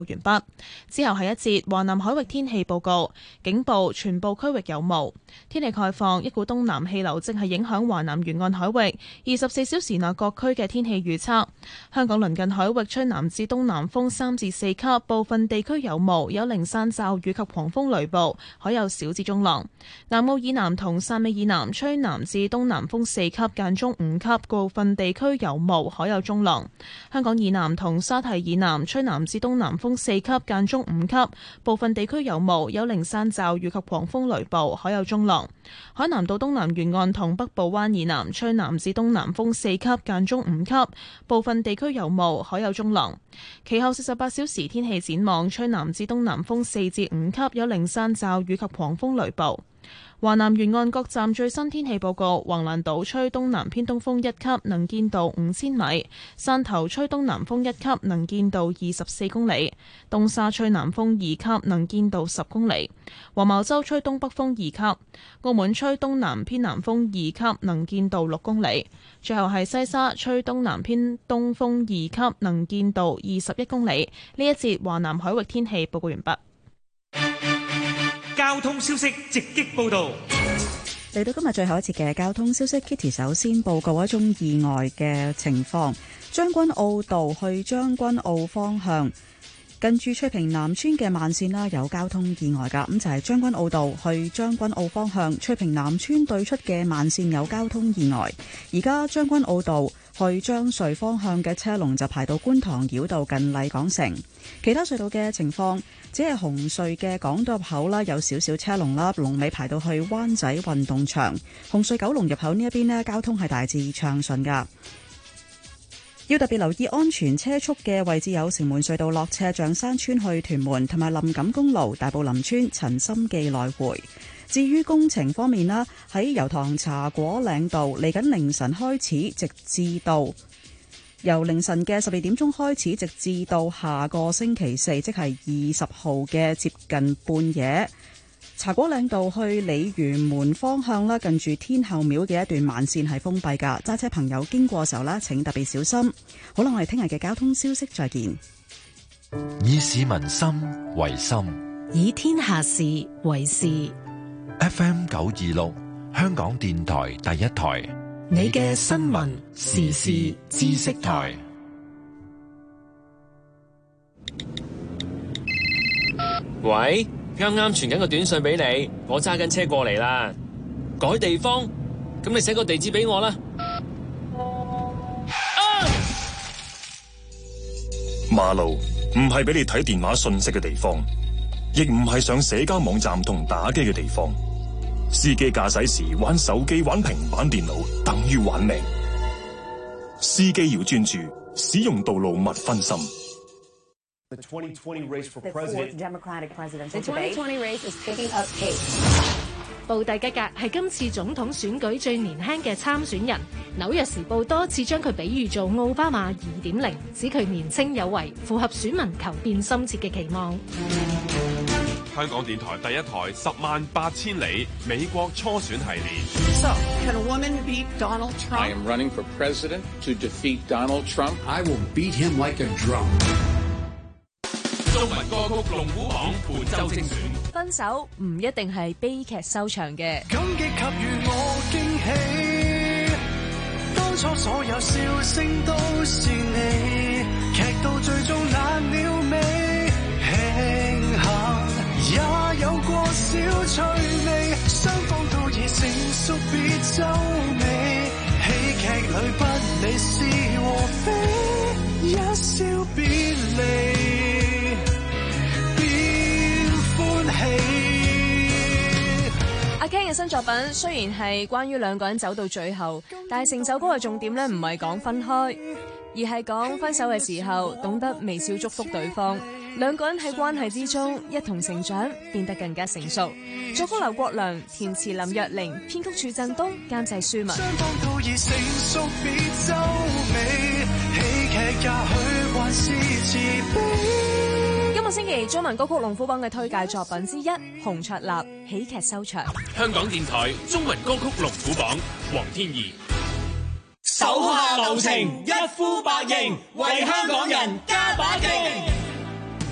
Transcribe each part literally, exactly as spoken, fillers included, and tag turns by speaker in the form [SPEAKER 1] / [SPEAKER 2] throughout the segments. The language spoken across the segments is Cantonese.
[SPEAKER 1] 完畢之後係一節華南海域天氣報告，警報全部區域有霧。天氣概況，一股東南氣流正係影響華南沿岸海域，二十四小時內各區嘅天氣預測：香港鄰近海域吹南至東南風三至四級，部分地區有霧，有零散驟雨及狂風雷暴，海有小至中浪。南澳以南同汕尾以南吹南至東南風四級，間中五級，部分地區有霧，海有中浪。香港以南同沙堤以南吹南至東南風四級，間中五級，部分地區有霧，有零散驟雨及狂風雷暴，海有中浪。海南島東南沿岸同北部灣以南吹南至東南風四級，間中五級，部分地區有霧，海有中浪。其後四十八小時天氣展望，吹南至東南風四至五級，有零散驟雨及狂風雷暴。華南沿岸各站最新天氣報告：橫瀾島吹東南偏東風一級，能見度五千米；汕頭吹東南風一級，能見度二十四公里；東沙吹南風二級，能見度十公里；黃茅洲吹東北風二級；澳門吹東南偏南風二級，能見度六公里；最後係西沙吹東南偏東風二級，能見度二十一公里。呢一節華南海域天氣報告完畢。
[SPEAKER 2] 交通消息直擊報道。
[SPEAKER 3] 嚟到今日最後一節嘅交通消息 ，Kitty 首先報告一宗意外嘅情況。將軍澳道去將軍澳方向，近住翠屏南村嘅慢線啦，有交通意外噶。咁就係將軍澳道去將軍澳方向，翠屏南村對出嘅慢線有交通意外。而家將軍澳道去將隧方向嘅車龍就排到觀塘繞道近麗港城。其他隧道嘅情況，只係紅隧嘅港島入口啦，有少少車龍啦，龍尾排到去灣仔運動場。紅隧九龍入口呢一邊呢，交通係大致暢順噶。要特別留意安全車速嘅位置有城門隧道落斜象山村去屯門，同埋林錦公路大埔林村陳心記來回。至於工程方面啦，喺油塘茶果嶺道嚟緊凌晨開始，直至到由凌晨嘅十二點鐘開始，直至到下個星期四，即係二十號嘅接近半夜，茶果嶺道去鯉魚門方向啦，近住天后廟嘅一段慢線係封閉㗎，揸車朋友經過時候啦，請特別小心。好啦，我哋聽日嘅交通消息再見。
[SPEAKER 4] 以市民心為心，
[SPEAKER 5] 以天下事為事。
[SPEAKER 4] F M 九二六，香港電台第一台，
[SPEAKER 5] 你嘅新聞時事知識台。
[SPEAKER 6] 喂，啱啱傳緊個短信俾你，我揸緊車過嚟啦。改地方，咁你寫個地址俾我啦。啊！
[SPEAKER 7] 馬路唔係俾你睇電話信息嘅地方，亦唔係上社交網站同打機嘅地方。司機駕駛時玩手機、玩平板電腦，等於玩命。司機要專注，使用道路勿分心。
[SPEAKER 8] The twenty twenty race for president.
[SPEAKER 9] The Democratic presidential debate. The twenty twenty race is picking up pace.
[SPEAKER 10] 布蒂吉格係今次總統選舉最年輕嘅參選人。紐約時報多次將佢比喻做奧巴馬二點零，指佢年青有為，符合選民求變深切嘅期望。
[SPEAKER 11] 香港電台第一台十萬八千里美國初選系列。
[SPEAKER 12] So, can a woman beat Donald Trump?
[SPEAKER 13] I am running for president to defeat Donald Trump.
[SPEAKER 14] I will beat him like a drum.
[SPEAKER 11] 中文歌曲龍虎榜本周精選。
[SPEAKER 1] 分手唔一定係悲劇收場嘅。
[SPEAKER 15] 感激給予我驚喜，當初所有笑聲都是你，劇到最終難了尾，慶幸也有過小趣味，雙方都已成熟別皺眉，戲劇裏不理是和非，一笑別離。
[SPEAKER 1] 阿 Ken 嘅新作品雖然係關於兩個人走到最後，但係成首歌嘅重點咧唔係講分開，而係講分手嘅時候懂得微笑祝福對方。兩個人喺關係之中一同成長，變得更加成熟。作曲劉國良，填詞林若寧，編曲處振東，監製舒文。雙方都已成熟別皺眉，戲劇也許還是慈悲。今個星期中文歌曲龍虎榜嘅推介作品之一，洪卓立喜劇收場。
[SPEAKER 11] 香港電台中文歌曲龍虎榜，黃天怡。
[SPEAKER 2] 手下留情，一呼百應，為香港人加把勁。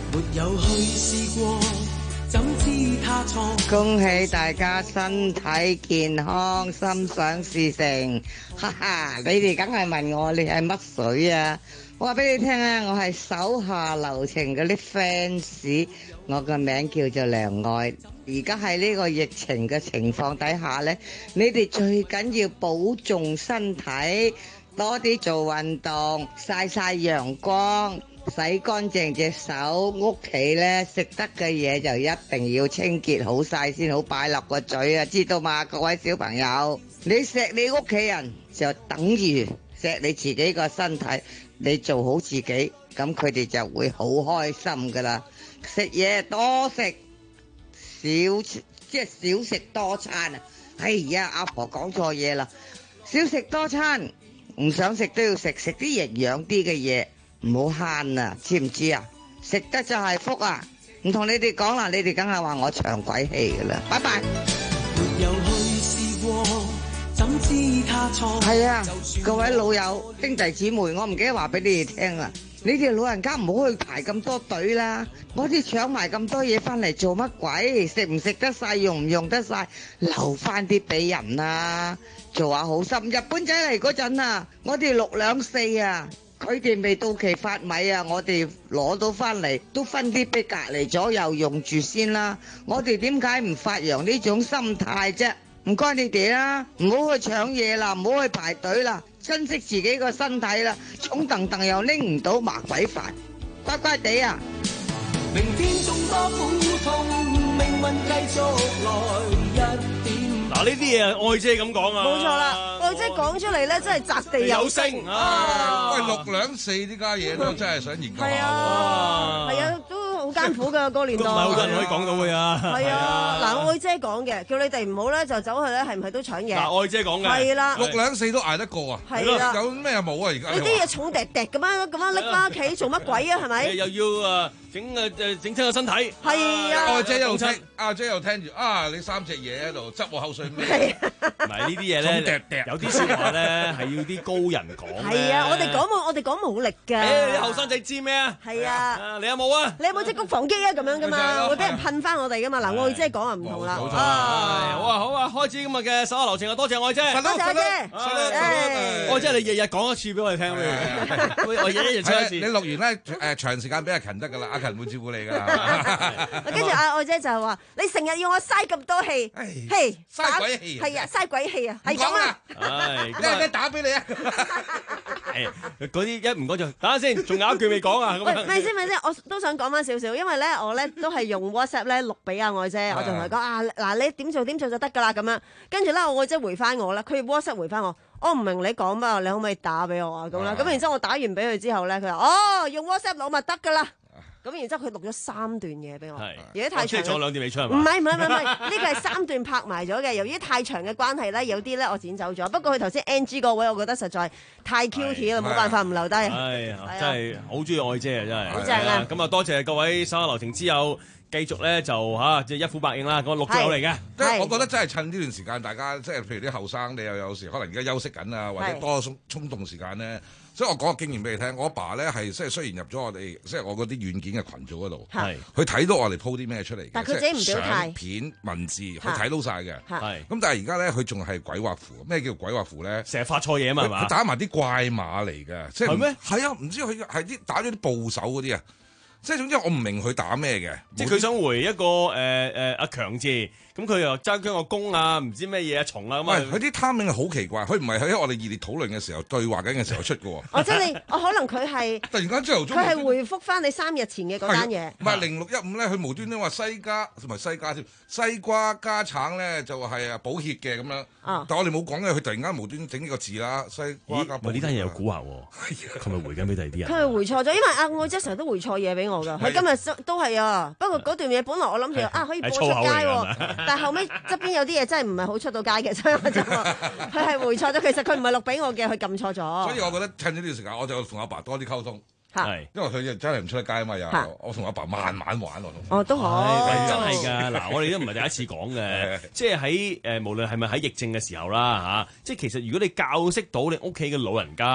[SPEAKER 15] 沒有去試過，怎知他錯？
[SPEAKER 16] 恭喜大家身體健康，心想事成，哈哈！你哋梗係問我你係乜水啊？我話俾你聽啊，我係手下留情嗰啲 fans， 我個名叫做梁愛。而家喺呢個疫情嘅情況底下呢，你哋最緊要保重身體，多啲做運動，曬曬陽光。洗乾淨隻手，屋企咧食得嘅嘢就一定要清潔好晒先好擺落個嘴啊！知道嘛，各位小朋友，你錫你屋企人就等於錫你自己個身體，你做好自己，咁佢哋就會好開心噶啦。食嘢多食，少即係少食多餐啊！哎呀，阿婆講錯嘢啦，少食多餐，唔想食都要食，食啲營養啲嘅嘢。唔好慳啊，知唔知啊？食得就係福啊！唔同你哋講啦，你哋梗係話我長鬼氣噶啦，拜拜。沒有去試過，怎知他錯？係啊，各位老友兄弟姊妹，我唔記得話俾你哋聽啊！你哋老人家唔好去排咁多隊啦，我哋搶埋咁多嘢翻嚟做乜鬼？食唔食得晒，用唔用得晒，留翻啲俾人啊！做下好心。日本仔嚟嗰陣啊，我哋六兩四啊。佢哋未到期發米啊，我哋攞到翻嚟都分啲俾隔離左右用住先啦。我哋點解唔發揚呢種心態啫？唔該你哋啦，唔好去搶嘢啦，唔好去排隊啦，珍惜自己個身體啦。重蹬蹬又拎唔到麻鬼煩，乖乖地啊！明天眾多苦痛，命運繼續來一點。
[SPEAKER 17] 嗱，呢啲嘢愛姐咁講啊，
[SPEAKER 18] 冇錯啦，愛姐講出嚟咧，真係擲地有聲
[SPEAKER 19] 啊！喂，六兩四呢家嘢都真係想研究下喎。
[SPEAKER 18] 係啊，都好艱苦㗎個年代。
[SPEAKER 17] 都唔係好多人可以講到嘅啊。
[SPEAKER 18] 係啊，嗱，愛姐講嘅，叫你哋唔好咧就走去咧，係唔係都搶嘢？
[SPEAKER 17] 嗱，愛姐講嘅
[SPEAKER 18] 係啦，
[SPEAKER 19] 六兩四都捱得過啊。
[SPEAKER 18] 係啦，
[SPEAKER 19] 有咩冇啊？而家
[SPEAKER 18] 你啲嘢重滴滴咁樣咁樣拎翻屋企做乜鬼啊？係咪？
[SPEAKER 17] 又要啊整誒誒整親個身體。
[SPEAKER 18] 係啊，
[SPEAKER 19] 愛姐又聽，阿姐又聽住啊！你三隻嘢喺度執我口水咩？
[SPEAKER 17] 唔係呢啲嘢咧，有啲説話咧係要啲高人講。
[SPEAKER 18] 係啊，我哋講武，我哋講武力㗎。
[SPEAKER 17] 誒，啲後生仔知咩啊？
[SPEAKER 18] 係啊，
[SPEAKER 17] 你有冇啊？
[SPEAKER 18] 你有冇即谷防機啊？咁樣噶嘛，會俾人噴翻我哋噶嘛。嗱，愛姐講啊唔同啦。
[SPEAKER 17] 好啊，好啊，開始今日嘅手下留情啊！多謝愛姐，
[SPEAKER 18] 多謝愛姐。
[SPEAKER 17] 愛姐，你日日講一次俾我哋聽，我日日出一次。
[SPEAKER 19] 你錄完咧誒長時間俾阿勤得㗎啦，阿勤會照顧你㗎。
[SPEAKER 18] 跟住阿愛姐就話：你成日要我嘥咁多氣，嘿，
[SPEAKER 19] 嘥鬼氣。
[SPEAKER 18] 係啊，嘥鬼氣啊，係咁啊！
[SPEAKER 17] 係，
[SPEAKER 19] 一陣間打俾你啊！
[SPEAKER 17] 係嗰啲一唔講就等下先，仲有一句未講啊！
[SPEAKER 18] 喂，咪先咪先，我都想講翻少少，因為咧我咧都係用 WhatsApp 咧錄俾阿愛姐，我就同佢講啊，嗱你點做點做就得㗎啦咁樣。跟住咧我愛姐回翻我啦，佢 WhatsApp 回翻我，我唔明你講乜，你可唔可以打俾我啊？咁啦，咁然之後我打完俾佢之後咧，佢話哦用 WhatsApp 攞咪得㗎啦。咁然之後佢錄咗三段嘢俾我，由於太長，
[SPEAKER 17] 仲有兩段未出係嘛？
[SPEAKER 18] 唔係唔係唔係，呢個係三段拍埋咗嘅。由於太長嘅關係咧，有啲咧我剪走咗。不過佢頭先 N G 個位，我覺得實在太 cute 啦，冇辦法唔留低。
[SPEAKER 17] 係真係好中意愛姐啊，真係。
[SPEAKER 18] 好正啊！
[SPEAKER 17] 咁啊，多謝各位手下留情之友，繼續咧就嚇即係一呼百應啦。個六隻友嚟嘅，
[SPEAKER 19] 即係我覺得真係趁呢段時間，大家即係譬如啲後生，你又有時可能而家休息緊啊，或者多衝衝動時間咧。所以我講個經驗俾你聽，我阿爸咧係即係雖然入咗我哋即係我嗰啲軟件嘅群組嗰度，係佢睇到我哋 po 啲咩出嚟嘅，
[SPEAKER 18] 但佢自己唔表態，
[SPEAKER 19] 相片文字佢睇到晒嘅，
[SPEAKER 17] 係
[SPEAKER 19] 咁但係而家咧佢仲係鬼畫符，咩叫鬼畫符咧？
[SPEAKER 17] 成日發錯嘢啊嘛，係嘛？
[SPEAKER 19] 佢打埋啲怪碼嚟嘅，即係
[SPEAKER 17] 咩？
[SPEAKER 19] 係啊，唔知佢係啲打咗啲部首嗰啲啊，即係總之我唔明佢打咩嘅，
[SPEAKER 17] 即係佢想回一個誒誒阿強字。咁佢又爭將個弓啊，唔知咩嘢啊，蟲啊咁啊！
[SPEAKER 19] 佢啲 timing 係好奇怪，佢唔係喺我哋熱烈討論嘅時候對話緊嘅時候出嘅喎。
[SPEAKER 18] 哦，即係你，哦可能佢係
[SPEAKER 19] 突然間朝頭早，
[SPEAKER 18] 佢係回覆翻你三日前嘅嗰單嘢。
[SPEAKER 19] 唔係零六一五咧，佢無端端話西加同埋西加添，西瓜加橙咧就係啊補血嘅咁樣。
[SPEAKER 18] 啊！
[SPEAKER 19] 但係我哋冇講嘅，佢突然間無端整呢個字啦，西瓜加補血。
[SPEAKER 17] 喂，呢單嘢有蠱惑喎，佢咪回緊俾第二啲人？
[SPEAKER 18] 佢係回錯咗，因為阿愛姐成日都回錯嘢俾我㗎。佢今日都係啊，不過嗰段嘢本來我諗住啊可以播出街喎，但係後尾側邊有啲嘢真係唔係好出到街嘅，所以我就佢係回錯咗。其實佢唔係錄俾我嘅，佢撳錯咗。
[SPEAKER 19] 所以我覺得趁呢段時間，我就同阿爸多啲溝通。
[SPEAKER 18] 係，
[SPEAKER 19] 因為佢真係唔出得街啊嘛，又我同阿爸慢慢玩我同。
[SPEAKER 18] 哦，都好，
[SPEAKER 17] 真係㗎。嗱，我哋都唔係第一次講嘅，即係喺誒無論係咪喺疫症嘅時候啦嚇，即係其實如果你教識到你屋企嘅老人家。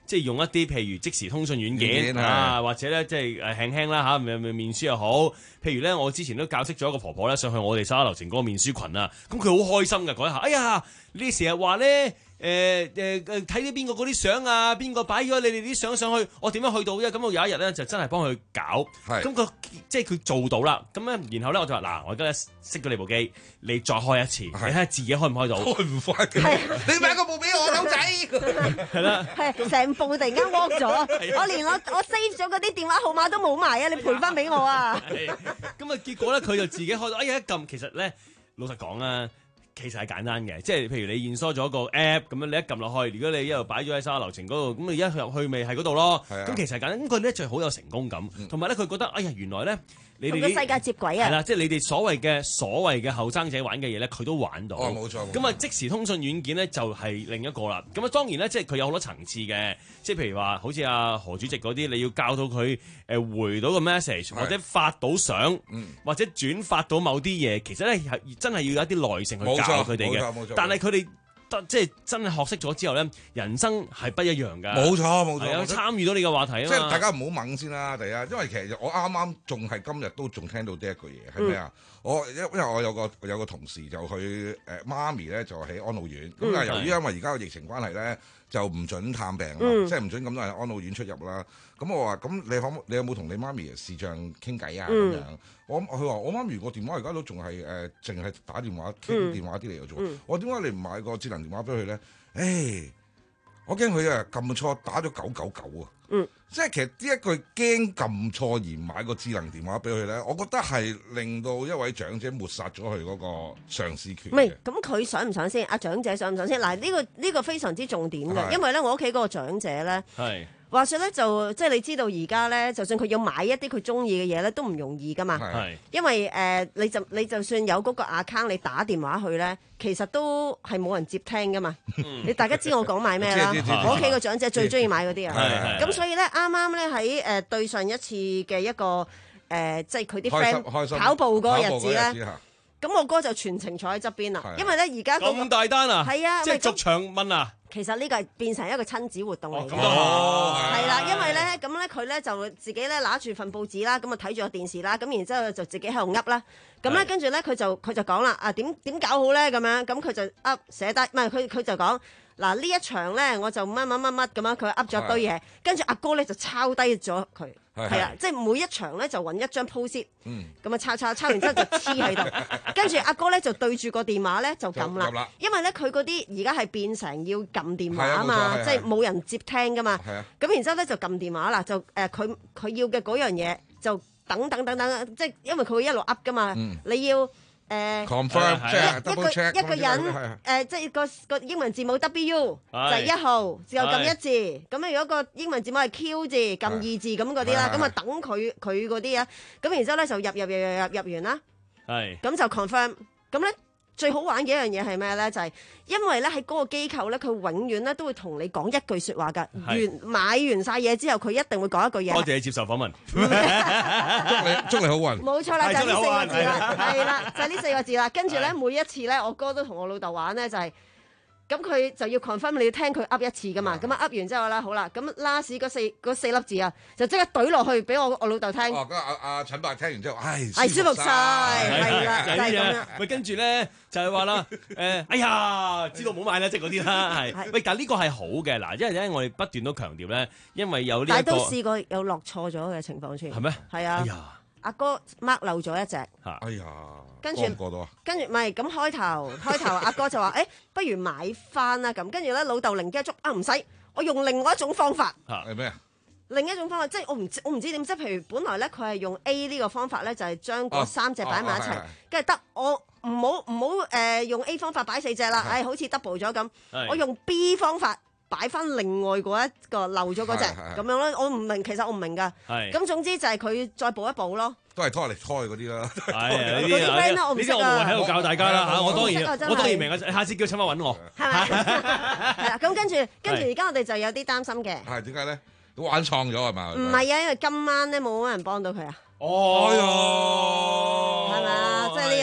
[SPEAKER 17] 即係用一啲譬如即時通訊軟
[SPEAKER 19] 軟
[SPEAKER 17] 件
[SPEAKER 19] 件
[SPEAKER 17] 啊，或者咧即係誒輕輕啦嚇，面面面書又好。譬如咧，我之前都教識咗一個婆婆咧，上去我哋沙樓城嗰個面書群啊，咁佢好開心嘅嗰一下，哎呀，你成日話咧。誒誒誒睇啲邊個嗰啲相啊，邊個擺咗你哋啲相上去，我點樣去到啫？咁我有一日咧就真係幫佢搞，咁佢即係佢做到啦。咁咧，然後咧我就話嗱，我而家咧熄咗你部機，你再開一次，你睇下自己開唔開到？
[SPEAKER 19] 開唔開嘅？你買個部俾我，狗仔。
[SPEAKER 17] 係啦，
[SPEAKER 18] 係成部突然間 work 咗，我連我我 save 咗嗰啲電話號碼都冇埋啊！你賠翻俾我啊！
[SPEAKER 17] 咁啊，結果咧佢就自己開到，哎呀一撳，其實咧老實講啊。其實係簡單嘅，即係譬如你現疏咗個 app 咁樣，你一撳落去，如果你一路擺咗喺沙樓城嗰度，咁你一入去咪係嗰度咯。咁其實係簡單，咁佢咧就好有成功感，同埋咧佢覺得，哎呀原來咧你哋
[SPEAKER 18] 同個世界接軌啊！
[SPEAKER 17] 係啦，即係你哋所謂嘅所謂嘅後生仔玩嘅嘢咧，佢都玩到。
[SPEAKER 19] 哦，冇錯。
[SPEAKER 17] 咁啊，即時通訊軟件咧就係另一個啦。咁啊，當然咧，即係佢有好多層次嘅，即係譬如話，好似阿何主席嗰啲，你要教到佢誒回到個 message，或者發到相，或者轉發到某啲嘢，其實咧係真係要有一啲耐性去教佢哋嘅。但係佢哋。即係真係學識咗之後咧，人生係不一樣㗎。
[SPEAKER 19] 冇錯冇錯，
[SPEAKER 17] 係啊，參與到呢個話題啊嘛。
[SPEAKER 19] 即係大家唔好掹先啦，第一，因為其實我啱啱仲係今日都仲聽到呢一句嘢係咩啊？我因因為我有個有個同事就去誒媽咪咧就喺安老院，咁但係由於因為而家個疫情關係咧，就唔準探病啊，即係唔準咁多人安老院出入啦。咁我話咁你可你有冇同你媽咪視像傾偈啊？咁樣我佢話我媽咪個電話而家都仲係誒淨係打電話傾電話啲嚟嘅啫。我點解你唔買個智能電話俾佢咧？誒，我驚佢啊撳錯打咗九九九啊！嗯，即係其實呢一句驚撳錯而買個智能電話俾佢咧，我覺得係令到一位長者抹殺咗佢嗰個嘗試權。
[SPEAKER 18] 唔係，咁佢想唔想先？阿長者想唔想先？嗱，呢個呢個非常之重點嘅，因為咧我屋企嗰個長者咧。係。話說咧就即係你知道而家咧，就算佢要買一啲佢中意嘅嘢咧，都唔容易噶嘛。係，因為誒、呃、你就你就算有嗰個 account，你打電話去咧，其實都係冇人接聽噶嘛。嗯、你大家知我講買咩啦？我屋企個長者最中意買嗰啲啊。咁所以咧，啱啱咧喺誒對上一次嘅一個誒、呃，即係佢啲 friend 跑步嗰個日子咧。咁我哥就全程坐喺側邊啦，因為咧而家
[SPEAKER 17] 咁大單啊，
[SPEAKER 18] 係啊，
[SPEAKER 17] 即係逐場問啊。
[SPEAKER 18] 其實呢個係變成一個親子活動嚟嘅，
[SPEAKER 17] 哦，
[SPEAKER 18] 係啦，因為咧咁咧佢咧就自己咧拿住份報紙啦，咁啊睇住個電視啦，咁然之後就自己喺度噏啦，咁咧跟住咧佢就佢就講啦，啊點點搞好咧咁樣，咁佢就噏寫低，唔係佢佢就講嗱呢一場咧我就乜乜乜乜咁樣，佢噏咗一堆嘢，跟住阿哥咧就抄低咗佢。係啊，即係每一場咧就揾一張 post，咁啊抄抄抄完之後就黐喺度，跟住阿哥咧就對住個電話咧就撳啦，因為咧佢嗰啲而家係變成要撳電話啊嘛，即係冇人接聽噶嘛，咁然之後咧就撳電話啦，就誒佢佢要嘅嗰樣嘢就等等等等，即係因為佢會一路噏噶嘛，你要。誒
[SPEAKER 19] confirm 即係
[SPEAKER 18] 一個一個人誒，即係個個英文字母 W 就係一號，之後撳一字。咁如果個英文字母係 Q 字，撳二字咁嗰啲啦。咁啊等佢佢嗰啲啊。咁然之後咧就入入入入入入完啦。係。咁就 confirm。咁咧最好玩嘅一樣嘢係咩咧？就係因為咧喺嗰個機構咧，佢永遠咧都會同你講一句説話㗎。完買完晒嘢之後，佢一定會講一句嘢。
[SPEAKER 17] 多謝你接受訪問。
[SPEAKER 19] 祝你祝你好運。
[SPEAKER 18] 冇錯啦，就係呢四個字啦，係啦，就係呢四個字啦。跟住咧，每一次咧，我哥都同我老豆玩咧，就係咁，佢就要 confirm 你要聽佢噏一次噶嘛。咁啊噏完之後啦，好啦，咁 last 嗰四嗰四粒字啊，就即刻懟落去俾我我老豆聽。
[SPEAKER 19] 哦，咁阿阿陳伯聽完之後，唉，
[SPEAKER 18] 係舒服晒，係啦，就係咁樣。
[SPEAKER 17] 咪跟住咧就係話啦，誒，哎呀，知道唔好買啦，即係嗰啲啦，係。喂，但係呢個係好嘅嗱，因為咧我哋不斷都強調咧，因為有呢一個。但係都試過有落錯咗嘅情況出現。係咩？係啊。阿哥 mark 漏咗一隻，
[SPEAKER 19] 哎呀，
[SPEAKER 18] 跟住跟住唔係咁開頭開頭，阿哥就話：誒，不如買翻啦咁。跟住咧，老豆靈機一觸，啊唔使，我用另外一種方法。
[SPEAKER 19] 係咩啊？
[SPEAKER 18] 另一種方法，即係我唔我唔知點，即係譬如本來咧，佢係用 A 呢個方法咧，就係將嗰三隻擺埋一齊，跟住得我唔好唔好誒用 A 方法擺四隻啦，誒好似 double 咗咁，我用 B 方法。擺翻另外嗰一個漏咗嗰隻咁樣咯，我唔明，其實我唔明㗎。咁總之就係佢再補一補咯。都係拖嚟拖去嗰啲啦。係啊，呢啲啊，呢啲我唔會喺度教大家啦嚇。我當然我當然明啊，下次叫親媽揾我。係咪？係啦，咁跟住跟住而家我哋就有啲擔心嘅。係點解咧？都玩創咗係嘛？唔係啊，因為今晚咧冇乜人幫到佢啊。哦，係咪啊？即係呢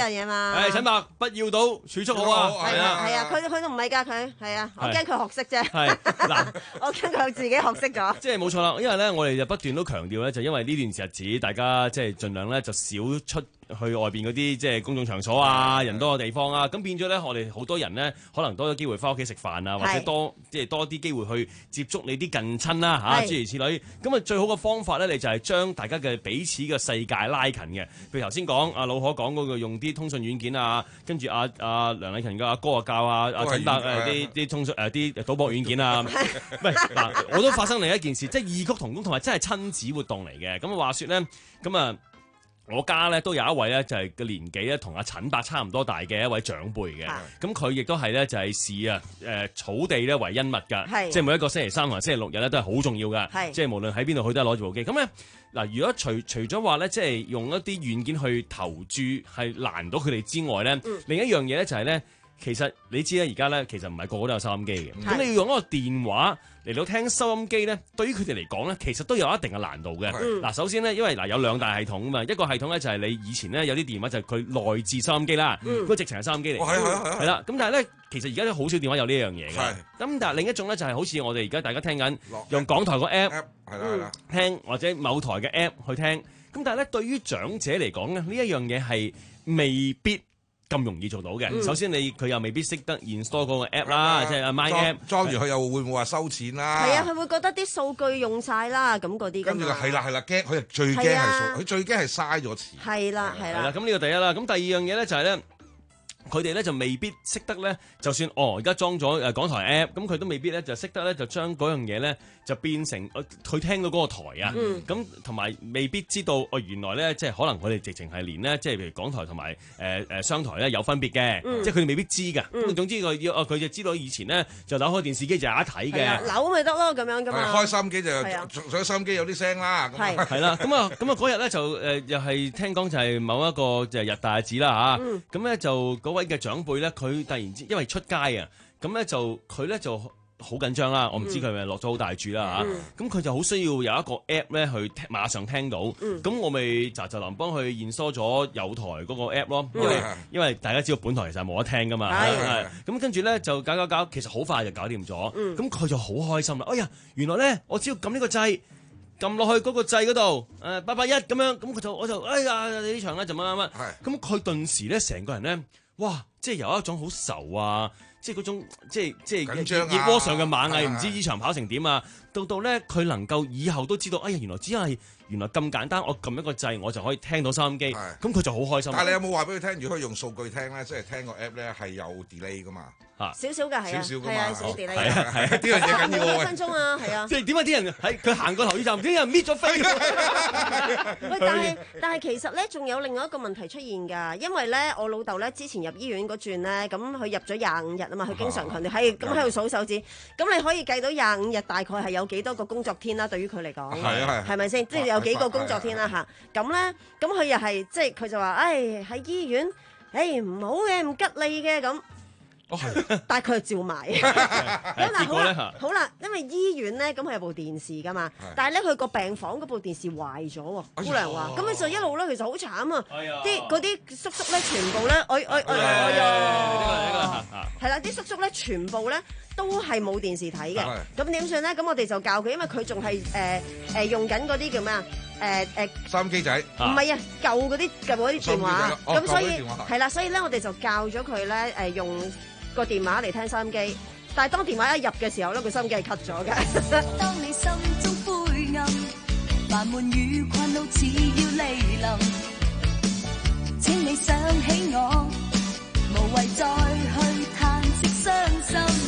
[SPEAKER 18] 樣嘢嘛。
[SPEAKER 17] 誒，陳伯不要到儲蓄好啊，
[SPEAKER 18] 係啊係啊，佢佢都唔係㗎，佢係啊，我驚佢學識啫。
[SPEAKER 17] 係嗱，
[SPEAKER 18] 我驚佢自己學識咗。
[SPEAKER 17] 即係冇錯啦，因為咧，我哋就不斷都強調咧，就因為呢段日子，大家即係盡量咧就少出去外邊嗰啲即係公眾場所啊、人多嘅地方啊，咁變咗咧，我哋好多人咧，可能多咗機會翻屋企食飯啊，或者多即係多啲機會去接觸你啲近親啦嚇，諸如此類。咁啊，最好嘅方法咧，你就係將大家嘅彼此嘅世界拉近嘅。譬如頭先講阿老可講嗰個用啲通訊軟件啊，跟住阿阿梁禮勤嘅阿哥啊教啊阿陳伯誒啲啲通訊誒啲賭博軟件啊，喂嗱，我都發生另一件事，即係異曲同工，同埋真係親子活動嚟嘅。咁話説咧，咁啊。我家咧都有一位咧，就係個年紀咧同阿陳伯差唔多大嘅一位長輩嘅，咁佢亦都係咧就係視啊誒草地咧為恩物㗎，即係每一個星期三同埋星期六日咧都係好重要㗎，即係無論喺邊度去都係攞住部機。咁咧嗱，如果除除咗話咧，即係用一啲軟件去投注係難到佢哋之外咧，嗯、另一樣嘢咧就係咧，其實你知咧而家咧其實唔係個個都有收音機嘅，咁你要用一個電話嚟到聽收音機咧，對於佢哋嚟講咧，其實都有一定嘅難度嘅。嗱、嗯，首先咧，因為嗱有兩大系統啊嘛，一個系統咧就係你以前咧有啲電話就係佢內置收音機啦，嗰個、嗯、直情係收音機嚟。係係係。係啦，咁但係咧，其實而家都好少電話有呢樣嘢嘅。咁但係另一種咧就係好似我哋而家大家聽緊用港台個 app 係啦聽或者某台嘅 app 去聽。咁但係咧，對於長者嚟講咧，呢一樣嘢係未必咁容易做到嘅。嗯、首先你佢又未必識得 install 嗰個 app 啦，即係阿 My App
[SPEAKER 19] 裝住佢又會唔會話收錢啦？
[SPEAKER 18] 係啊，佢會覺得啲數據用晒啦，咁嗰啲。跟住
[SPEAKER 19] 係啦係啦，驚佢最驚係數，佢最驚係嘥咗錢。
[SPEAKER 18] 係啦係啦。係啦，
[SPEAKER 17] 咁呢個第一啦。咁第二樣嘢咧就係咧。佢哋咧就未必識得咧，就算哦而家裝咗誒港台 app，咁佢都未必咧就識得咧就將嗰樣嘢咧就變成佢聽到嗰個台啊，咁同埋未必知道哦原來咧即係可能佢哋直情係連咧即係譬如港台同埋誒誒商台咧有分別嘅，嗯、即係佢哋未必知㗎。咁、嗯、總之佢要佢就知道以前咧就扭開電視機就有得睇嘅，
[SPEAKER 18] 扭咪得咯咁樣㗎嘛。
[SPEAKER 19] 開收音機就上收音機有啲聲啦。
[SPEAKER 18] 係
[SPEAKER 17] 係啦，咁啊咁啊嗰日咧就誒、呃、又係聽講就係某一個就係日大子啦嚇，咁咧、嗯、就嗰位嘅長輩咧，佢突然之因為出街啊，咁咧就佢咧就好緊張啦。我唔知佢係咪落咗好大注啦嚇，咁佢、嗯、就好需要有一個 app 咧去聽馬上聽到。咁、嗯、我咪喳喳林幫佢驗咗有台嗰個 app 咯，因為、嗯、因為大家知道本台其實冇得聽噶嘛。係咁跟住咧就搞搞搞，其實好快就搞掂咗。咁佢、嗯、就好開心啦！哎呀，原來咧我只要撳呢個掣。撳落去嗰個掣嗰度，誒八八一咁樣，咁佢就我就哎呀你呢場咧就乜乜乜，咁佢頓時咧成個人咧，哇！即係有一種好愁啊，即係嗰種即係即係熱鍋上嘅螞蟻，唔知呢場跑成點啊！到到咧佢能夠以後都知道，哎呀原來只係原來咁簡單，我撳一個掣我就可以聽到收音機，咁佢就好開心。
[SPEAKER 19] 但係你有冇話俾佢聽？如果佢用數據聽咧，即係聽個 app 咧係有 delay 噶嘛？
[SPEAKER 18] 嚇少少㗎，係啊，
[SPEAKER 19] 少少㗎嘛，
[SPEAKER 18] 係啊，少 delay。
[SPEAKER 19] 係啊係啊，呢樣嘢緊要喎。
[SPEAKER 18] 幾分鐘啊，係啊。
[SPEAKER 17] 即係點解啲人喺佢行過頭呢站，啲人搣咗飛？
[SPEAKER 18] 喂，但係但係其實咧，仲有另外一個問題出現㗎，因為咧，我老豆咧之前入醫院嗰轉咧，咁佢入咗廿五日啊嘛，佢經常強調係咁喺度數手指，咁你可以計到廿五日大概係有幾多個工作天啦？對於佢嚟講，
[SPEAKER 19] 係啊係，
[SPEAKER 18] 係咪先？即係有幾個工作天啦嚇？咁咧，咁佢又係即係佢就話，唉喺醫院，誒唔好嘅，唔吉利嘅咁。
[SPEAKER 17] 哦，係，
[SPEAKER 18] 但係佢就照買。咁嗱，好啦，好啦，因為醫院咧，咁佢有部電視噶嘛，但係咧佢個病房嗰部電視壞咗喎，姑娘話，咁佢就一路咧，其實好慘啊，啲嗰啲叔叔咧，全部咧，哎哎哎哎呀，係啦，啲叔叔咧，全部咧都係冇電視睇嘅，咁點算咧？咁我哋就教佢，因為佢仲係誒誒用緊嗰啲叫咩啊？誒誒
[SPEAKER 19] 收音機仔，
[SPEAKER 18] 唔係啊，舊嗰啲舊嗰啲電話，咁所以係啦，所以咧我哋就教咗佢咧誒用個電話嚟聽收音機，但係當電話一入嘅時候咧，個收音機係 cut 咗嘅。當你心中灰暗，煩悶與困惱似要嚟臨，請你想起我，無謂再去嘆息傷心，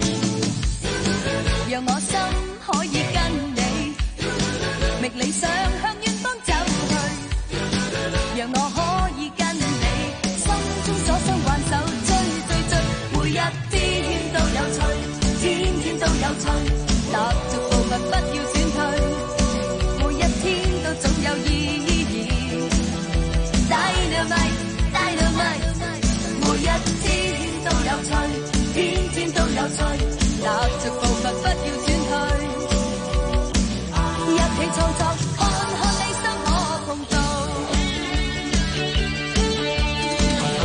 [SPEAKER 18] 讓我心可以跟你覓理想向遠方走去，讓我可以跟你心中所想挽手追追追。每一天都有趣，天天都有趣，踏着步伐不要轉退，每一天都總有意義。Dynamite Dynamite， 每一天都有趣，天天都有趣，踏着步伐不要轉退，一起創作，看看你心可碰到。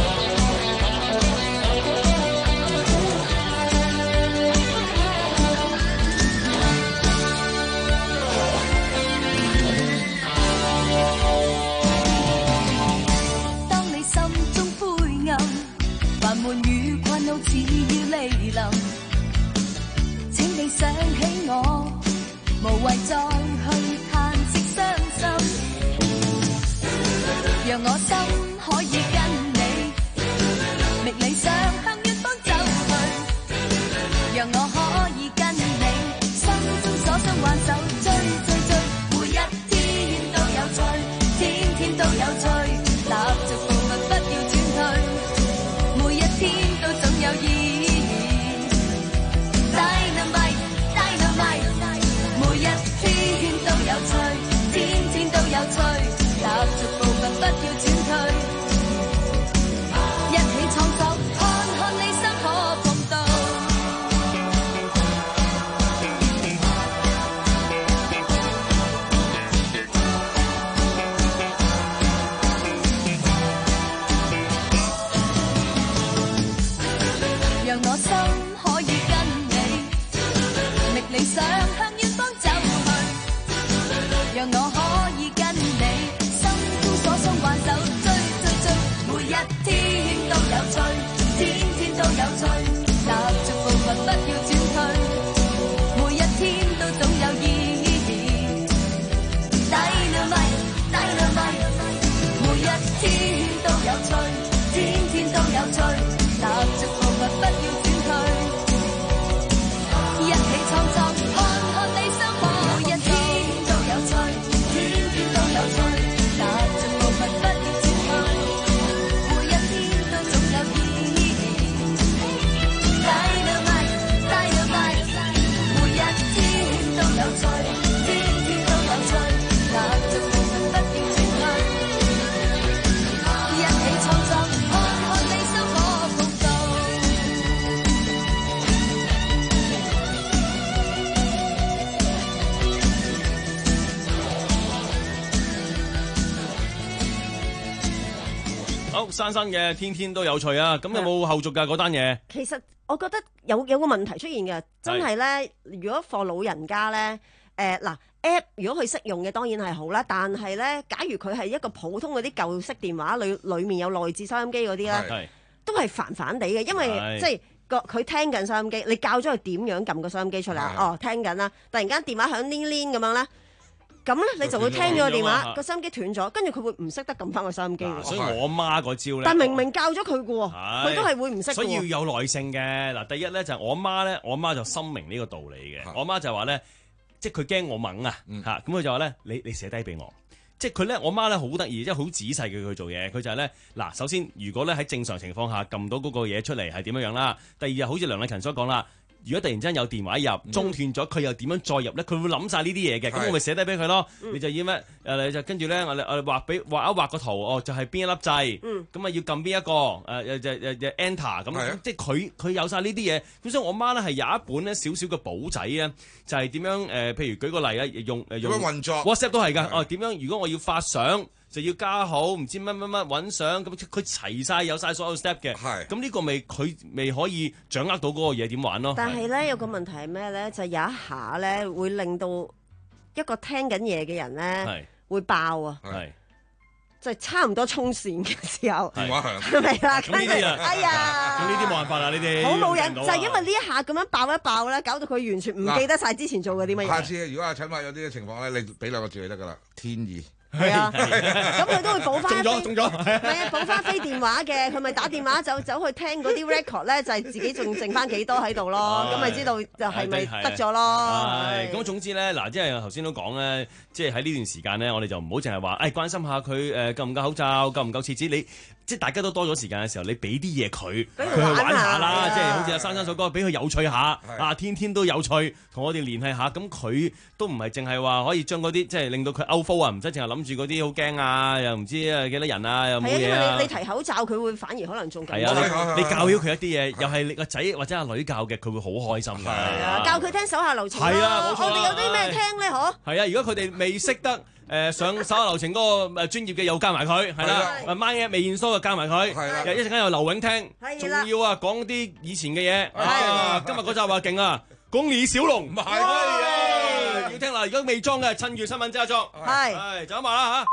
[SPEAKER 20] 讓我心可以跟你覓理想向遠方走去，讓我可以跟你心中所想挽手追追追，每一天都有趣，天天都有趣，踏着步伐不要轉退，每一天都總有意義。Dynamite Dynamite， 每一天都有趣，天天都有趣，踏着步伐不要轉退，一起創作，看看你心可碰到。讓我心可以跟你覓理想向遠方走去，讓我可以跟你心中所想挽手追追追，每一天都有趣，天天都有趣，踏着步伐不要轉退，每一天都總有意義。Dynamite Dynamite， 每一天都有趣，天天都有趣，踏着步伐不要轉退，一起創作，看看你心可。每一天都有趣，天天都有趣，踏着步伐不要轉退，每一天都總有意義。Dynamite Dynamite， 每一天都有趣，天天都有趣，踏着步伐不要轉退，一起創作，看看你心可碰到。
[SPEAKER 17] 好，珊珊嘅天天都有趣啊！咁有冇後續㗎嗰單嘢？
[SPEAKER 18] 其實我覺得有有個問題出現嘅，真係咧，如果課老人家咧，誒嗱 app 如果佢識用嘅當然係好啦，但係咧，假如佢係一個普通嗰啲舊式電話裏裡面有內置收音機嗰啲咧，都係煩煩地嘅，因為即係個佢聽緊收音機，你教咗佢點樣撳個收音機出嚟啊？哦，聽緊啦，突然間電話響鈴鈴咁樣咧。咁咧你就會聽咗個電話，個收音機斷咗，跟住佢會唔識得撳翻個收音機喎。
[SPEAKER 17] 所以我媽嗰招咧，
[SPEAKER 18] 但明明教咗佢嘅喎，佢都係會唔識嘅喎。
[SPEAKER 17] 所以要有耐性嘅。嗱，第一咧就係我媽咧，我媽就深明呢個道理嘅。我媽就話咧，即係佢驚我懵啊嚇，咁佢就話咧，你你寫低俾我。即係佢咧，我媽咧好得意，即係好仔細嘅佢做嘢。佢就係咧，嗱，首先如果咧喺正常情況下撳到嗰個嘢出嚟係點樣樣啦。第二日好似梁麗勤所講啦。如果突然之間有電話入中斷咗，佢又點樣再入咧？佢會諗晒呢啲嘢嘅，咁我咪寫低俾佢咯。你就要咩？誒，你就跟住咧，我我畫俾畫一畫個圖，哦，就係邊一粒掣，咁啊要撳邊一個？誒誒誒誒 Enter 咁，即係佢佢有晒呢啲嘢。咁所以我媽咧係有一本咧少少嘅簿仔啊，就係點樣誒？譬如舉個例啊，用誒用 WhatsApp 都係㗎。哦，點樣？如果我要發相，就要加好，唔知乜乜乜揾相，咁佢齊晒有晒所有 step 嘅。係。咁呢個咪佢未可以掌握到嗰個嘢點玩咯。
[SPEAKER 18] 但係咧有個問題係咩咧？就有一下咧會令到一個聽緊嘢嘅人咧會爆啊！係。就係差唔多衝線嘅時候，電話響，係咪啦？
[SPEAKER 17] 咁呢啲啊，
[SPEAKER 18] 哎呀，
[SPEAKER 17] 咁呢啲冇辦法啦，呢啲
[SPEAKER 18] 好冇癮，就係因為呢一下咁樣爆一爆咧，搞到佢完全唔記得晒之前做過啲乜嘢。
[SPEAKER 19] 下次如果阿陳伯有啲嘅情況咧，你俾兩個字就得㗎啦，天意。
[SPEAKER 18] 係啊，咁佢都會補翻。
[SPEAKER 17] 中咗，中咗。
[SPEAKER 18] 係啊，補翻飛電話嘅，佢咪打電話走走去聽嗰啲 record 咧，就係自己仲剩翻幾多喺度咯，咁咪知道就係咪得咗咯。
[SPEAKER 17] 係，咁總之咧，嗱，即係頭先都講咧，即係喺呢段時間咧，我哋就唔好淨係話，誒關心下佢誒夠唔夠口罩，夠唔夠廁紙，你即係大家都多咗時間嘅時候，你俾啲嘢佢，佢去玩下啦，即係好似阿珊珊所講，俾佢有趣下，啊天天都有趣，同我哋聯繫下，咁佢都唔係淨係話可以將嗰啲即係令到佢 out flow 啊，唔使淨係諗住嗰啲好驚啊，又唔知啊幾多人啊，又冇嘢啊。係啊，因為
[SPEAKER 18] 你你提口罩，佢會反而可能仲緊。
[SPEAKER 17] 係啊，你教咗佢一啲嘢，又係你個仔或者阿女教嘅，佢會好開心㗎。
[SPEAKER 18] 係啊，教佢聽手下留情。
[SPEAKER 17] 係啊，冇錯。
[SPEAKER 18] 我哋有啲咩聽咧？嗬。
[SPEAKER 17] 係啊，如果佢哋未識得。誒上手下留情嗰個誒專業嘅又加埋佢，係啦，MY 微現疏嘅加埋佢，係啦，一陣間有劉永聽，仲要啊講啲以前嘅嘢，啊今日嗰集話勁啊，講李小龍，唔係啊，要聽啦，如果未裝嘅趁住新聞即刻裝，係，係就咁話啦嚇。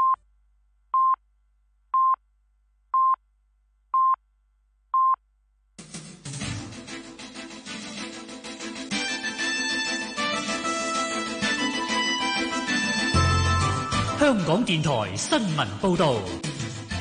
[SPEAKER 5] 香港電台新聞報導，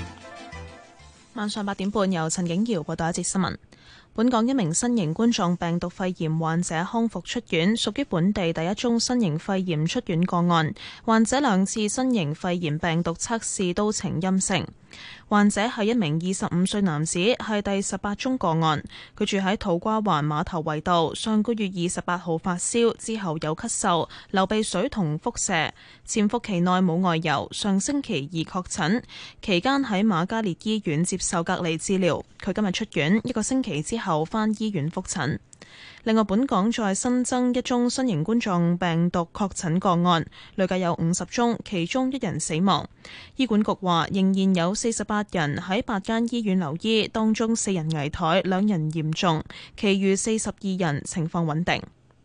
[SPEAKER 1] 晚上八點半，由陳景瑤報道一節新聞。本港一名新型冠狀病毒肺炎患者康復出院，屬於本地第一宗新型肺炎出院個案。患者兩次新型肺炎病毒測試都呈陰性。患者係一名二十五歲男子，係第十八宗個案。佢住喺土瓜灣碼頭圍道，上個月二十八號發燒，之後有咳嗽、流鼻水同腹瀉，潛伏期內冇外遊。上星期二確診，期間喺瑪嘉烈醫院接受隔離治療。佢今日出院，一個星期之後返醫院復診。另外，本港再新增一宗新型冠狀病毒確診個案，累計有五十宗，其中一人死亡。醫管局話，仍然有四十八人喺八間醫院留醫，當中四人危殆，兩人嚴重，其餘四十二人情況穩定。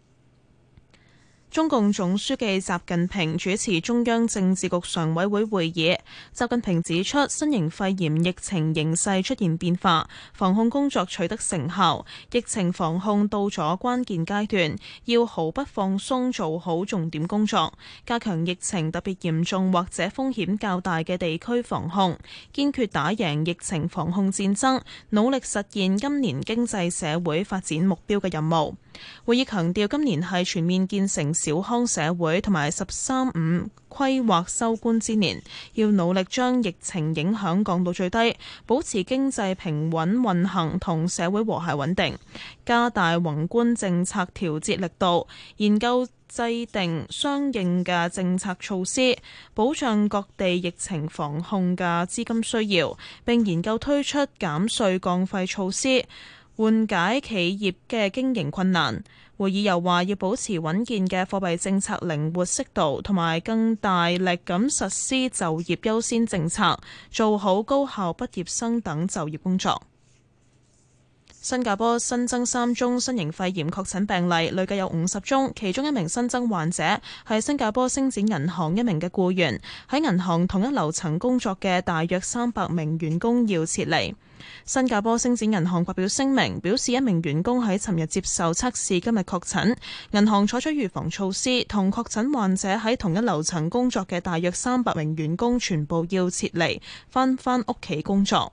[SPEAKER 1] 中共總書記習近平主持中央政治局常委會會議。習近平指出，新型肺炎疫情形勢出現變化，防控工作取得成效，疫情防控到咗關鍵階段，要毫不放鬆做好重點工作，加強疫情特別嚴重或者風險較大嘅地區防控，堅決打贏疫情防控戰爭，努力實現今年經濟社會發展目標嘅任務。會議強調，今年係全面建成小康社會同埋十三五規劃收官之年，要努力將疫情影響降到最低，保持經濟平穩運行同社會和諧穩定，加大宏觀政策調節力度，研究制定相應嘅政策措施，保障各地疫情防控嘅資金需要，並研究推出減稅降費措施，緩解企業嘅經營困難。會議又話要保持穩健嘅貨幣政策靈活適度，同埋更大力咁實施就業優先政策，做好高校畢業生等就業工作。新加坡新增三宗新型肺炎確診病例，累計有五十宗，其中一名新增患者係新加坡星展銀行一名嘅僱員，喺銀行同一樓層工作嘅大約三百名員工要撤離。新加坡星展銀行發表聲明，表示一名員工喺尋日接受測試，今日確診，銀行採取預防措施，同確診患者喺同一樓層工作嘅大約三百名員工全部要撤離，返返屋企工作。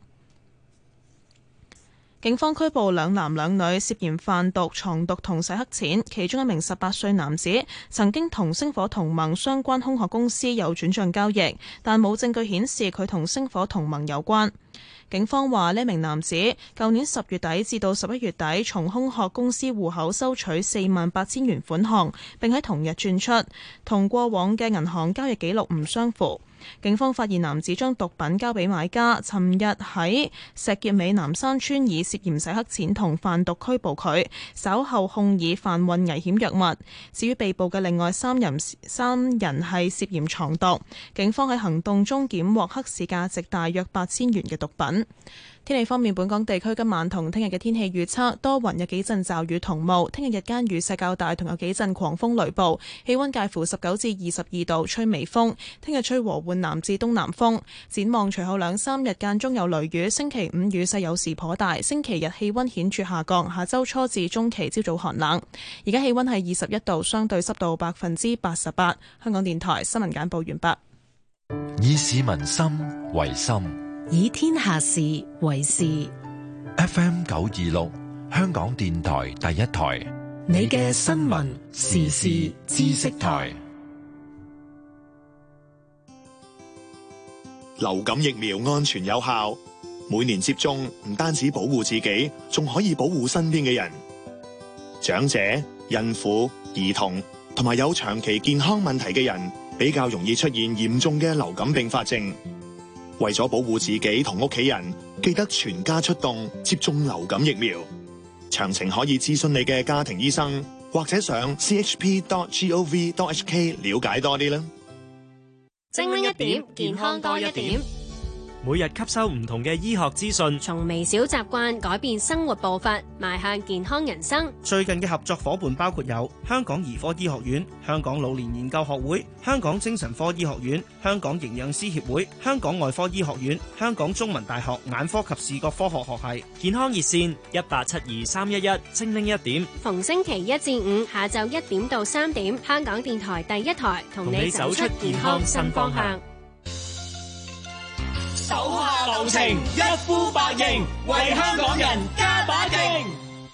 [SPEAKER 1] 警方拘捕兩男兩女，涉嫌販毒、藏毒同洗黑錢。其中一名十八歲男子曾經同星火同盟相關空殼公司有轉賬交易，但冇證據顯示佢同星火同盟有關。警方話呢名男子舊年十月底至到十一月底，從空殼公司戶口收取四萬八千元款項，並喺同日轉出，同過往嘅銀行交易記錄唔相符。警方發現男子將毒品交俾買家，尋日喺石硤尾南山村以涉嫌洗黑錢同販毒拘捕佢，稍後控以販運危險藥物。至於被捕嘅另外三人，三人係涉嫌藏毒，警方喺行動中檢獲黑市價值大約八千元嘅毒品。天氣方面，本港地區今晚同聽日嘅天氣預測多雲，有幾陣驟雨同霧。聽日日間雨勢較大，同有幾陣狂風雷暴。氣溫介乎十九至二十二度，吹微風。聽日吹和緩南至東南風。展望隨後兩三日間中有雷雨，星期五雨勢有時頗大。星期日氣溫顯著下降，下周初至中期朝早寒冷。而家氣溫係二十一度，相對濕度百分之八十八。香港電台新聞簡報完畢。
[SPEAKER 4] 以市民心為心，
[SPEAKER 10] 以天下事為事。
[SPEAKER 4] F M 九二六，香港電台第一台，
[SPEAKER 5] 你嘅新聞時事知識台。
[SPEAKER 21] 流感疫苗安全有效，每年接種唔單止保護自己，仲可以保護身邊嘅人。長者、孕婦、兒童同埋有長期健康問題嘅人，比較容易出現嚴重嘅流感併發症。為咗保護自己同屋企人，記得全家出動接種流感疫苗。詳情可以諮詢你嘅家庭醫生，或者上 c h p dot gov dot h k 了解多啲啦。
[SPEAKER 10] 精靈一點，健康多一點。
[SPEAKER 22] 每日吸收唔同嘅醫學資訊，
[SPEAKER 23] 從微小習慣改變生活步伐，邁向健康人生。
[SPEAKER 22] 最近嘅合作伙伴包括有香港兒科醫學院、香港老年研究學會、香港精神科醫學院、香港營養師協會、香港外科醫學院、香港中文大學眼科及視覺科學學系。健康熱線一八七二三一一，精靈一點。
[SPEAKER 23] 逢星期一至五下晝一點到三點，香港電台第一台同你走出健康新方向。
[SPEAKER 2] 手下留流程，一呼百應，為香港人加把勁。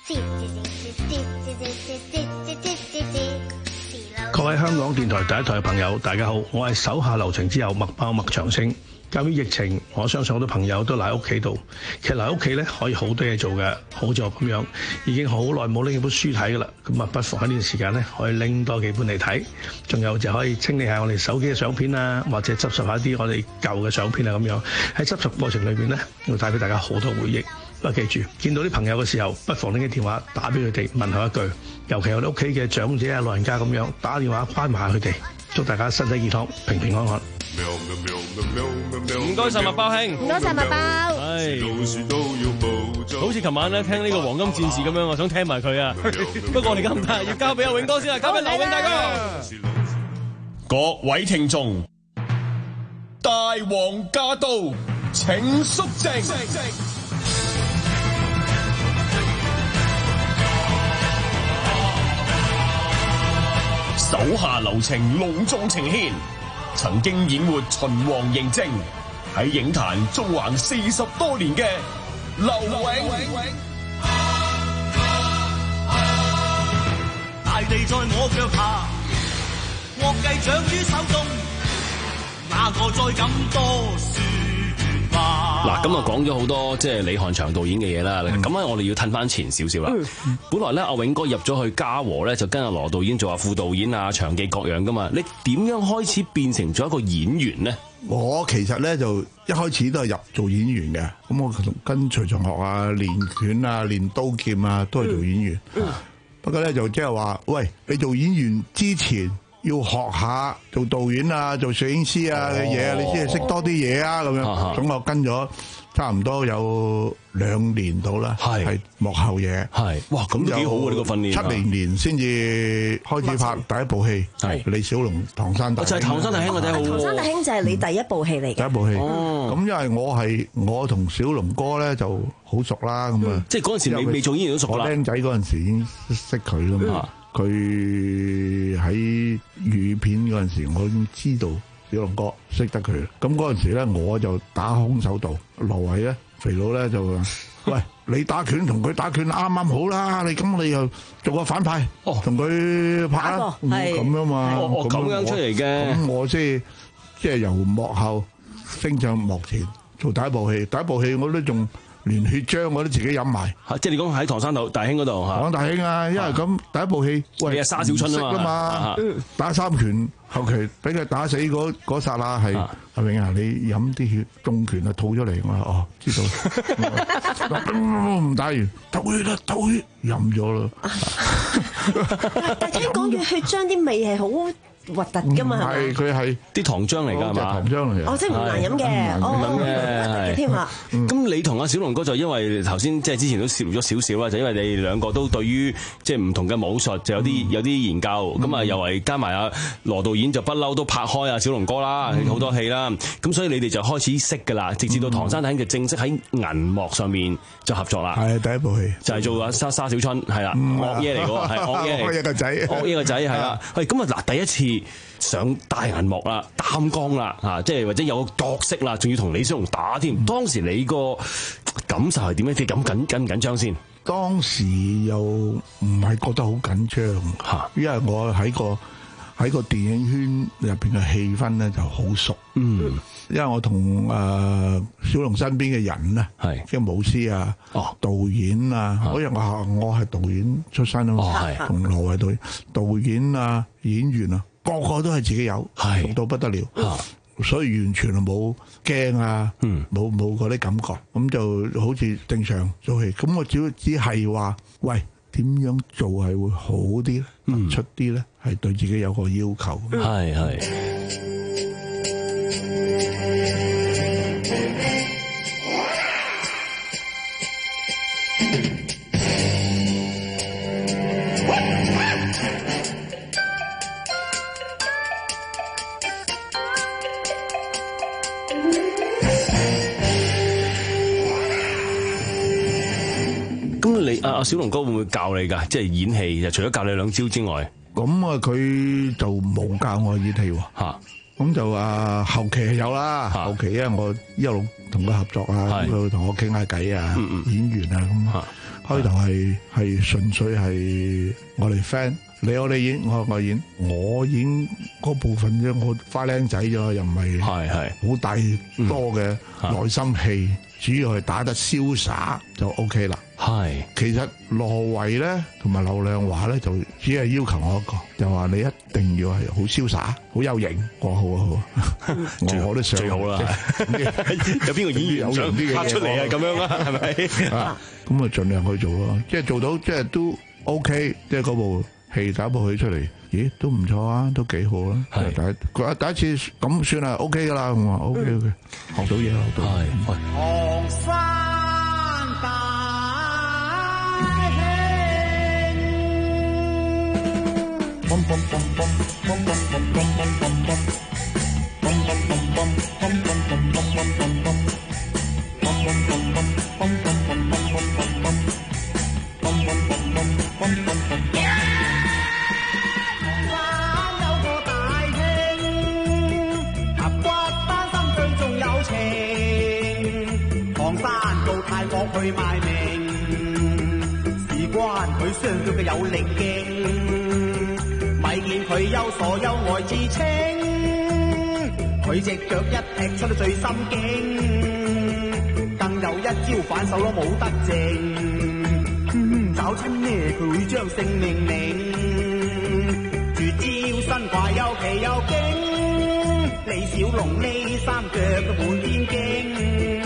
[SPEAKER 3] 各位香港電台第一台嘅朋友，大家好，我係手下留情之友麥包麥長青。鑑於疫情，我相信好多朋友都留喺屋企度。其實留喺屋企咧可以好多嘢做嘅，好似我咁樣已經好耐冇拎幾本書睇㗎啦。咁啊，不妨喺呢段時間咧可以拎多幾本嚟睇。仲有就可以清理下我哋手機嘅相片啊，或者執拾下啲我哋舊嘅相片啊咁樣。喺執拾過程裏邊咧，會帶俾大家好多回憶。不過記住，見到啲朋友嘅時候，不妨拎起電話打俾佢哋問候一句。尤其我哋屋企嘅長者啊、老人家咁樣，打電話關懷下佢哋。祝大家身體健康、平平安安。
[SPEAKER 17] 唔該晒麥包兄，
[SPEAKER 18] 唔該晒麥包。
[SPEAKER 17] 係，好似琴晚咧聽呢個黃金戰士咁樣，我想聽埋佢啊。不過我哋今日要交俾阿永哥先啦，交俾劉永大哥。
[SPEAKER 11] 各位聽眾，大王駕到，請肅靜。手下留情，隆重呈獻。曾經演活秦王嬴政，喺影壇縱橫四十多年嘅劉永。
[SPEAKER 2] 大地在我腳下，國計掌於手中，哪個再敢多說話？
[SPEAKER 6] 嗱，咁啊講咗好多即係李翰祥導演嘅嘢啦。咁咧、嗯、我哋要褪翻前少少啦。嗯、本來咧阿永哥入咗去嘉禾咧，就跟阿羅導演做下副導演啊、場記各樣噶嘛。你點樣開始變成咗一個演員咧？
[SPEAKER 7] 我其實咧就一開始都係入做演員嘅。咁我跟隨從學啊、練拳啊、練刀劍啊，都係做演員。嗯嗯、不過咧就即係話，喂，你做演員之前要學下做導演啊、做攝影師啊嘅嘢，哦、你先係識多啲嘢啊咁樣。咁、啊、我跟咗差唔多有兩年到啦，係幕後嘢。係，哇，咁都幾好喎呢個訓練。七零年先至開始拍第一部戲，係李小龍《唐山大兄》。就係《唐山大兄》我睇好。《唐山大兄》就係你第一部戲嚟嘅。第一部戲。哦。咁因為我係我同小龍哥咧就好熟啦，咁啊。即係嗰陣時未未做演員都熟啦。我僆仔嗰陣時已經識佢噶嘛。佢喺粵片嗰陣時，我已經知道小龍哥識得佢。咁嗰陣時咧，我就打空手道。羅偉咧，肥佬咧就話：喂，你打拳同佢打拳啱啱好啦！你咁你又做個反派，同佢拍啦，咁樣嘛。哦，咁樣出嚟嘅。咁我即係即係由幕後升上幕前做第一部戲。第一部戲我都仲連血漿我都自己飲埋。即係你講喺唐山道大興嗰度嚇。唐大興啊，因為咁第一部戲，喂，你係沙小春啊嘛，打三拳後期俾佢打死嗰嗰剎那係阿永啊，你飲啲血中拳啊吐出嚟，我話哦知道，唔打完吐血啦吐血飲咗啦。
[SPEAKER 18] 但係聽講嘅血漿啲味係好核突㗎嘛，係咪？係佢係啲糖漿嚟㗎，係嘛？糖漿嚟嘅。哦，即係唔難飲嘅，哦，係添啊！咁你同阿小龍哥就因為頭先即係之前都涉獵咗少少啦，就因為你兩個都對於即係唔同嘅武術就有啲有啲研究，咁啊又係加埋阿羅導演就不嬲都拍開阿小龍哥啦，好多戲啦，咁所以你哋就開始識㗎啦，直至到《唐山大兄》就正式喺銀幕上面就合作啦。係第一部戲就係做阿沙沙小春，係啦，惡爺嚟㗎喎，係惡爺嚟。惡爺個仔，惡爺個仔係啦。喂，咁啊嗱，第一次上大銀幕啦，擔綱啦，嚇，即係或者有個角色啦，仲要同李小龍打添。當時你個感受係點樣？你咁緊緊唔緊張先？當時又唔係覺得好緊張嚇，因為我喺個喺個電影圈入邊嘅氣氛咧就好熟。嗯，因為我同誒小龍身邊嘅人咧，係即係武師啊、導演啊，嗰日我我係導演出身啊嘛，同羅偉導演、導演啊、演員啊。個個都係自己有，熟到不得了，所以完全係冇驚啊，冇冇嗰啲感覺，咁就好似正常做戲。咁我只只係話，喂，點樣做係會好啲咧，突出啲咧，係對自己有個要求。係係。阿小龍哥會唔會教你㗎？即係演戲，就除咗教你兩招之外，咁啊佢就冇教我演戲喎。嚇，
[SPEAKER 7] 咁就啊後期係有啦，後期因為我一路同佢合作啊，咁佢會同我傾下偈啊，演員啊咁。開頭係係純粹係我哋 friend，你我你演，我我演，我演嗰部分啫，我花靚仔咗，又唔係係係好大多嘅內心戲，主要係打得瀟灑就 OK 啦。係，其實羅維咧同埋劉亮華咧就只係要求我一個，就話你一定要係好瀟灑、好有型。我好啊好啊，我我都想最好啦。有邊個演員想拍出嚟啊？咁樣啊，係咪？啊，咁啊盡量去做咯，即係做到即係都 OK，即係嗰部戲打部戲出嚟，咦都唔錯啊，都幾好啊。係第一第一次咁算係 OK 噶啦，我話 OK OK，學到嘢學到。係。
[SPEAKER 2] 黃山大。去賣命，事關佢雙腳嘅有力勁，咪見佢有所有愛之情，佢隻腳一踢出到最心境，更有一招反手都冇得剩，嗯、找親呢佢會將性命領，絕招身怪有奇有勁，李小龍呢三腳都滿天經。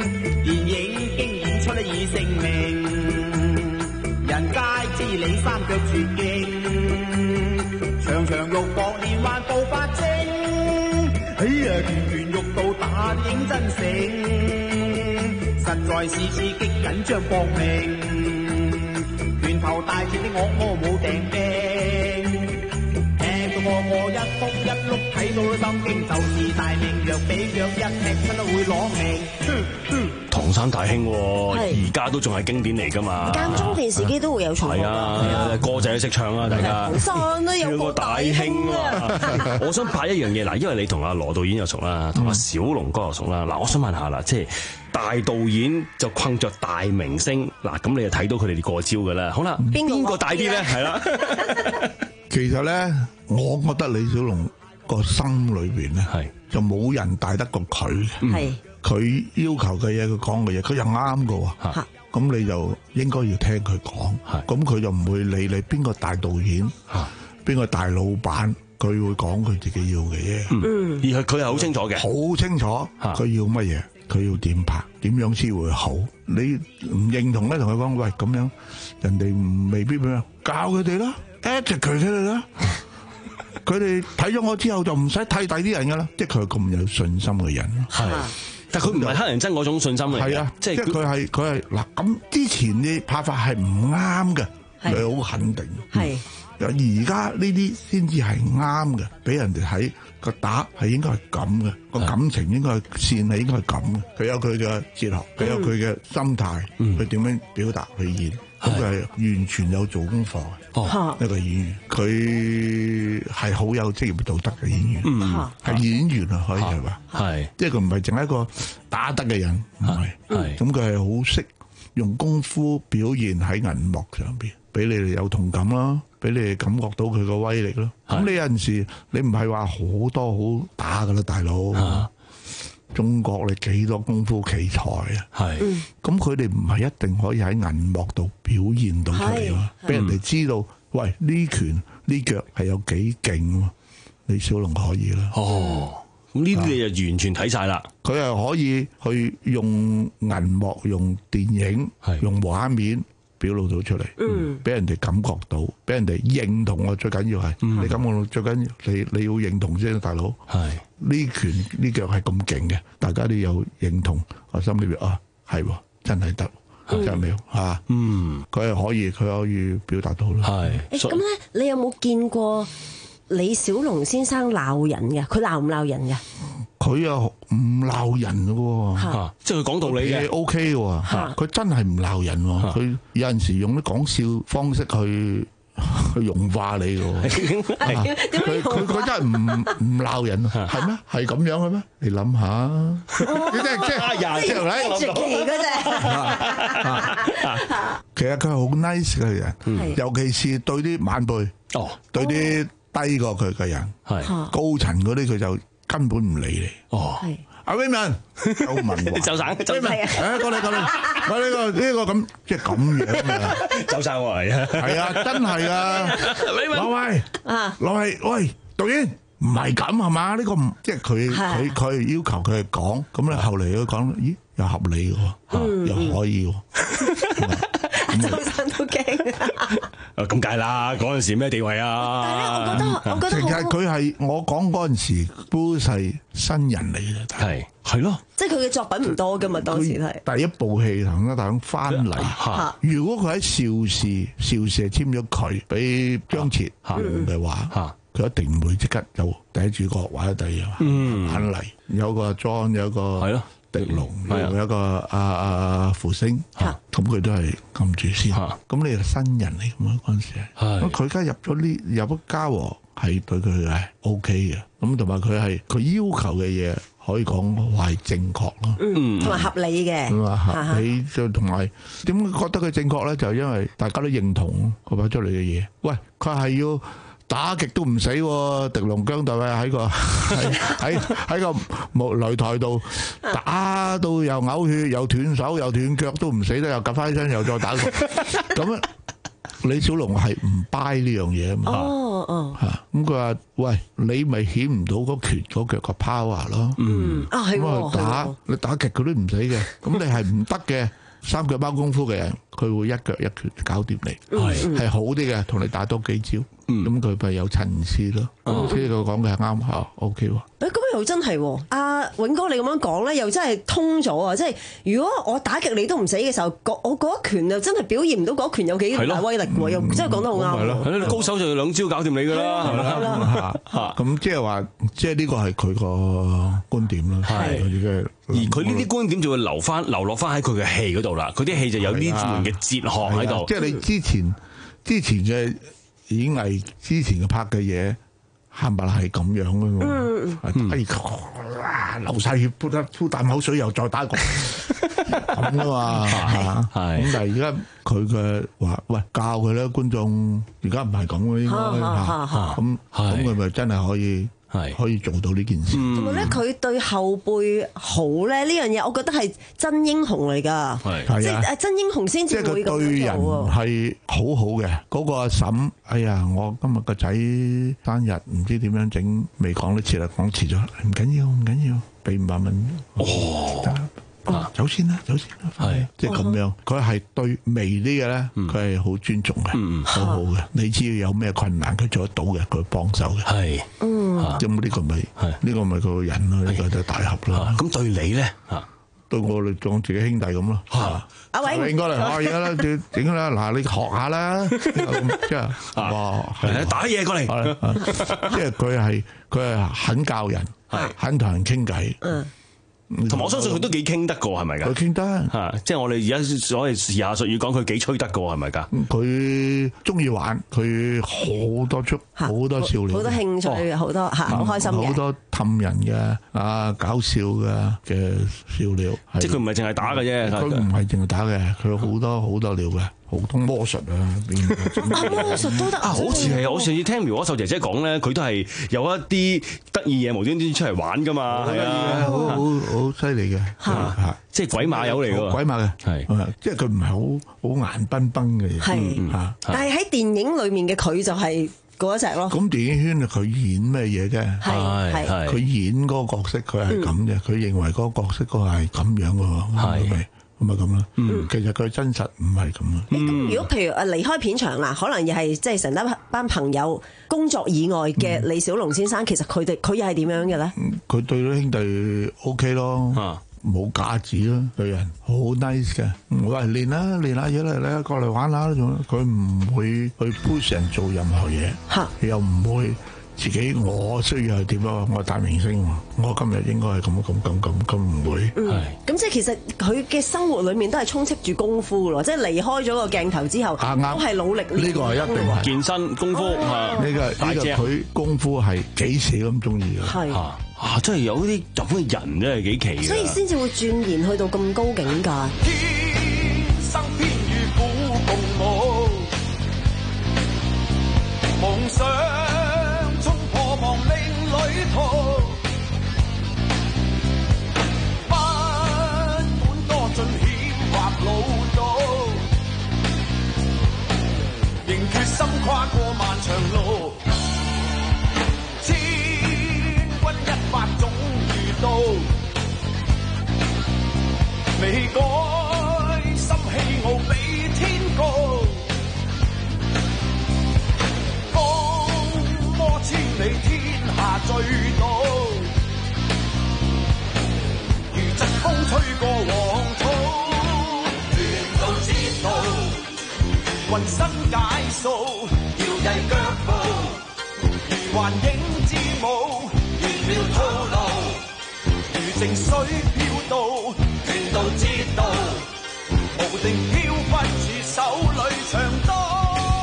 [SPEAKER 2] 以性命，人皆知你三腳絕勁，長長肉搏連環步法精，哎呀拳拳欲到打影真誠，實在是刺激緊張搏命，拳頭大戰的惡魔冇定病，踢到我我一撲一碌睇到心驚，就是大命若比若一踢親都會攞命。
[SPEAKER 6] 唐山大兄而家都仲係經典嚟㗎嘛？
[SPEAKER 18] 間中電視機都會有重播。係
[SPEAKER 6] 啊，歌仔都識唱啊，大家。
[SPEAKER 18] 唐山都有個大兄啊！
[SPEAKER 6] 我想擺一樣嘢嗱，因為你同阿羅導演又熟啦，同阿小龍哥又熟啦。嗱，我想問下啦，即係大導演就困着大明星，嗱咁你就睇到佢哋過招㗎啦。好啦，邊個大啲咧？係啦。
[SPEAKER 7] 其實咧，我覺得李小龍個心裏邊咧，係就冇人大得過佢。係。佢要求嘅嘢，佢講嘅嘢，佢又啱嘅喎。咁你就應該要聽佢講。咁佢就唔會理你邊個大導演，邊個大老闆，佢會講佢自己要嘅嘢。
[SPEAKER 6] 嗯，而係佢係好清楚嘅，
[SPEAKER 7] 好清楚佢要乜嘢，佢要點拍，點樣先會好。你唔認同咧，同佢講喂，咁樣人哋未必點樣，教佢哋啦，一直佢哋啦。佢哋睇咗我之後就唔使睇第啲人噶啦，即係佢係咁有信心嘅人。係。
[SPEAKER 6] 但佢唔係黑人憎嗰種信心嚟嘅，
[SPEAKER 7] 啊、即係佢係佢係嗱咁之前啲拍法係唔啱嘅，你好肯定。係而家呢啲先至係啱嘅，俾人哋睇個打係應該係咁嘅，個感情應該係線係應該係咁嘅。佢有佢嘅哲學，佢、嗯、有佢嘅心態，佢點、嗯、樣表達去演，咁佢係完全有做功課嘅。哦，一個演員，佢係好有職業道德嘅演員，係、嗯、演員啊，可以係嘛？係，即係佢唔係淨係一個打得嘅人，唔係，係，咁佢係好識用功夫表現喺銀幕上邊，俾你哋有同感啦，俾你哋感覺到佢個威力咯。咁你有陣時你唔係話好多好打噶啦，大佬。啊中國你幾多功夫奇才啊？係，咁佢哋唔係一定可以喺銀幕度表現到出嚟咯，俾人哋知道，喂呢拳呢腳係有幾勁喎？李小龍可以啦。哦，咁呢啲你就完全睇晒啦。佢係可以去用銀幕、用電影、用畫面表露到出嚟，嗯，俾人哋感覺到，俾人哋認同啊！最緊要係，你感覺到最緊要，你你要認同先，大佬。係。呢拳呢腳係咁勁嘅，大家都有認同，我心裏邊啊係喎，真係得，真係妙嚇。嗯，佢係可以，佢可以表達到咯。係。
[SPEAKER 18] 誒咁咧，你有冇見過李小龍先生鬧人嘅？佢鬧唔鬧人嘅？佢又唔鬧人嘅喎，即係佢講道理嘅 O K 嘅喎，佢真係唔鬧人喎。佢有陣時用啲講笑方式去。
[SPEAKER 7] 佢融化你嘅喎。佢佢佢真係唔唔鬧人啊？係咩？係咁樣嘅咩？你諗下，你真係即係即係嚟
[SPEAKER 18] 絕奇嗰隻。
[SPEAKER 7] 其實佢係好 nice 嘅人，尤其是對啲晚輩，對啲低過佢嘅人，高層嗰啲佢就根本唔理你。哦，阿 Raymond，周文華，
[SPEAKER 6] 周生，周生，
[SPEAKER 7] 誒過嚟過嚟，我呢個呢個咁即係咁樣啊，
[SPEAKER 6] 周生我嚟啊，
[SPEAKER 7] 係啊，真係啊，攞位，攞位，喂，導演唔係咁係嘛？呢個唔即係佢佢佢要求佢係講，咁咧後嚟佢講，咦又合理喎，又可以喎。
[SPEAKER 18] 周生都驚
[SPEAKER 6] 啊！咁解啦，嗰陣時咩地位啊？
[SPEAKER 18] 但係咧，我覺得我覺得
[SPEAKER 7] 其實佢係我講嗰陣時都係新人嚟嘅，
[SPEAKER 6] 係係咯，
[SPEAKER 18] 即係佢嘅作品唔多噶嘛，當時係
[SPEAKER 7] 第一部戲同一大佬翻嚟。如果佢喺邵氏，邵氏係簽咗佢俾張徹嘅話，佢一定唔會即刻就第一主角或者第二翻嚟。有個 John， 有個係咯。狄龍有一個阿阿傅聲，咁佢都係撳住先。咁你係新人嚟咁啊？嗰陣時係，咁佢而家入咗呢入咗嘉禾係對佢係 O K 嘅。咁同埋佢係佢要求嘅嘢可以講話係正確咯，
[SPEAKER 18] 嗯，同埋合理嘅。
[SPEAKER 7] 咁啊合理就同埋點解覺得佢正確咧？就因為大家都認同佢擺出嚟嘅嘢。喂，佢係要。打極都唔死喎，狄龍姜大衛喺個喺喺個木擂台度打到又嘔血又斷手又斷腳都唔死得，又夾翻起身又再打過。咁啊，李小龍係唔 buy 呢樣嘢啊嘛。哦哦。嚇，咁佢話：喂，你咪顯唔到嗰拳嗰腳個 power 咯。嗯。啊係喎。打你打極佢都唔死嘅，咁你係唔得嘅。三腳貓功夫嘅人，佢會一腳一拳搞掂你，係係好啲嘅，同你打多幾招，咁佢咪有層次咯。所以佢講嘅係啱嚇 ，OK 喎。
[SPEAKER 18] 誒咁又真係喎，阿永哥你咁樣講咧，又真係通咗啊！即係如果我打極你都唔死嘅時候，我嗰一拳又真係表現唔到嗰一拳有幾大威力喎，又真係講得好啱。
[SPEAKER 6] 係咯，高手就要兩招搞掂你㗎啦，係啦。
[SPEAKER 7] 咁即係話，即係呢個係佢個觀點啦。係。
[SPEAKER 6] 而佢呢啲觀點就會留翻流落翻喺佢嘅戲嗰度啦，佢啲戲就有呢門嘅哲學喺度。
[SPEAKER 7] 即係你之前之前嘅演藝之前嘅拍嘅嘢，係咪係咁樣嘅嘛？哎，流晒血，潑得潑啖口水，又再打過咁噶嘛？係。咁但係而家佢嘅話，喂，教佢咧，觀眾而家唔係咁嘅應該嚇，咁咁佢咪真係可以。係可以做到呢件事，
[SPEAKER 18] 同埋咧佢對後輩好咧呢樣嘢，我覺得係真英雄嚟㗎，係即係真英雄先至會咁做。
[SPEAKER 7] 對人係好好嘅。嗰個阿嬸，哎呀，我今日個仔生日，唔知點樣整，未講得切啦，講遲咗，唔緊要，唔緊要，俾五百蚊。哦。走先啦，走先啦，係即係咁樣。佢係對微啲嘅咧，佢係好尊重嘅，好好嘅。你知有咩困難，佢做得到嘅，佢幫手嘅。係，嗯，咁呢個咪呢個咪佢個人咯，呢個就大俠啦。
[SPEAKER 6] 咁對你咧嚇，
[SPEAKER 7] 對我哋當自己兄弟咁咯。
[SPEAKER 18] 阿偉，
[SPEAKER 7] 應該嚟學嘢啦，整啦，嗱你學下啦，即係哇，
[SPEAKER 6] 打嘢過嚟，
[SPEAKER 7] 即係佢係佢係肯教人，肯同人傾偈。
[SPEAKER 6] 同埋我相信佢都幾傾得過，係咪㗎？
[SPEAKER 7] 佢傾得
[SPEAKER 6] 嚇，即係我哋而家所謂時下術語講，佢幾吹得過，係咪㗎？
[SPEAKER 7] 佢中意玩，佢好多出，好多笑料，
[SPEAKER 18] 好多興趣，好多嚇，好開心嘅，
[SPEAKER 7] 好多氹人嘅啊，搞笑嘅嘅笑料。
[SPEAKER 6] 即係佢唔係淨係打嘅啫，
[SPEAKER 7] 佢唔係淨係打嘅，佢好多好多料嘅。好多魔術啊！
[SPEAKER 18] 魔術都得啊！
[SPEAKER 6] 好似係啊！我上次聽苗可秀姐姐講咧，佢都係有一啲得意嘢無端端出嚟玩噶嘛，係啊，
[SPEAKER 7] 好好好犀利嘅，
[SPEAKER 6] 嚇，即係鬼馬友嚟㗎，
[SPEAKER 7] 鬼馬嘅，係，即係佢唔係好好眼崩崩嘅嘢，
[SPEAKER 18] 係嚇。但係喺電影裡面嘅佢就係嗰一隻咯。
[SPEAKER 7] 咁電影圈佢演咩嘢啫？
[SPEAKER 18] 係係，
[SPEAKER 7] 佢演嗰個角色佢係咁嘅，佢認為嗰個角色嗰個係咁樣嘅喎，係。咁咪咁啦，其實佢真實唔係咁啦。
[SPEAKER 18] 咁如果譬如誒離開片場啦，可能又係即係成班班朋友工作以外嘅李小龍先生，其實佢哋佢又係點樣嘅咧？
[SPEAKER 7] 佢對啲兄弟 O K 咯，冇架子咯，對人好 nice 嘅。我話練啦，練下嘢嚟咧，過嚟玩下，佢唔會去 push 人做任何嘢，又唔會自己我需要係點咯？我係大明星，我今日應該係咁咁咁咁咁唔會。
[SPEAKER 18] 嗯，咁即係其實佢嘅生活裡面都係充斥住功夫咯，即係離開咗個鏡頭之後，
[SPEAKER 7] 啱啱
[SPEAKER 18] 都係努力練。
[SPEAKER 7] 呢個係一定係
[SPEAKER 6] 健身功夫
[SPEAKER 7] 呢個呢個佢功夫係幾時咁中意嘅。
[SPEAKER 18] 係
[SPEAKER 6] 啊啊！真係有啲日本嘅人真係幾奇嘅，
[SPEAKER 18] 所以先至會鑽研去到咁高境界。
[SPEAKER 15] 天生偏與苦共舞，夢想衝破亡命旅途，不管多盡險或老道，仍決心跨過漫長路。千軍一發總遇到，未改心氣傲比天高。千里天下最島，如疾風吹過黃土，斷道之道，渾身解數，搖曳腳步，如幻影之舞，玄妙套路，如靜水飄到，斷道之道，無定飄忽似手裏長刀。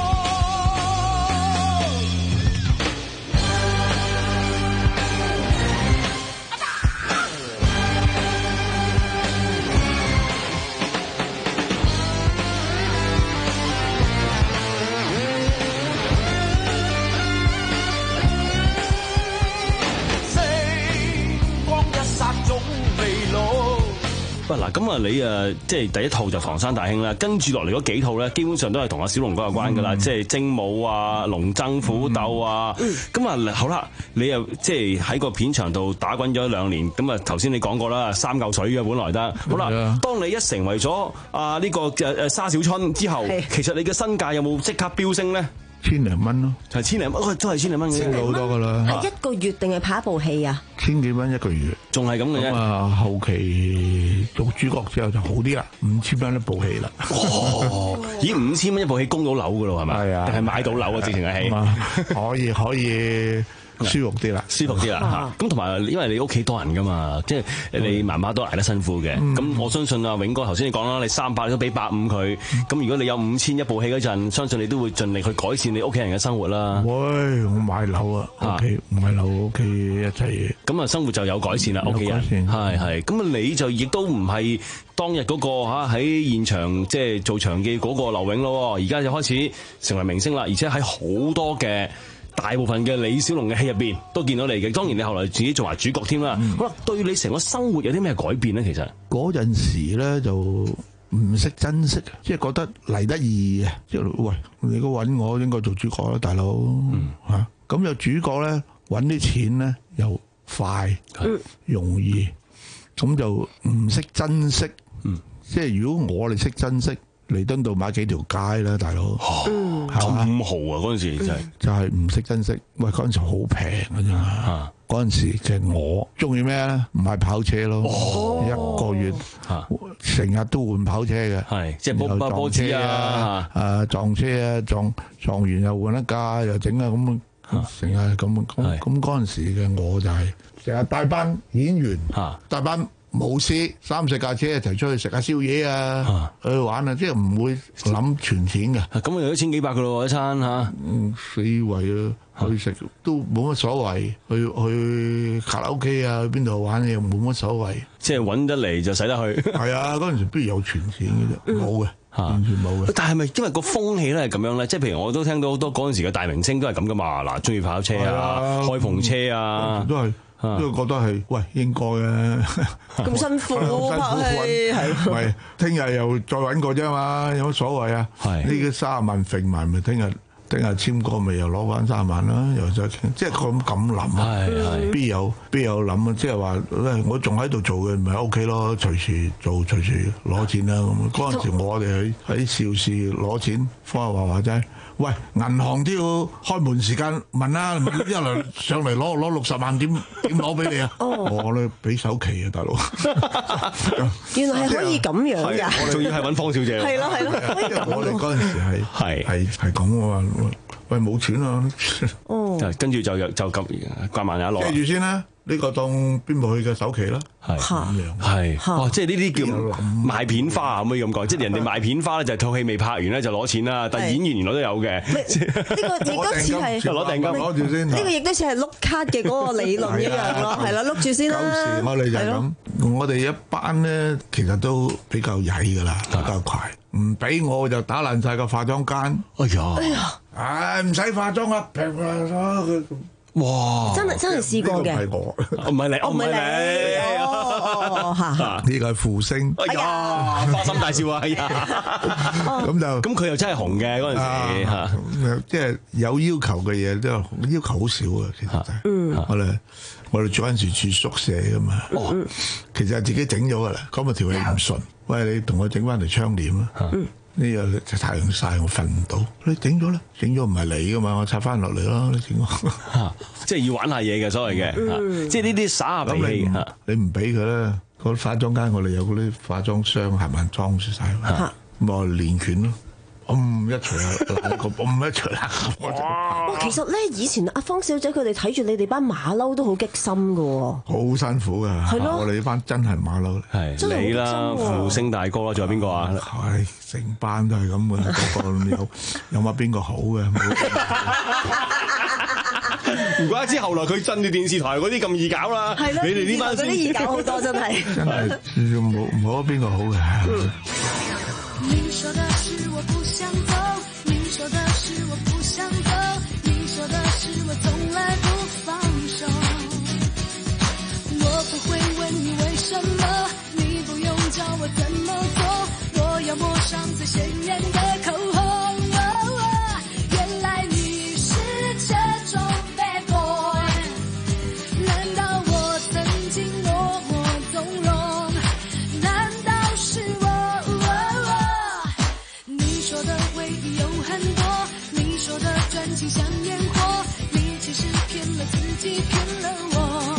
[SPEAKER 6] 喂，嗱，咁啊，你誒即係第一套就房山大兄啦，跟住落嚟嗰幾套咧，基本上都係同阿小龍哥有關噶啦，嗯、即係精武啊、龍爭虎鬥啊，咁啊、嗯、好啦，你又即係喺個片場度打滾咗兩年，咁啊頭先你講過啦，三嚿水嘅本來得，好啦，嗯、當你一成為咗啊呢個誒誒沙小春之後，是其實你嘅身價有冇即刻飆升咧？
[SPEAKER 7] 千零蚊咯，
[SPEAKER 6] 係千零蚊，都係千零蚊嘅，
[SPEAKER 7] 升咗好多噶啦。
[SPEAKER 18] 係一個月定係拍一部戲啊？
[SPEAKER 7] 千幾蚊一個月，
[SPEAKER 6] 仲係咁嘅啫。
[SPEAKER 7] 咁啊，後期做主角之後就好啲啦，五千蚊一部戲啦。
[SPEAKER 6] 哦，咦，五千蚊一部戲供到樓噶咯，係咪？係啊，定係買到樓啊？直情係戲，
[SPEAKER 7] 可以可以。舒服啲啦，
[SPEAKER 6] 舒服啲啦嚇。咁同埋，因為你屋企多人噶嘛，即係你媽媽都捱得辛苦嘅。咁、嗯、我相信啊，永哥頭先你講啦，你三百都俾百五佢。咁、嗯、如果你有五千一部戲嗰陣，相信你都會盡力去改善你屋企人嘅生活啦。
[SPEAKER 7] 喂，我買樓啊，屋企買樓，屋企一切嘢。咁
[SPEAKER 6] 啊，生活就有改善啦，屋企人係係。咁啊，你就亦都唔係當日嗰個嚇喺現場即係做場記嗰個劉永咯。而家就開始成為明星啦，而且喺好多嘅。大部分嘅李小龍嘅戲入邊都見到你嘅，當然你後來自己做埋主角添啦。嗯、好啦，對你成個生活有啲咩改變咧？其實
[SPEAKER 7] 嗰陣時咧就唔識珍惜，即係覺得嚟得易啊！即係喂，你如果揾我應該做主角啦，大佬嚇。咁有、嗯啊、主角咧揾啲錢咧又快、嗯、容易，咁就唔識珍惜。嗯、即係如果我哋識珍惜。彌敦道買幾條街啦，大佬，
[SPEAKER 6] 咁豪啊！嗰陣時就係
[SPEAKER 7] 就係唔識珍惜。喂，嗰陣時好平㗎咋，嗰陣時其實我中意咩咧？唔係跑車咯，一個月成日都換跑車嘅，
[SPEAKER 6] 係即係波波波車啊，
[SPEAKER 7] 啊撞車啊，撞撞完又換一架，又整啊咁，成日咁咁咁嗰陣時嘅我就係成日帶班演員，帶班。冇事，三四架車一齊出去食下宵夜啊，去玩啊，即係唔會諗存錢嘅。
[SPEAKER 6] 咁啊，有一千幾百噶咯一餐嚇，
[SPEAKER 7] 嗯，四圍啊，去食都冇乜所謂。去去卡拉 OK 啊，去邊度玩又冇乜所謂。
[SPEAKER 6] 即係揾得嚟就使得去。
[SPEAKER 7] 係啊，嗰陣時邊有存錢嘅啫，冇嘅，完全冇嘅。
[SPEAKER 6] 但係咪因為個風氣咧係咁樣咧？即係譬如我都聽到好多嗰陣時嘅大明星都係咁噶嘛，嗱，中意跑車啊，開篷車啊，
[SPEAKER 7] 都係。都覺得係喂應該啊，
[SPEAKER 18] 咁辛苦拍戲係，
[SPEAKER 7] 唔係聽日又再揾個啫嘛，有乜所謂啊？係呢個三十萬揈埋咪聽日聽日簽過咪又攞翻三十萬啦，又再傾，即係咁咁諗啊？係係，邊有邊有諗啊？即係話咧，我仲喺度做嘅，咪 O K 咯，隨時做隨時攞錢啦咁。嗰陣時我哋喺喺邵氏攞錢，方華話齋。喂，銀行都要開門時間問啦，一來上嚟攞攞六十萬點點攞俾你啊？我咧俾首期啊，大佬。
[SPEAKER 18] 原來係可以咁樣㗎，
[SPEAKER 6] 仲要係揾方小姐。
[SPEAKER 18] 係咯係咯，
[SPEAKER 7] 我哋嗰陣時係係係係咁喎，喂冇錢啊！哦，
[SPEAKER 18] 哦，
[SPEAKER 6] 就跟住就就咁掛萬有一攞。
[SPEAKER 7] 記住先啦，呢個當邊部戲嘅首期啦，
[SPEAKER 6] 係
[SPEAKER 7] 咁樣。
[SPEAKER 6] 係，哦，即係呢啲叫賣片花，可唔可以咁講？即係人哋賣片花咧，就係套戲未拍完咧就攞錢啦，但係演員原來都有嘅。
[SPEAKER 18] 呢個亦都似係
[SPEAKER 6] 攞定金，
[SPEAKER 7] 攞住先。
[SPEAKER 18] 呢個亦都似係碌卡嘅嗰個理論一樣咯，係啦，碌住先啦。
[SPEAKER 7] 舊時我哋就係咁，我哋一班咧其實都比較曳噶啦，比較快。唔俾我就打爛晒個化妝間。
[SPEAKER 6] 哎呀！
[SPEAKER 18] 哎呀！
[SPEAKER 7] 唉，唔使化妝啊，平咗。
[SPEAKER 6] 哇！
[SPEAKER 18] 真係真係試過嘅。
[SPEAKER 7] 係我，
[SPEAKER 6] 唔係你，我唔係你。
[SPEAKER 18] 哦，嚇！
[SPEAKER 7] 呢個係負星。
[SPEAKER 6] 哎呀！花心大笑啊！哎呀！
[SPEAKER 7] 咁就
[SPEAKER 6] 咁佢又真係紅嘅嗰陣時嚇，
[SPEAKER 7] 即係有要求嘅嘢都要求好少啊，其實就係。嗯。我哋我哋嗰陣時住宿舍噶嘛。哦。其實係自己整咗噶啦，咁啊條氣唔順。喂，你同我整翻條窗簾啊！呢日太陽曬，我瞓唔到。你整咗啦，整咗唔係你噶嘛，我拆翻落嚟咯。你整我，
[SPEAKER 6] 即係要玩下嘢嘅所謂嘅，即係呢啲耍下脾氣嘅。
[SPEAKER 7] 你唔俾佢咧，嗰化妝間我哋有嗰啲化妝箱，係咪裝住晒？咁我練拳咯。嗯，一錘啊，嗱個嗯一錘啦！
[SPEAKER 18] 哇，其實咧以前阿方小姐佢哋睇住你哋班馬騮都好激心噶喎，
[SPEAKER 7] 好辛苦噶。係咯，我哋呢班真係馬騮。
[SPEAKER 6] 係你啦，負星大哥啦，仲有邊個啊？
[SPEAKER 7] 係成班都係咁嘅，個個有有乜邊個好嘅？
[SPEAKER 6] 唔怪之後來佢震住電視台嗰啲咁易搞啦。
[SPEAKER 18] 係咯，
[SPEAKER 6] 你哋呢班
[SPEAKER 18] 嗰啲易搞好多真係。
[SPEAKER 7] 真係冇冇邊個好嘅。
[SPEAKER 20] 你說的是我不想走，你說的是我不想走，你說的是我從來不放手。我不會問你為什麼，你不用教我怎麼做，我要抹上最鮮豔的口紅。原來你是這種 bad boy， 難道我曾經默默縱容？難道是我？有很多，你說的專情像煙火，你其實騙了自己，騙了我。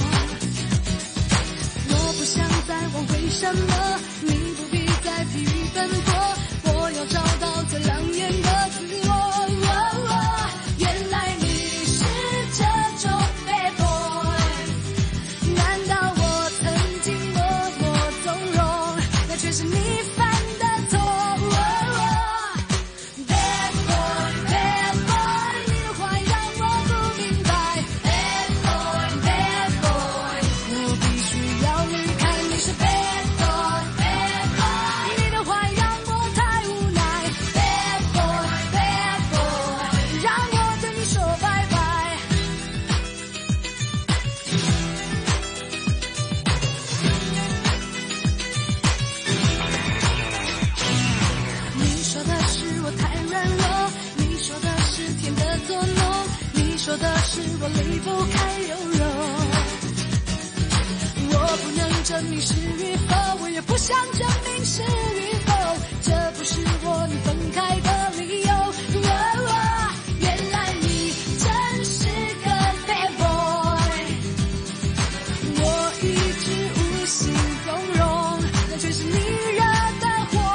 [SPEAKER 20] 我不想再問為什麼，你不必再疲於奔波，我要找到最亮眼的自我。原來你是這種 bad boy， 難道我曾經默默縱容，那卻是你犯的錯。說的是我離不開柔柔，我不能證明是與否，我也不想證明是與否，這不是我你分開的理由。原來你真是個 bad boy， 我一直無心縱容，但卻是你惹的禍。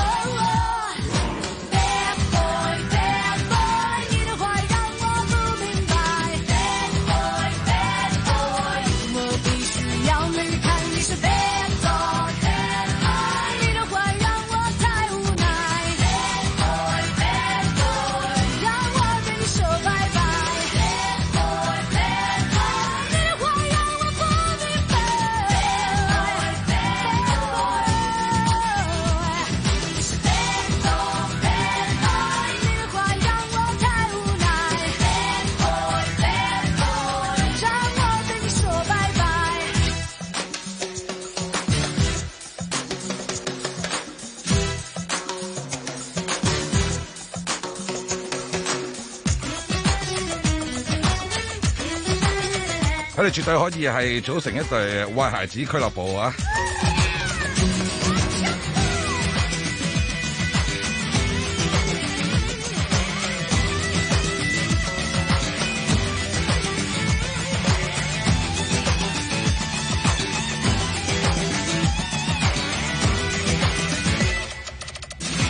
[SPEAKER 19] 佢哋絕對可以係組成一隊壞孩子俱樂部啊！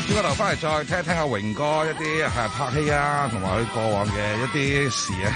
[SPEAKER 19] 轉個頭翻嚟再聽一聽阿榮哥一啲係拍戲啊，同埋佢過往嘅一啲事啊。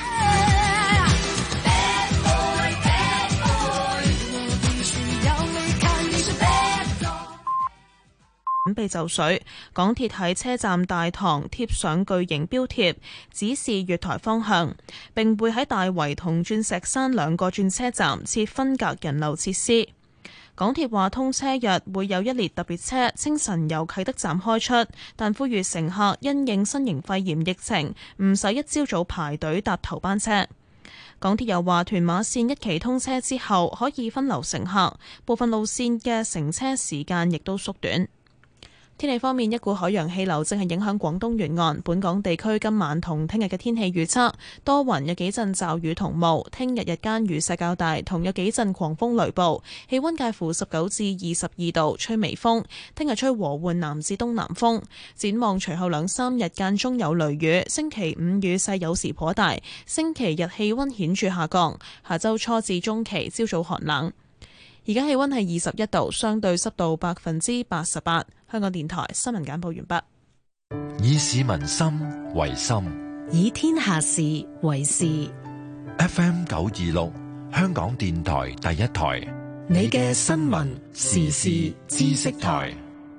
[SPEAKER 1] 準備就緒，港鐵喺車站大堂貼上巨型標貼，指示月台方向，並會喺大圍同鑽石山兩個轉車站設分隔人流設施。港鐵話通車日會有一列特別車清晨由啟德站開出，但呼籲乘客因應新型肺炎疫情，唔使一朝早排隊搭頭班車。港鐵又話屯馬線一期通車之後可以分流乘客，部分路線嘅乘車時間亦都縮短。天氣方面，一股海洋氣流正係影響廣東沿岸，本港地區今晚同聽日嘅天氣預測多雲，有幾陣驟雨同霧。聽日日間雨勢較大，同有幾陣狂風雷暴，氣溫介乎十九至二十二度，吹微風。聽日吹和緩南至東南風。展望隨後兩三日間中有雷雨，星期五雨勢有時頗大，星期日氣溫顯著下降。下周初至中期朝早寒冷。而家氣溫係二十一度，相對濕度百分之八十八。香港電台新聞簡報完畢。
[SPEAKER 4] 以市民心為心，
[SPEAKER 10] 以天下事為事。
[SPEAKER 4] F M 九二六，香港電台第一台，
[SPEAKER 5] 你嘅新聞時事知識台。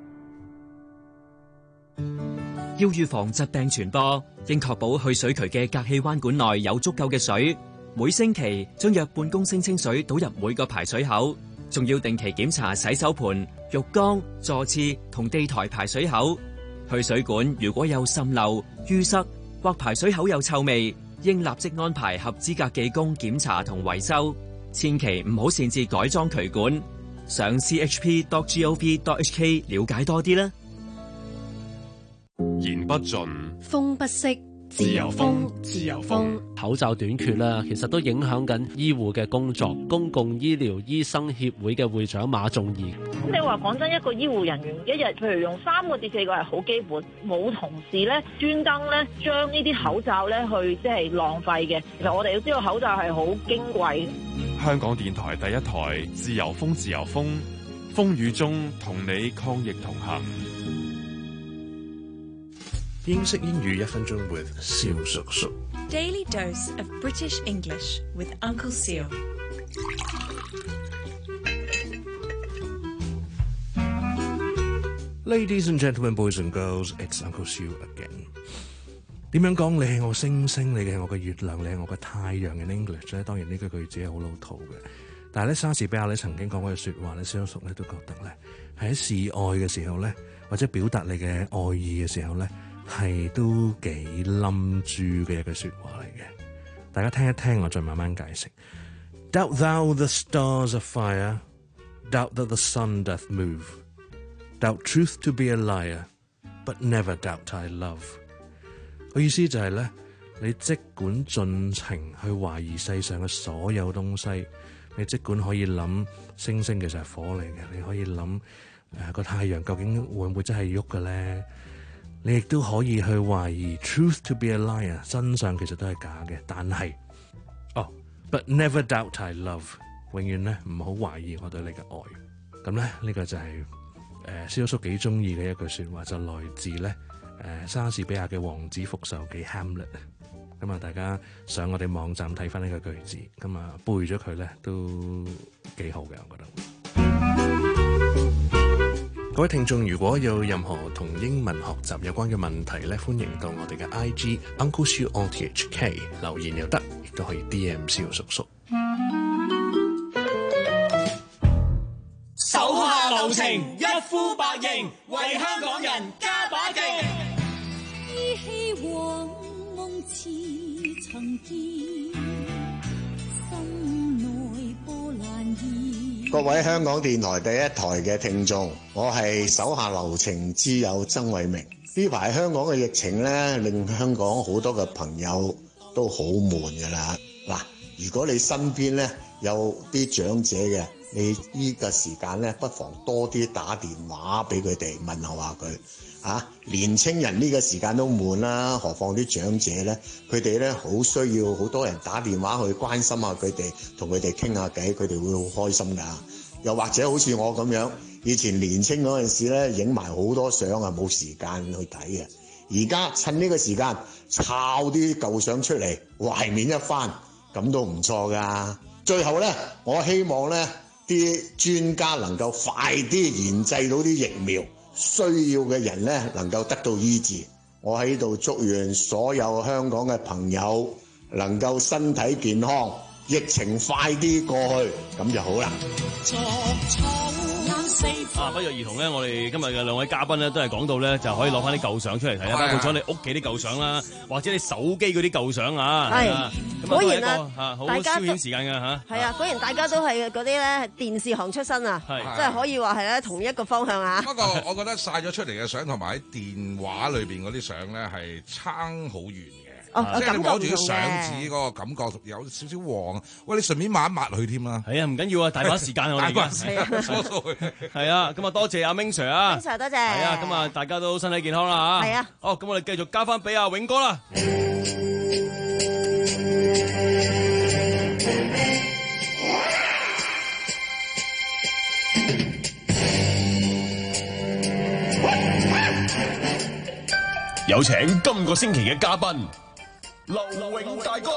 [SPEAKER 8] 要預防疾病傳播，應確保去水渠嘅隔氣彎管內有足夠嘅水。每星期將約半公升清水倒入每個排水口。仲要定期檢查洗手盆、浴缸、座廁同地台排水口。去水管如果有滲漏、淤塞或排水口有臭味，應立即安排合資格技工檢查同維修。千祈唔好擅自改裝渠管。上 c h p dot gov dot h k 了解多啲啦。
[SPEAKER 9] 言不盡，
[SPEAKER 10] 風不息。
[SPEAKER 9] 自由風，自由風。
[SPEAKER 12] 口罩短缺啦，其實都影響緊醫護嘅工作。公共醫療醫生協會嘅會長馬仲儀，
[SPEAKER 24] 咁你話講真，一個醫護人員一日譬如用三個至四個係好基本，冇同事咧專登咧將呢啲口罩咧去即係浪費嘅。其實我哋要知道口罩係好矜貴。
[SPEAKER 9] 香港電台第一台，自由風，自由風，風雨中同你抗疫同行。
[SPEAKER 25] 英式英語一分鐘 with 蕭叔叔。
[SPEAKER 26] Daily dose of British English with Uncle Seal。
[SPEAKER 25] Ladies and gentlemen, boys and girls, it's Uncle Seal again。點樣講？你係我星星，你係我嘅月亮，你係我嘅太陽嘅 English 咧？當然呢句句子係好老土嘅，但係咧莎士比亞咧曾經講過嘅説話咧，蕭叔咧都覺得咧係喺示愛嘅時候咧，或者表達你嘅愛意嘅時候咧，係都幾冧住嘅一句説話嚟嘅，大家聽一聽，我再慢慢解釋。Doubt thou the stars of fire, doubt that the sun doth move, doubt truth to be a liar, but never doubt I love。個意思就係咧，你即管盡情去懷疑世上嘅所有東西，你即管可以諗星星其實係火嚟嘅，你可以諗誒個太陽究竟會唔會真係喐嘅咧？你亦都可以去懷疑 truth to be a liar， 真相其實都係假嘅，但係哦 ，but never doubt I love， 永遠咧唔好懷疑我對你嘅愛。咁咧呢個就係誒蕭叔幾中意嘅一句説話，就來自咧誒莎士比亞嘅《王子復仇記》Hamlet。咁啊，大家上我哋網站睇翻呢個句子，咁啊背咗佢咧都幾好嘅，我覺得。各位聽眾，如果有任何同英文學習有關嘅問題咧，歡迎到我哋嘅 I G Uncle Siu O T H K 留言又得，亦都可以 D M 蕭叔叔。
[SPEAKER 2] 手下留情，一呼百應，為香港人加把勁。
[SPEAKER 20] 依稀往夢似曾見，心內波瀾現。
[SPEAKER 27] 各位香港電台第一台嘅聽眾，我係手下留情之友曾偉明。呢排香港嘅疫情咧，令香港好多嘅朋友都好悶噶啦。嗱，如果你身邊咧有啲長者嘅，你呢個時間咧，不妨多啲打電話俾佢哋問候下佢。啊，年青人呢個時間都悶啦，何況啲長者咧，佢哋咧好需要好多人打電話去關心下佢哋，同佢哋傾下偈，佢哋會好開心㗎。又或者好似我咁樣， 以前年青嗰陣時咧，影埋好多相啊，冇時間去睇嘅。而家趁呢個時間抄啲舊相出嚟，懷緬一番，咁都唔錯噶。最後咧，我希望咧啲專家能夠快啲研製到啲疫苗，需要嘅人咧能夠得到醫治。我喺度祝願所有香港嘅朋友能夠身體健康，疫情快啲過去，咁就好啦。
[SPEAKER 17] 啊！不約而同咧，我哋今日嘅兩位嘉賓咧，都係講到咧，就可以攞翻啲舊相出嚟睇啦，包括咗你屋企啲舊相啦，或者你手機嗰啲舊相啊。係，
[SPEAKER 18] 果然啊，
[SPEAKER 17] 嚇好
[SPEAKER 18] 大家
[SPEAKER 17] 消遣時間㗎嚇。
[SPEAKER 18] 係啊，果然大家都係嗰啲咧電視行出身啊，即係可以話係咧同一個方向啊。
[SPEAKER 19] 不過我覺得晒咗出嚟嘅相同埋喺電話裏邊嗰啲相咧係差好遠嘅。
[SPEAKER 18] 哦，
[SPEAKER 19] 即係你攞住啲相紙嗰個感覺有少少黃，喂，你順便抹一抹佢添啦。
[SPEAKER 17] 係啊，唔緊要啊，大把時間我哋而家。係啊，咁啊多謝阿 Ming Sir 啊。
[SPEAKER 18] Ming Sir 多謝。
[SPEAKER 17] 係啊，咁啊大家都身體健康啦嚇。
[SPEAKER 18] 係啊。
[SPEAKER 17] 好，咁我哋繼續交翻俾阿永哥啦。
[SPEAKER 11] 有請今個星期嘅嘉賓。劉永大哥，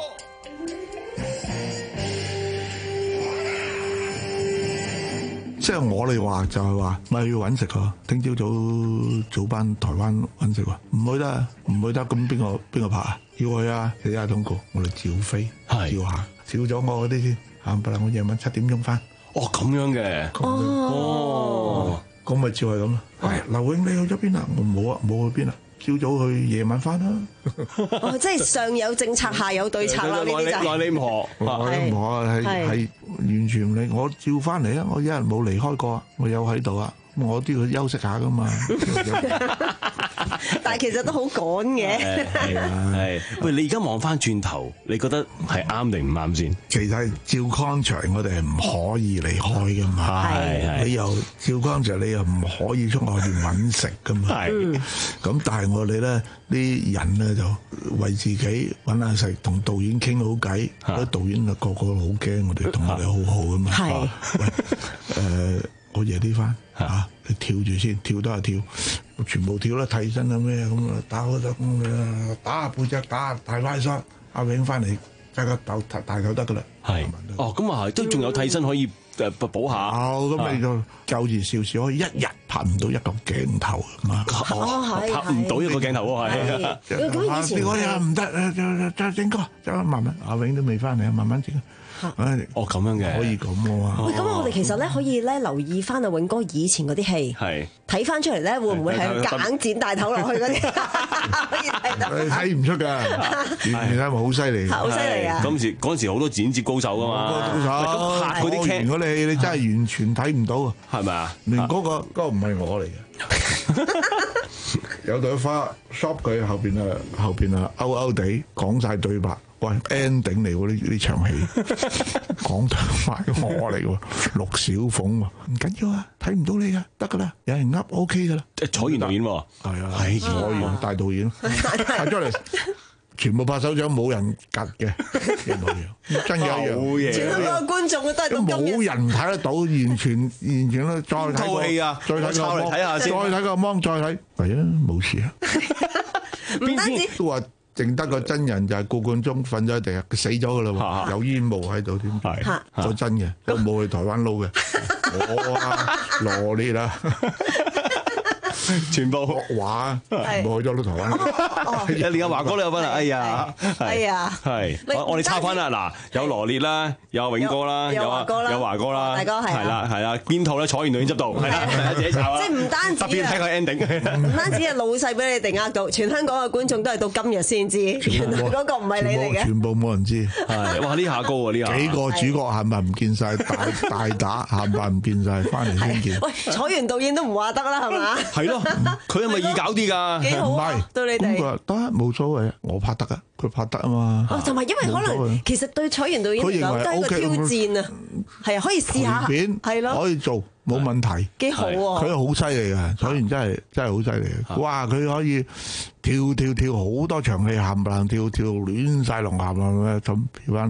[SPEAKER 7] 即係我哋話就係話，咪要揾食喎。聽朝早早班台灣揾食喎，唔去得，唔去得，咁邊個邊個拍啊？要去啊！寫下通告，我哋照飛，照下，少咗我嗰啲先。冚唪唥我夜晚七點鐘翻。
[SPEAKER 6] 哦，咁樣嘅。
[SPEAKER 7] 哦，咁咪照係咁啦。喂，劉永你去咗邊啊？我冇啊，冇去邊啊。朝早去，夜晚翻啦。
[SPEAKER 18] 哦，即係上有政策，下有對策啦。呢啲就係
[SPEAKER 7] 內你唔學，內你唔學係係完全唔理。我照翻嚟啊！我一日冇離開過，我有喺度啊。我都要休息下噶嘛。
[SPEAKER 18] 但係其實都好趕嘅。
[SPEAKER 6] 係啊，係。喂，你而家望翻轉頭，你覺得係啱定唔啱先？
[SPEAKER 7] 其實係照 contract，我哋係唔可以離開噶嘛。係係。你又照 contract，你又唔可以出外邊揾食噶嘛。係。咁但係我哋咧，啲人咧就為自己揾下食，同導演傾好偈。啲導演啊個個都好驚我哋，同我哋好好噶嘛。係。喂，誒。我夜啲翻嚇，你跳住先，跳都係跳，全部跳啦，替身啊咩咁啊，打嗰隻咁啊，打下背脊，打下大拉沙，阿永翻嚟加個豆大球得噶啦。係，
[SPEAKER 6] 哦，咁啊係，都仲有替身可以誒補下。
[SPEAKER 7] 哦，咁你就救住少少，可以一日拍唔到一個鏡頭嘛。
[SPEAKER 6] 哦，拍唔到一個鏡頭喎，係。
[SPEAKER 18] 咁以前
[SPEAKER 7] 我又唔得，就就整個，就慢慢，阿永都未翻嚟，慢慢整。
[SPEAKER 6] 哦，咁樣嘅，
[SPEAKER 7] 可以咁喎。
[SPEAKER 18] 喂，咁我哋其實咧可以咧留意翻阿永哥以前嗰啲戲，係睇翻出嚟咧，會唔會係夾硬剪大頭落去嗰啲？可以睇到。
[SPEAKER 7] 你睇唔出㗎，完全睇好犀利。
[SPEAKER 18] 好犀利啊！
[SPEAKER 6] 嗰陣時嗰陣時好多剪接高手㗎嘛。
[SPEAKER 7] 高手。
[SPEAKER 6] 咁拍嗰啲劇，
[SPEAKER 7] 如果你你真係完全睇唔到啊，
[SPEAKER 6] 係咪啊？
[SPEAKER 7] 連嗰個嗰個唔係我嚟嘅。有朵花 shop 佢後邊啊，後邊啊勾勾地講晒對白。喂 ending 嚟喎，呢呢場戲講對白我嚟喎，陸小鳳喎，唔緊要啊，睇唔到你噶，得噶啦，有人噏 OK 噶啦，
[SPEAKER 6] 即係楚原導演喎，
[SPEAKER 7] 係啊，係楚原大導演，拍出嚟全部拍手掌冇人夾嘅，一模一樣，真嘅一樣，
[SPEAKER 18] 全香港觀眾都係
[SPEAKER 7] 都冇人睇得到，完全完全咧，再睇
[SPEAKER 6] 套戲啊，
[SPEAKER 7] 再睇個芒，再睇個芒，再睇，係啊，冇事啊，
[SPEAKER 18] 唔單止
[SPEAKER 7] 都話。淨得個真人就係顧冠中瞓咗喺地，佢死咗噶啦喎，有煙霧喺度添，係個真嘅，都冇去台灣撈嘅，我啊羅列啊，全部學畫，冇去咗台灣。
[SPEAKER 6] 連阿華哥都有份啊！哎呀，
[SPEAKER 18] 哎呀，
[SPEAKER 6] 係我我哋抄翻啦，嗱，有羅列啦，有阿永哥啦，有啊有華哥啦，
[SPEAKER 18] 大哥係
[SPEAKER 6] 係啦係啦，邊套咧？楚原導演執導，係啦，大家自己抄啊！
[SPEAKER 18] 即係唔單止
[SPEAKER 6] 特別睇個 ending，
[SPEAKER 18] 唔單止係老細俾你哋呃到，全香港嘅觀眾都係到今日先知，原來嗰個唔係你嚟嘅，
[SPEAKER 7] 全部冇人知。
[SPEAKER 6] 係哇！呢下高喎，呢下
[SPEAKER 7] 幾個主角係咪唔見晒？大大打係咪唔見晒？翻嚟先見。
[SPEAKER 18] 喂，楚原導演都唔話得啦，係嘛？
[SPEAKER 6] 係咯，佢係咪易搞啲㗎？
[SPEAKER 18] 幾好啊！對你哋。
[SPEAKER 7] 咁佢話得冇所謂，我拍得啊，佢拍得啊嘛。
[SPEAKER 18] 哦，同埋因為可能其實對楚原導演嚟講都係一個挑戰啊，係啊，可以試下，係咯，
[SPEAKER 7] 可以做冇問題。
[SPEAKER 18] 幾好喎！
[SPEAKER 7] 佢好犀利嘅，楚原真係真係好犀利嘅。哇！佢可以跳跳跳好多場戲，冚唪唥跳跳亂晒龍冚唪唥咁跳翻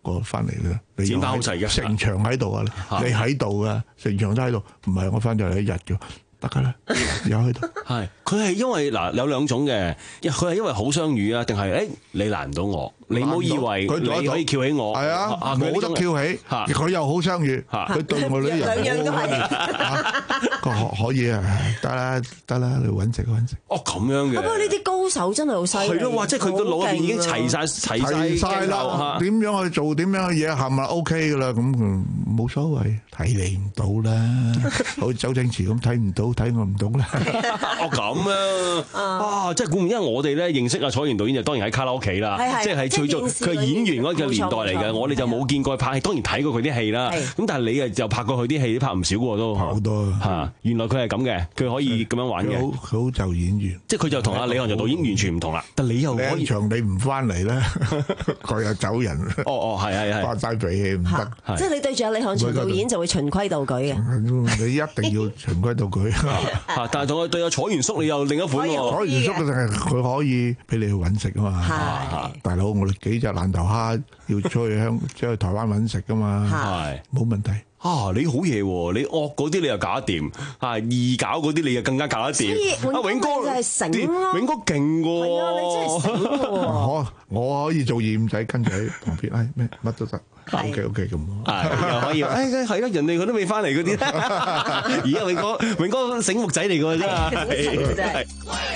[SPEAKER 7] 個翻嚟嘅，你
[SPEAKER 6] 剪翻好齊嘅，
[SPEAKER 7] 成場喺度啊，你喺度嘅，成場都喺度，唔係我翻咗嚟一日嘅。得㗎啦，有喺度。
[SPEAKER 6] 係佢係因為嗱有兩種嘅，佢係因為好相遇啊，定係誒你難唔到我？你唔好以為你可以翹起我。
[SPEAKER 7] 係啊，冇得翹起。佢又好相遇，佢對我女人
[SPEAKER 18] 兩樣都係。
[SPEAKER 7] 可可以啊，得啦得啦，你揾食揾食。
[SPEAKER 6] 哦咁樣嘅。
[SPEAKER 18] 不過呢啲高手真係好犀利。
[SPEAKER 6] 係咯，哇！即係佢個腦入邊已經齊晒齊
[SPEAKER 7] 晒啦。點樣去做點樣嘅嘢冚啦 OK 㗎啦，咁冇所謂，睇你唔到啦。好似周星馳咁睇唔到。睇我唔到啦！
[SPEAKER 6] 哦咁啊，啊即係估唔，因為我哋咧認識阿楚原導演就當然喺卡拉 OK 啦，即係最早佢係演員嗰個年代嚟嘅，我哋就冇見過佢拍戲，當然睇過佢啲戲啦。咁但係你啊就拍過佢啲戲，都拍唔少喎都。
[SPEAKER 7] 好多
[SPEAKER 6] 嚇，原來佢係咁嘅，佢可以咁樣玩嘅。
[SPEAKER 7] 佢好就演員，
[SPEAKER 6] 即係佢就同阿李翰祥導演完全唔同啦。但你又可以
[SPEAKER 7] 場你唔翻嚟咧，佢又走人。
[SPEAKER 6] 哦哦，係係係，
[SPEAKER 7] 發晒脾氣唔得。
[SPEAKER 18] 即係你對住阿李翰祥導演就會循規蹈矩嘅。
[SPEAKER 7] 你一定要循規蹈矩。
[SPEAKER 6] 嚇！但係同佢對阿楚原叔你又另一款喎。
[SPEAKER 7] 楚原叔就係佢可以俾你去揾食啊嘛。大佬，我哋幾隻爛頭蝦要出去香，出去台灣揾食噶嘛。係冇問題。
[SPEAKER 6] 啊！你好嘢喎！你惡嗰啲你又搞得掂，啊易搞嗰啲你又更加搞得掂。阿永哥
[SPEAKER 18] 就係醒咯，
[SPEAKER 6] 永哥勁喎。
[SPEAKER 18] 係啊，你真係醒喎。
[SPEAKER 7] 我我可以做二五仔跟住喺旁邊，唉咩乜都得。O K O K 咁，
[SPEAKER 6] 係又可以。唉係啦，人哋佢都未翻嚟嗰啲。而家永哥永哥醒目仔嚟㗎真係。真係。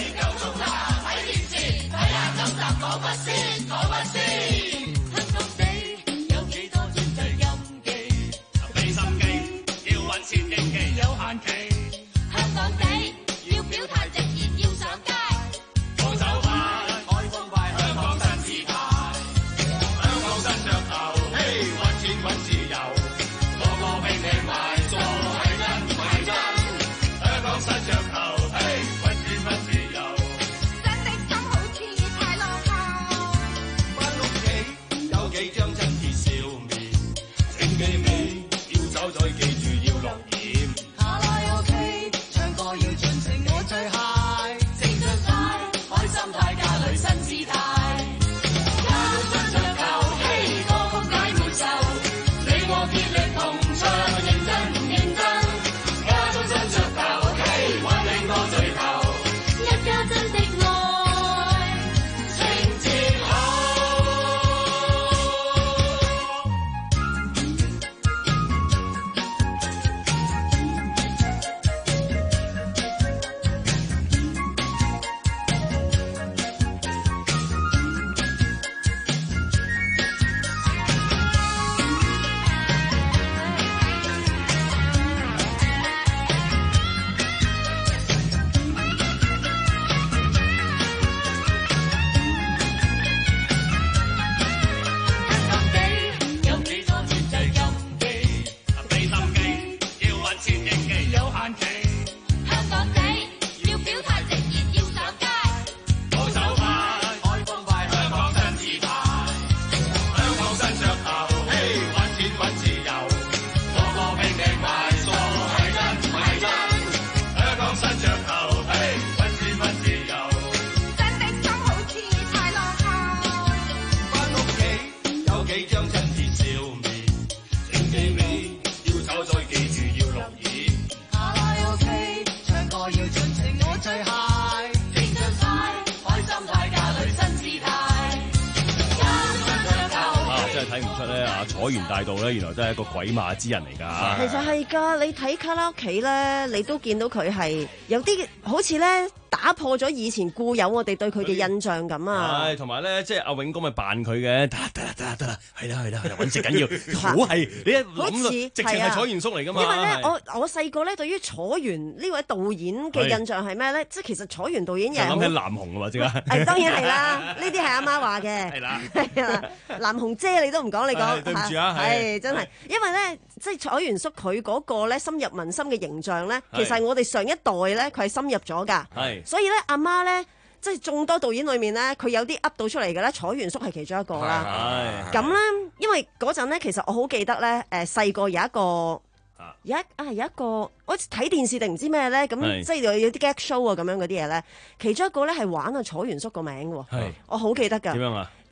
[SPEAKER 6] 睇唔出咧啊！楚原大盜咧，原來都係一個鬼馬之人嚟㗎。
[SPEAKER 18] 其實係㗎，你睇卡拉 OK 咧，你都見到佢係有啲好似咧打破咗以前固有我哋對佢嘅印象咁啊。
[SPEAKER 17] 係，同埋咧，即係阿永哥咪扮佢嘅，得啦得啦得啦得啦，係啦係啦係啦，揾食緊要，好係你一諗到直情係楚原叔嚟㗎嘛。
[SPEAKER 18] 因為咧，我我細個咧對於楚原呢位導演嘅印象係咩咧？即係其實楚原導演又
[SPEAKER 17] 諗起南紅啊嘛，即係。
[SPEAKER 18] 係當然係啦，呢啲係阿媽話嘅。
[SPEAKER 17] 係啦，
[SPEAKER 18] 係啊，南紅姐你都唔講，你講
[SPEAKER 17] 對唔住啊，
[SPEAKER 18] 係真係，因為咧，即係楚原叔佢嗰個咧深入民心嘅形象咧，其實我哋上一代咧佢係深入咗㗎。係，所以咧阿媽咧，即係眾多導演裏面咧，佢有啲噏到出嚟嘅咧，楚原叔係其中一個啦。係，咁咧，因為嗰陣咧，其實我好記得咧，誒細個有一個。有一啊有一個，我睇電視定唔知咩咧，咁即係有有啲 gag show 啊咁樣嗰啲嘢咧，其中一個咧係玩啊楚原叔個名嘅喎，我好記得㗎。點樣啊？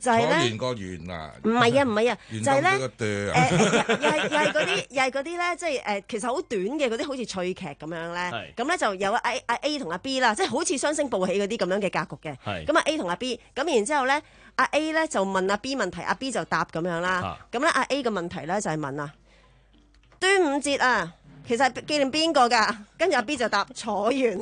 [SPEAKER 18] 就係咧，
[SPEAKER 19] 楚原個原啊，
[SPEAKER 18] 唔係啊唔係啊，就係咧
[SPEAKER 19] 個對
[SPEAKER 18] 誒
[SPEAKER 19] 啊，
[SPEAKER 18] 又係又係嗰啲又係嗰啲咧，即係誒其實好短嘅嗰啲好似趣劇咁樣咧，咁咧就有阿 A 阿 A 同阿 B 啦，即係好似雙星報喜嗰啲咁樣嘅格局嘅，咁啊 A 同阿 B，咁然之後咧阿 A 咧就問阿 B 問題，阿 B 就答咁樣啦，咁咧阿 A 嘅問題咧就係問啊端午節啊，其實係紀念邊個㗎？跟住阿 B 就答楚原。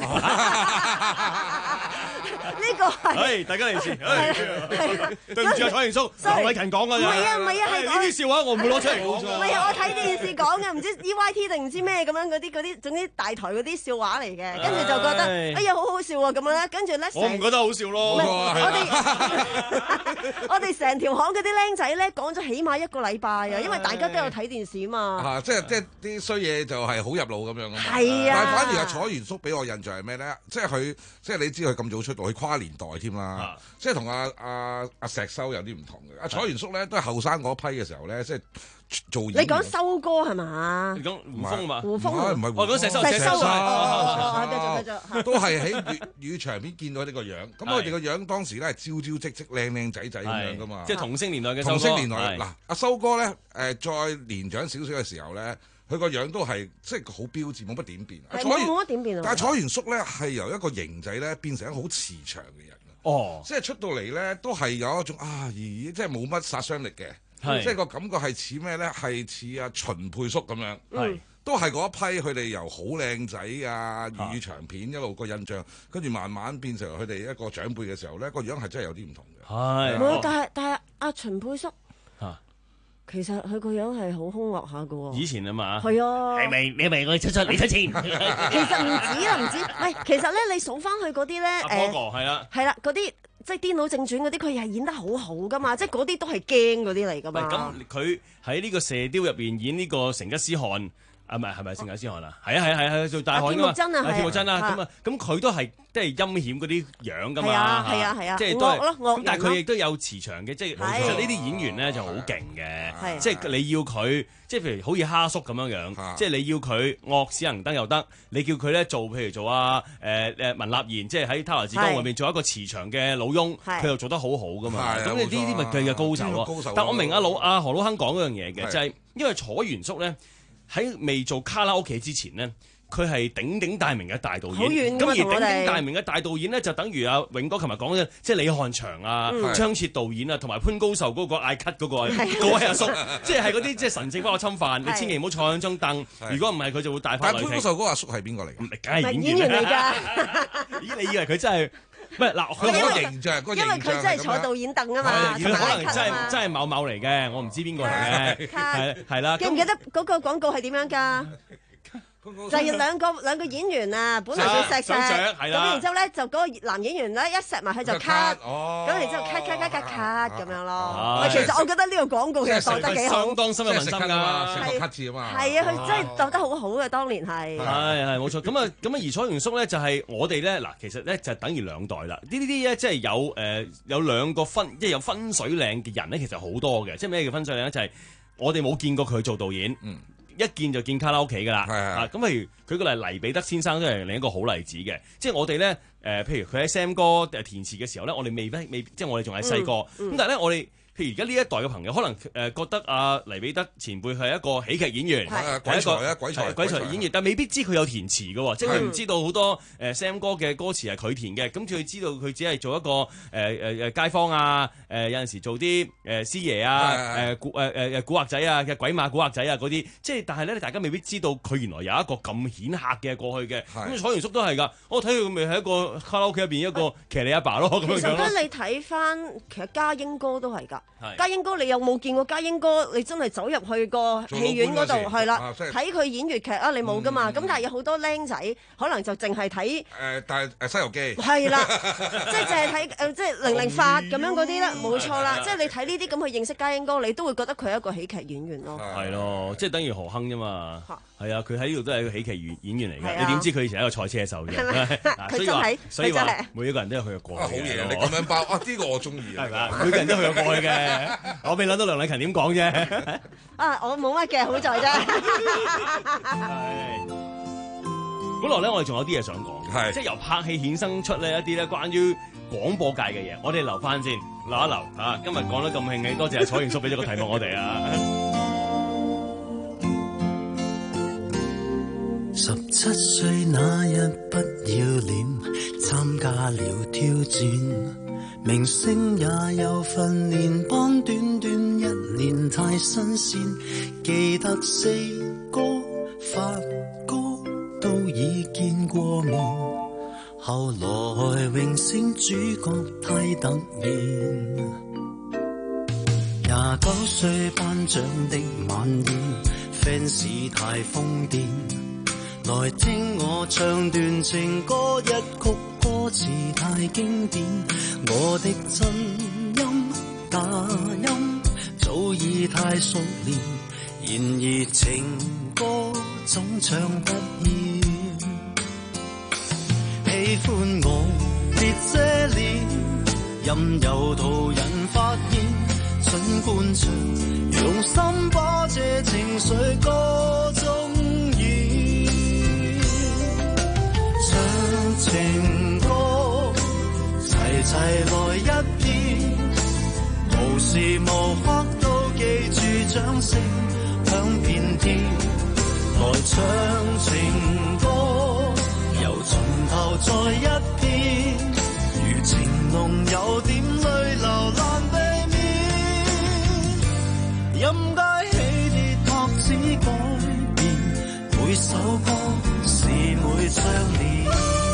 [SPEAKER 18] 呢個係，
[SPEAKER 17] 大家嚟先，對唔住啊，楚原叔，劉偉勤講㗎咋，
[SPEAKER 18] 唔係啊唔係啊，係
[SPEAKER 17] 呢啲笑話我唔會攞出嚟講。
[SPEAKER 18] 唔係啊，我睇電視講嘅，唔知 E Y T 定唔知咩咁樣嗰啲嗰啲，總之大台嗰啲笑話嚟嘅，跟住就覺得哎呀好好笑啊咁樣咧，跟住咧
[SPEAKER 17] 我唔覺得好笑咯。
[SPEAKER 18] 我哋我哋成條巷嗰啲僆仔咧講咗起碼一個禮拜啊，因為大家都有睇電視嘛。
[SPEAKER 19] 啊，即係即係啲衰嘢就係好入腦咁樣啊嘛。
[SPEAKER 18] 係啊，
[SPEAKER 19] 但係反而阿楚原叔俾我印象係咩咧？即係佢即係你知佢咁早出道，佢跨年代添啦，即係同阿阿阿石修有啲唔同嘅。阿楚原叔咧都係後生嗰批嘅時候咧，即係做演員。
[SPEAKER 18] 你講修哥係嘛？
[SPEAKER 17] 你講胡楓嘛？
[SPEAKER 18] 胡楓
[SPEAKER 19] 唔係
[SPEAKER 17] 我講石修，
[SPEAKER 18] 石修
[SPEAKER 19] 啊！
[SPEAKER 18] 繼續繼續，
[SPEAKER 19] 都係喺粵語場面見到呢個樣。咁佢哋個樣當時咧係朝朝夕夕、靚靚仔仔咁樣噶嘛。
[SPEAKER 17] 即係童星年代嘅修哥。
[SPEAKER 19] 童星年代嗱，阿修哥咧誒再年長少少嘅時候咧。佢個樣都係即係好標誌，冇乜點變。
[SPEAKER 18] 冇冇乜點變啊！
[SPEAKER 19] 但係楚原叔咧係由一個型仔咧變成一個好慈祥嘅人。
[SPEAKER 17] 哦，
[SPEAKER 19] 即係出到嚟咧都係有一種啊，咦，即係冇乜殺傷力嘅，即係個感覺係似咩咧？係似阿秦沛叔咁樣，
[SPEAKER 17] 係
[SPEAKER 19] 都係嗰一批佢哋由好靚仔啊粵語長片一路個印象，跟住慢慢變成佢哋一個長輩嘅時候咧，個樣係真係有啲唔同嘅。
[SPEAKER 17] 係，
[SPEAKER 18] 冇，但係但係阿秦沛叔。其實佢個樣係好兇惡下㗎喎，
[SPEAKER 17] 以前啊嘛，
[SPEAKER 18] 係啊，
[SPEAKER 17] 係咪你咪我出出你出錢？其
[SPEAKER 18] 實唔止啊，唔止，唔係，其實咧你數翻佢嗰啲咧，誒，
[SPEAKER 17] 係啦，
[SPEAKER 18] 係啦，嗰啲即係《癲佬正傳》嗰啲，佢係演得好好噶嘛，即係嗰啲都係驚嗰啲嚟噶嘛。
[SPEAKER 17] 咁佢喺呢個射雕入邊演呢個成吉思汗。啊，唔係係咪成吉思汗啊？係啊係係係做大漢噶嘛？
[SPEAKER 18] 鐵木真啊，
[SPEAKER 17] 鐵木真啊，咁啊咁佢都係即係陰險嗰啲樣噶嘛？
[SPEAKER 18] 係啊係啊係啊，
[SPEAKER 17] 即係都係
[SPEAKER 18] 咁
[SPEAKER 17] 但係佢亦都有慈祥嘅，即係其實呢啲演員咧就好勁嘅，即係你要佢即係譬如好似哈叔咁樣樣，即係你要佢惡死能登又得，你叫佢咧做譬如做啊誒誒文立賢，即係喺《他來自江湖》入邊做一個慈祥嘅老翁，佢又做得好好噶嘛？咁你呢啲咪佢嘅高手咯？但我明阿老阿何老坑講嗰樣嘢嘅，就係因為楚原叔咧。喺未做卡拉 OK 之前呢，佢係鼎鼎大名嘅大導演。咁而鼎鼎大名嘅大導演呢，就等於阿永哥琴日講嘅，即係李漢祥啊、張徹導演啊，同埋潘高壽嗰個嗌咳嗰個嗰位阿叔，即係係嗰啲即係神聖不可侵犯，你千祈唔好坐喺張凳。如果唔係，佢就會大發雷霆。
[SPEAKER 19] 但潘高壽嗰個阿叔係邊個嚟？
[SPEAKER 17] 梗係演員嚟㗎。咦？你以為佢真係？唔係嗱，佢
[SPEAKER 19] 個形象，
[SPEAKER 18] 因為佢真係坐導演凳啊嘛，
[SPEAKER 17] 可能真係真係某某嚟嘅，我唔知邊個嚟嘅，係係啦。
[SPEAKER 18] 記唔記得嗰個廣告係點樣㗎？就係兩個兩個演員啊，本來佢錫錫，咁然之後咧就嗰個男演員咧一錫埋佢就 cut，咁然之後 cut cut cut cut cut 咁樣咯。其實我覺得呢個廣告其實做得幾好，
[SPEAKER 17] 相當深入民心㗎，
[SPEAKER 19] 成個 cut 字啊嘛。
[SPEAKER 18] 係啊，佢真係做得好好嘅，當年係。
[SPEAKER 17] 係係冇錯，咁啊咁啊，而楚原叔咧就係我哋咧嗱，其實咧就等於兩代啦。呢啲啲咧即係有誒有兩個分，即係有分水嶺嘅人咧，其實好多嘅。即係咩叫分水嶺咧？就係我哋冇見過佢做導演。一見就見卡拉 OK 㗎啦，啊咁譬如舉個例，黎彼得先生都係另一個好例子嘅，即係我哋咧誒，譬如佢喺 Sam 哥填詞嘅時候咧，我哋未必未即係我哋仲係細個，咁、嗯、但係咧我哋。譬如而家呢一代嘅朋友，可能誒覺得阿黎彼得前輩係一個喜劇演員，係
[SPEAKER 19] 鬼才啊，鬼才
[SPEAKER 17] 鬼才演員，但未必知佢有填詞嘅喎，即係佢唔知道好多誒 Sam 哥嘅歌詞係佢填嘅，咁佢知道佢只係做一個誒誒誒街坊啊，誒有陣時做啲誒師爺啊，誒古誒誒誒古惑仔啊嘅鬼馬古惑仔啊嗰啲，即係但係咧大家未必知道佢原來有一個咁顯赫嘅過去嘅，咁楚原叔都係㗎，我睇佢咪係一個卡拉 OK 入邊一個騎你阿爸咯咁樣樣咯。其
[SPEAKER 18] 實咧你睇翻其實家英哥都係㗎。家英哥，你有冇見過家英哥？你真係走入去個戲院嗰度，係啦，睇佢演粵劇啊！你冇噶嘛？咁、嗯、但係有好多僆仔，可能就淨係睇
[SPEAKER 19] 誒，但係誒《西遊記》
[SPEAKER 18] 係啦，即係淨係睇誒，即係零零發咁樣嗰啲啦，冇錯啦。即係你睇呢啲咁去認識家英哥，你都會覺得佢係一個喜劇演員咯。
[SPEAKER 17] 係咯，即係等於何鏗啫嘛。係啊，佢喺呢度都係一個喜劇演演員嚟嘅。你點知佢以前係一個賽車手嘅？
[SPEAKER 18] 佢真係，
[SPEAKER 17] 所以話每一個人都有佢嘅過去。
[SPEAKER 19] 好嘢，你咁樣包啊！呢個我中意啊。係
[SPEAKER 17] 嘛？每個人都有佢嘅過去嘅。我未諗到梁禮勤點講啫。
[SPEAKER 18] 啊，我冇乜嘅，好在啫。
[SPEAKER 17] 本來咧，我哋仲有啲嘢想講，即係由拍戲衍生出呢一啲咧關於廣播界嘅嘢，我哋留翻先。 留一留啊！今日講得咁興起，多謝阿楚元叔俾咗個題目我哋啊！
[SPEAKER 15] 十七歲那日不要臉，參加了挑戰，明星也有訓練班，短短一年太新鮮，記得四哥發哥都已見過面，後來榮升主角太突然，廿九歲頒獎的晚宴 ，fans 太瘋癲。來聽我唱段情歌，一曲歌詞太經典，我的真音假音早已太熟練，然而情歌總唱不厭。喜歡我別遮臉，任由途人發現，儘管唱，用心把這情緒歌中情歌齊齊來一遍，無時無刻都記住掌聲響遍天，來唱情歌由從頭再一遍，如情濃有點淚流難避免，任街起跌拍子改變，每首歌是每張臉。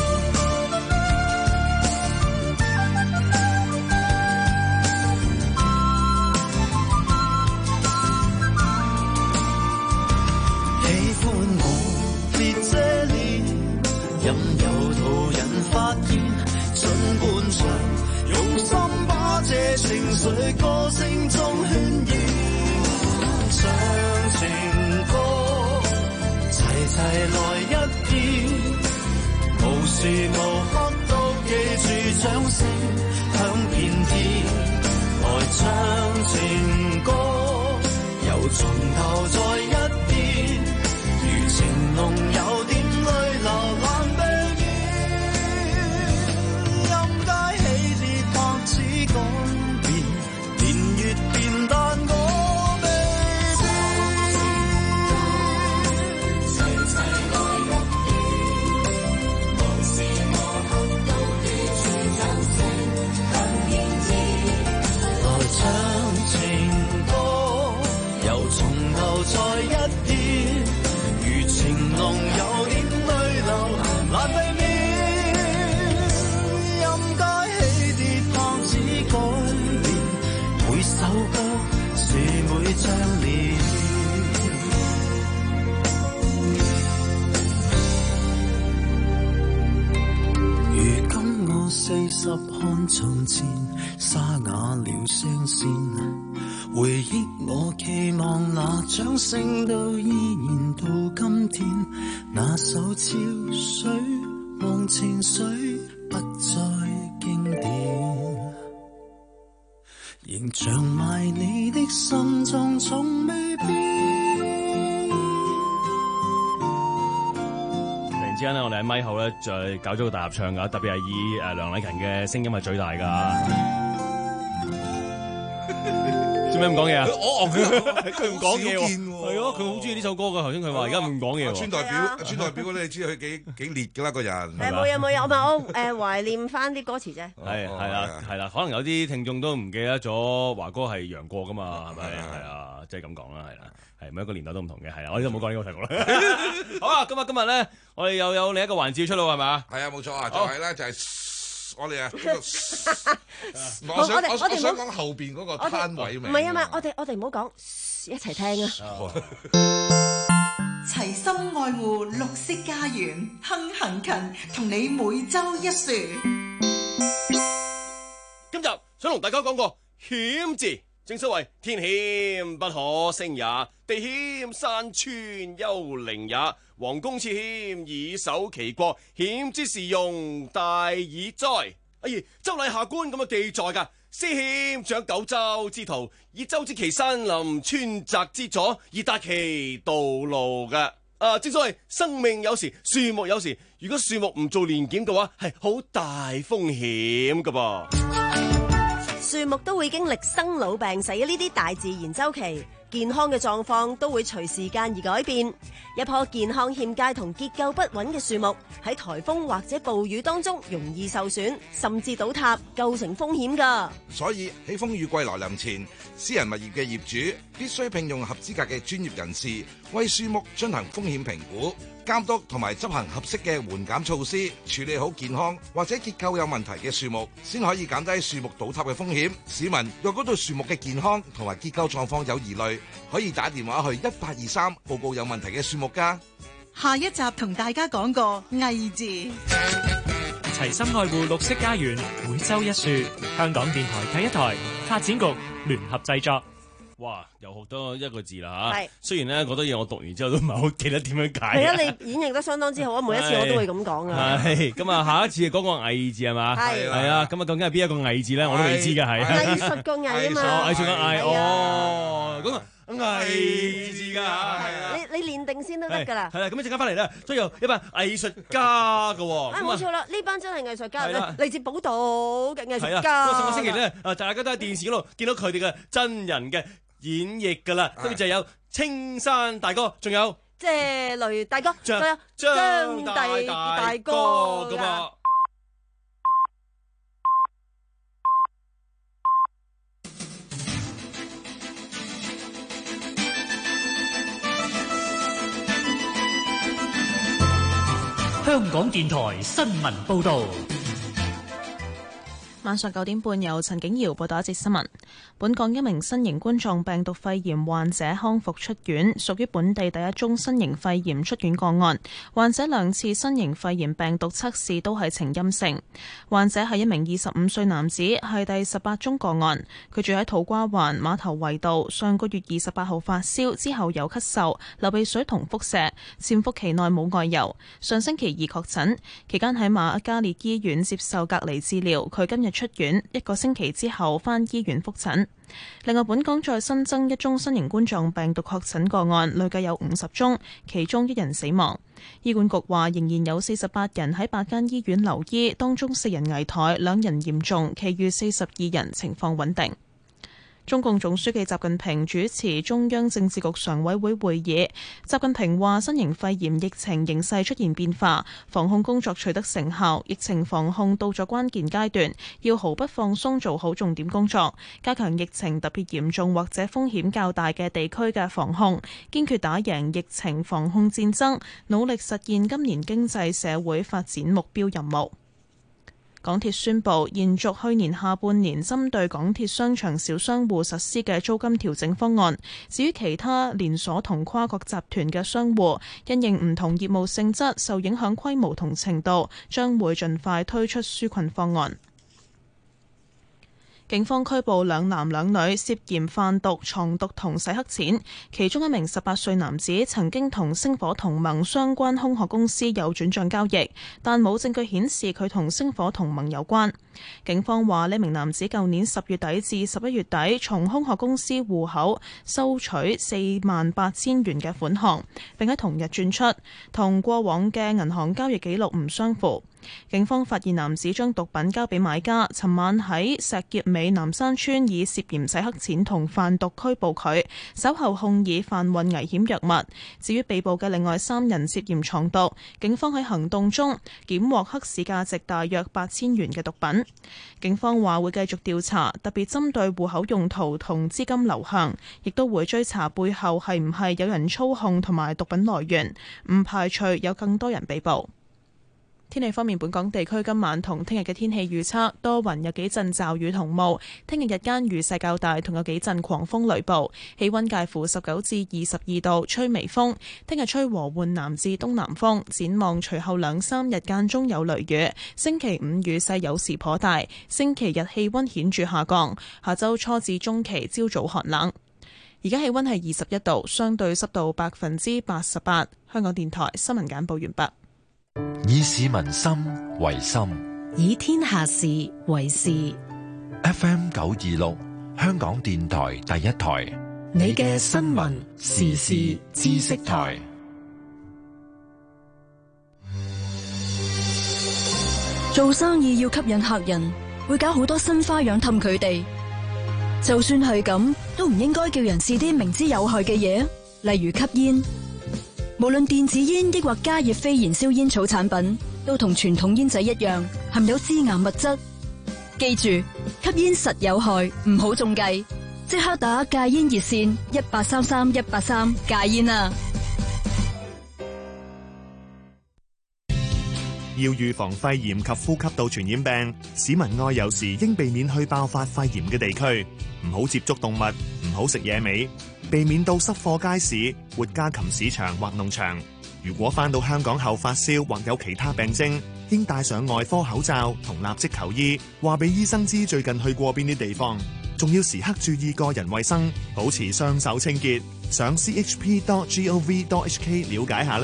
[SPEAKER 15] 任由途人發現，盡伴唱，用心把這情緒歌聲中渲染，唱情歌齊齊來一遍，無時無刻都記住掌聲響遍天，來唱情歌由從頭再一遍，如情濃有點淚流難避免，任街起跌拍子改變，年月變但我未變，齊齊來一遍，無時無刻都記住掌聲響遍天，來唱情歌由從頭再一遍，如情濃有點淚流難避免，任街起跌拍子改變，每首歌是每張臉。如今我四十看從前，沙啞了聲線，回憶我期望那掌聲都依然到今天，那首潮水忘情水不再經典，仍像埋你的心臟從未變。
[SPEAKER 17] 突然之間咧，我哋喺咪後咧就搞咗個大合唱噶，特別係以誒梁禮勤嘅聲音係最大噶。做咩唔講嘢啊？
[SPEAKER 19] 我佢
[SPEAKER 17] 佢唔講嘢喎，係咯，佢好中意呢首歌噶。頭先佢話而家唔講嘢喎。
[SPEAKER 19] 村代表，村代表咧，你知佢幾幾烈噶啦個人。
[SPEAKER 18] 誒冇嘢冇嘢，我咪我誒懷念翻啲歌詞啫。
[SPEAKER 17] 係係啦係啦，可能有啲聽眾都唔記得咗華哥係楊過噶嘛，係咪？係啊，即係咁講啦，係啦，係每一個年代都唔同嘅，係啊，我哋都冇講呢個題目啦。好啊，今日今日咧，我哋又有另一個環節出路係嘛？
[SPEAKER 19] 係啊，冇錯啊，就係咧就係。我哋啊，我
[SPEAKER 18] 我
[SPEAKER 19] 想我
[SPEAKER 18] 我哋
[SPEAKER 19] 想講後邊嗰個攤位名。
[SPEAKER 18] 唔係啊，唔係，我哋我哋唔好講，一齊聽啊！
[SPEAKER 3] 齊心愛護綠色家園，亨行勤同你每周一樹。
[SPEAKER 11] 今日想同大家講個險字，正所謂天險不可勝也，地險山川幽靈也。王公賜險以守其國，險之時用大以哉。哎呀，周禮下官咁嘅記載噶，施險長九州之徒，以州之其山林川澤之阻，以達其道路嘅。啊，正所謂生命有時，樹木有時。如果樹木唔做年檢嘅話，係好大風險噶噃。
[SPEAKER 18] 樹木都會經歷生老病死呢啲大自然周期，健康嘅狀況都會隨時間而改變。一棵健康欠佳同結構不穩嘅樹木喺颱風或者暴雨當中容易受損，甚至倒塌，構成風險㗎。
[SPEAKER 19] 所以喺風雨季來臨前，私人物業嘅業主必須聘用合資格嘅專業人士，為樹木進行風險評估、監督同埋執行合適嘅緩減措施，處理好健康或者結構有問題嘅樹木，先可以減低樹木倒塌嘅風險。市民若果對樹木嘅健康同埋結構狀況有疑慮，可以打電話去一八二三報告有問題嘅樹木㗎。
[SPEAKER 3] 下一集同大家講個藝字，
[SPEAKER 1] 齊心愛護綠色家園，每週一樹。香港電台第一台發展局聯合製作。
[SPEAKER 17] 哇，又學多一個字啦嚇！
[SPEAKER 18] 係
[SPEAKER 17] 雖然咧，嗰多嘢我讀完之後都唔係好記得點樣解。
[SPEAKER 18] 係啊，你演繹得相當之好啊！每一次我都會咁講啊。
[SPEAKER 17] 係咁啊，下一次講個藝字係嘛？
[SPEAKER 18] 係
[SPEAKER 17] 係啊，咁啊，究竟係邊一個藝字咧？我都未知嘅係。
[SPEAKER 18] 藝術個藝啊嘛。
[SPEAKER 17] 藝術個藝哦，咁啊藝字㗎嚇。
[SPEAKER 18] 你你練定先都得㗎啦。
[SPEAKER 17] 係啦，咁一陣間翻嚟咧，都有一班藝術家㗎喎。
[SPEAKER 18] 啊，冇錯啦，呢班真係藝術家，
[SPEAKER 17] 係啦
[SPEAKER 18] 嚟自寶島嘅藝術
[SPEAKER 17] 係
[SPEAKER 18] 家。
[SPEAKER 17] 啊，上個星期咧，啊大家都喺電視嗰度見到佢哋嘅真人嘅演繹㗎啦，跟住就有青山大哥，仲有
[SPEAKER 18] 謝雷大哥，仲有
[SPEAKER 17] 張
[SPEAKER 18] 張
[SPEAKER 17] 大
[SPEAKER 18] 帝大哥
[SPEAKER 17] 㗎嘛。
[SPEAKER 13] 香港電台新聞報導。
[SPEAKER 14] 晚上九點半，由陳景瑤報道一節新聞。本港一名新型冠狀病毒肺炎患者康復出院，屬於本地第一宗新型肺炎出院個案。患者兩次新型肺炎病毒測試都係呈陰性。患者係一名二十五歲男子，係第十八宗個案。佢住喺土瓜灣馬頭圍道，上個月二十八號發燒，之後有咳嗽、流鼻水同腹瀉，潛伏期內冇外遊。上星期二確診，期間喺瑪嘉烈醫院接受隔離治療。佢今日出院，一個星期之後返醫院復診。另外，本港再新增一宗新型冠狀病毒確診個案，累計有五十宗，其中一人死亡。醫管局話仍然有四十八人喺八間醫院留醫，當中四人危殆，兩人嚴重，其餘四十二人情況穩定。中共總書記習近平主持中央政治局常委會會議。習近平話：新型肺炎疫情形勢出現變化，防控工作取得成效，疫情防控到咗關鍵階段，要毫不放鬆做好重點工作，加強疫情特別嚴重或者風險較大嘅地區嘅防控，堅決打贏疫情防控戰爭，努力實現今年經濟社會發展目標任務。港鐵宣布延續去年下半年針對港鐵商場小商戶實施嘅租金調整方案。至於其他連鎖同跨國集團嘅商戶，因應唔同業務性質、受影響規模同程度，將會盡快推出紓困方案。警方拘捕兩男兩女，涉嫌販毒、藏毒同洗黑錢。其中一名十八歲男子曾經同星火同盟相關空殼公司有轉帳交易，但冇證據顯示佢同星火同盟有關。警方話呢名男子舊年十月底至十一月底，從空殼公司戶口收取四萬八千元嘅款項，並喺同日轉出，同過往嘅銀行交易記錄唔相符。警方發現男子將毒品交俾買家，尋晚喺石硤尾南山村以涉嫌洗黑錢同販毒拘捕佢，稍後控以販運危險藥物。至於被捕嘅另外三人涉嫌藏毒，警方喺行動中檢獲黑市價值大約八千元嘅毒品。警方話會繼續調查，特別針對戶口用途同資金流向，亦都會追查背後係唔係有人操控同埋毒品來源，唔排除有更多人被捕。天氣方面，本港地區今晚同聽日嘅天氣預測多雲，有幾陣驟雨同霧。聽日日間雨勢較大，同有幾陣狂風雷暴。氣溫介乎十九至二十二度，吹微風。聽日吹和緩南至東南風。展望隨後兩三日間中有雷雨。星期五雨勢有時頗大。星期日氣溫顯著下降。下周初至中期朝早寒冷。而家氣溫係二十一度，相對濕度百分之八十八。香港電台新聞簡報完畢。
[SPEAKER 4] 以市民心為心，
[SPEAKER 10] 以天下事為事。
[SPEAKER 4] F M 九二六，香港電台第一台，
[SPEAKER 5] 你嘅新聞時事知識台。
[SPEAKER 16] 做生意要吸引客人，會搞好多新花樣氹佢哋。
[SPEAKER 8] 就算係咁，都唔應該叫人試啲明知有害嘅嘢，例如吸煙。無論電子煙抑或加熱非燃燒煙草產品，都同傳統煙仔一樣，含有致癌物質。記住，吸煙實有害，唔好中計。即刻打戒煙熱線一八三三一八三戒煙啊！
[SPEAKER 12] 要預防肺炎及呼吸道傳染病，市民外遊時應避免去爆發肺炎嘅地區，唔好接觸動物，唔好食野味，避免到濕貨街市、活家禽市場或農場。如果返到香港後發燒或有其他病徵，應戴上外科口罩同立即求醫，話俾醫生知最近去過邊啲地方，仲要時刻注意個人衛生，保持雙手清潔。上 c h p dot gov dot h k 了解下啦。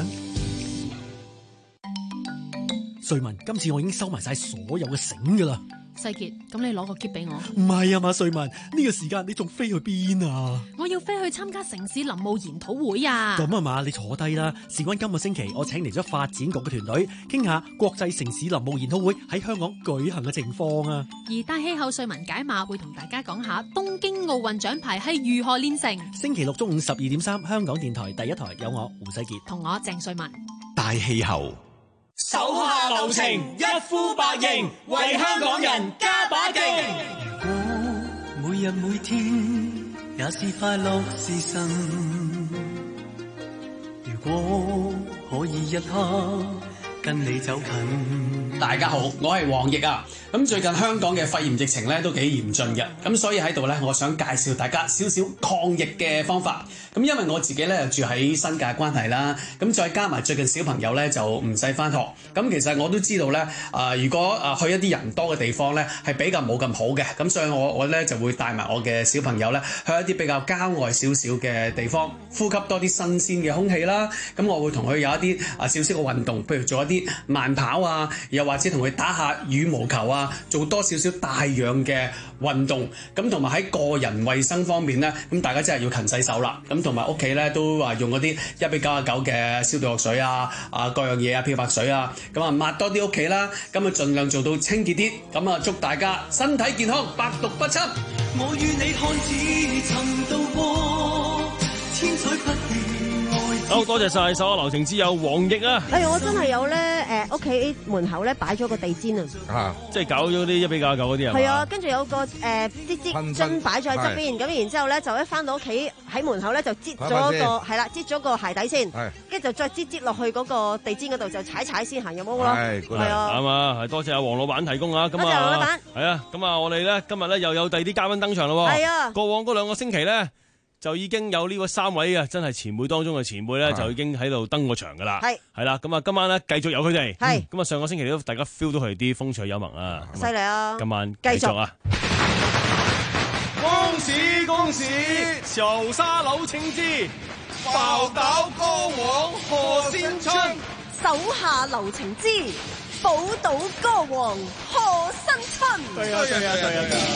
[SPEAKER 13] 瑞文，今次我已經收埋晒所有嘅繩噶啦。
[SPEAKER 10] 世傑，咁你攞個篋俾我。
[SPEAKER 13] 唔係啊嘛，瑞文，呢個時間你仲飛去邊啊？
[SPEAKER 10] 我要飛去參加城市林務研討會啊！
[SPEAKER 13] 咁啊嘛，你坐低啦。事關今個星期，我請嚟咗發展局嘅團隊，傾下國際城市林務研討會喺香港舉行嘅情況啊。
[SPEAKER 10] 而大氣候瑞文解碼會同大家講下東京奧運獎牌係如何煉成。
[SPEAKER 13] 星期六中午十二點三，香港電台第一台有我胡世傑
[SPEAKER 10] 同我鄭瑞文。
[SPEAKER 4] 大氣候。
[SPEAKER 1] 手下留情，一呼百應，為香港人加把勁。
[SPEAKER 15] 如果每日每天也是快樂時辰，如果可以一刻跟你走近。
[SPEAKER 16] 大家好，我係黃奕啊。咁最近香港嘅肺炎疫情咧都幾嚴峻嘅，咁所以喺度咧，我想介紹大家少少抗疫嘅方法。咁因為我自己咧住喺新界關係啦，咁再加埋最近小朋友咧就唔使返學，咁其實我都知道咧，啊、呃、如果啊去一啲人多嘅地方咧係比較冇咁好嘅，咁所以我我咧就會帶埋我嘅小朋友咧去一啲比較郊外少少嘅地方，呼吸多啲新鮮嘅空氣啦。咁我會同佢有一啲啊少少嘅運動，譬如做一啲慢跑啊，又或者同佢打下羽毛球啊，做多少少帶氧嘅運動。咁同埋喺個人衛生方面咧，咁大家真係要勤洗手啦。咁同埋屋企咧都話用嗰啲一比九十九嘅消毒藥水啊，啊各樣嘢啊，漂白水啊，咁啊抹多啲屋企啦。咁啊盡量做到清潔啲。咁啊祝大家身體健康，百毒不侵。
[SPEAKER 15] 我與你看似曾度過千載不變。
[SPEAKER 17] 好多謝晒手下留情之友黃奕啊！
[SPEAKER 18] 哎呀，我真係有咧，誒屋企門口咧擺咗個地氈啊！
[SPEAKER 17] 啊，即係搞咗啲一比九十九嗰啲啊！
[SPEAKER 18] 係啊，跟住有個誒啲啲樽擺咗喺側邊，咁然之後咧就一翻到屋企喺門口咧就擠咗個係啦，擠咗個鞋底先，跟住就再擠擠落去嗰個地氈嗰度就踩踩先行入屋咯。係啊，
[SPEAKER 17] 啱啊，係多謝阿黃老闆提供啊！咁啊，多謝黃老闆。係啊，咁啊，我哋咧今日咧又有第二啲嘉賓登場咯。係啊，過往嗰兩個星期咧。就已經有呢個三位啊，真係前輩當中嘅前輩咧，就已經喺度登過場噶啦。係係啦，咁啊，今晚咧繼續有佢哋。係咁啊，上個星期都大家 feel 到佢哋啲風趣幽默啊，
[SPEAKER 18] 犀利啊！
[SPEAKER 17] 今晚繼續啊！
[SPEAKER 11] 恭喜恭喜，小沙柳青枝，寶島歌王賀新春，
[SPEAKER 18] 手下留情之寶島歌王賀新春。
[SPEAKER 17] 對啊對啊對啊對啊！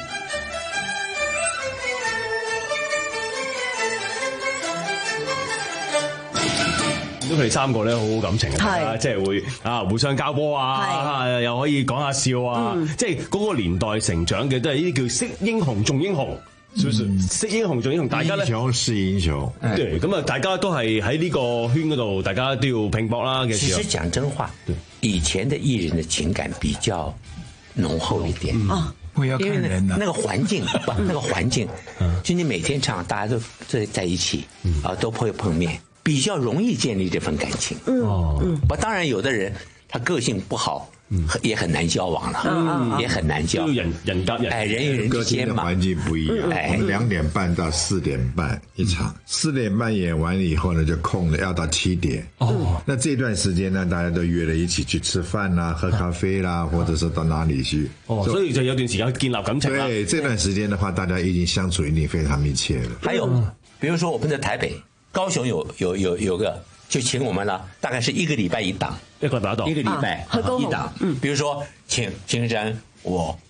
[SPEAKER 17] 都佢哋三個咧好好感情嘅，即係會啊互相交波啊，又可以講下笑啊，嗯、即係嗰個年代成長嘅都係呢啲叫識英雄重英雄，嗯、識英雄重英雄，大家咧英雄是英雄，對，咁啊大家都係喺呢個圈嗰度，大家都要拼搏啦嘅時候。
[SPEAKER 21] 其實講真話，以前的藝人的情感比較濃厚一點啊。 我要看人的那個環境，不，那個環境，就你每天唱，大家都在在一起，啊，都會碰面。比較容易建立這份感情。嗯嗯，我當然有的人他個性不好，嗯、也很難交往了，嗯、也很難交。
[SPEAKER 17] 人人夾人，
[SPEAKER 21] 哎，人與人之間嘛，
[SPEAKER 22] 環境不一樣。哎，兩點半到四點半一場，四點半演完以後呢就空了，要到七點。哦，那這段時間呢，大家都約了一起去吃飯啦、喝咖啡啦，或者是到哪裡去。
[SPEAKER 17] 哦，所以就有段時間建立感情。
[SPEAKER 22] 對，這段時間的話，大家已經相處已經非常密切了。
[SPEAKER 21] 還有，比如說我們在台北。高雄有有有有個就請我們了，大概是一個禮拜一檔，
[SPEAKER 17] 一個打檔，
[SPEAKER 21] 一個禮拜、啊、一檔。嗯，比如說請青山我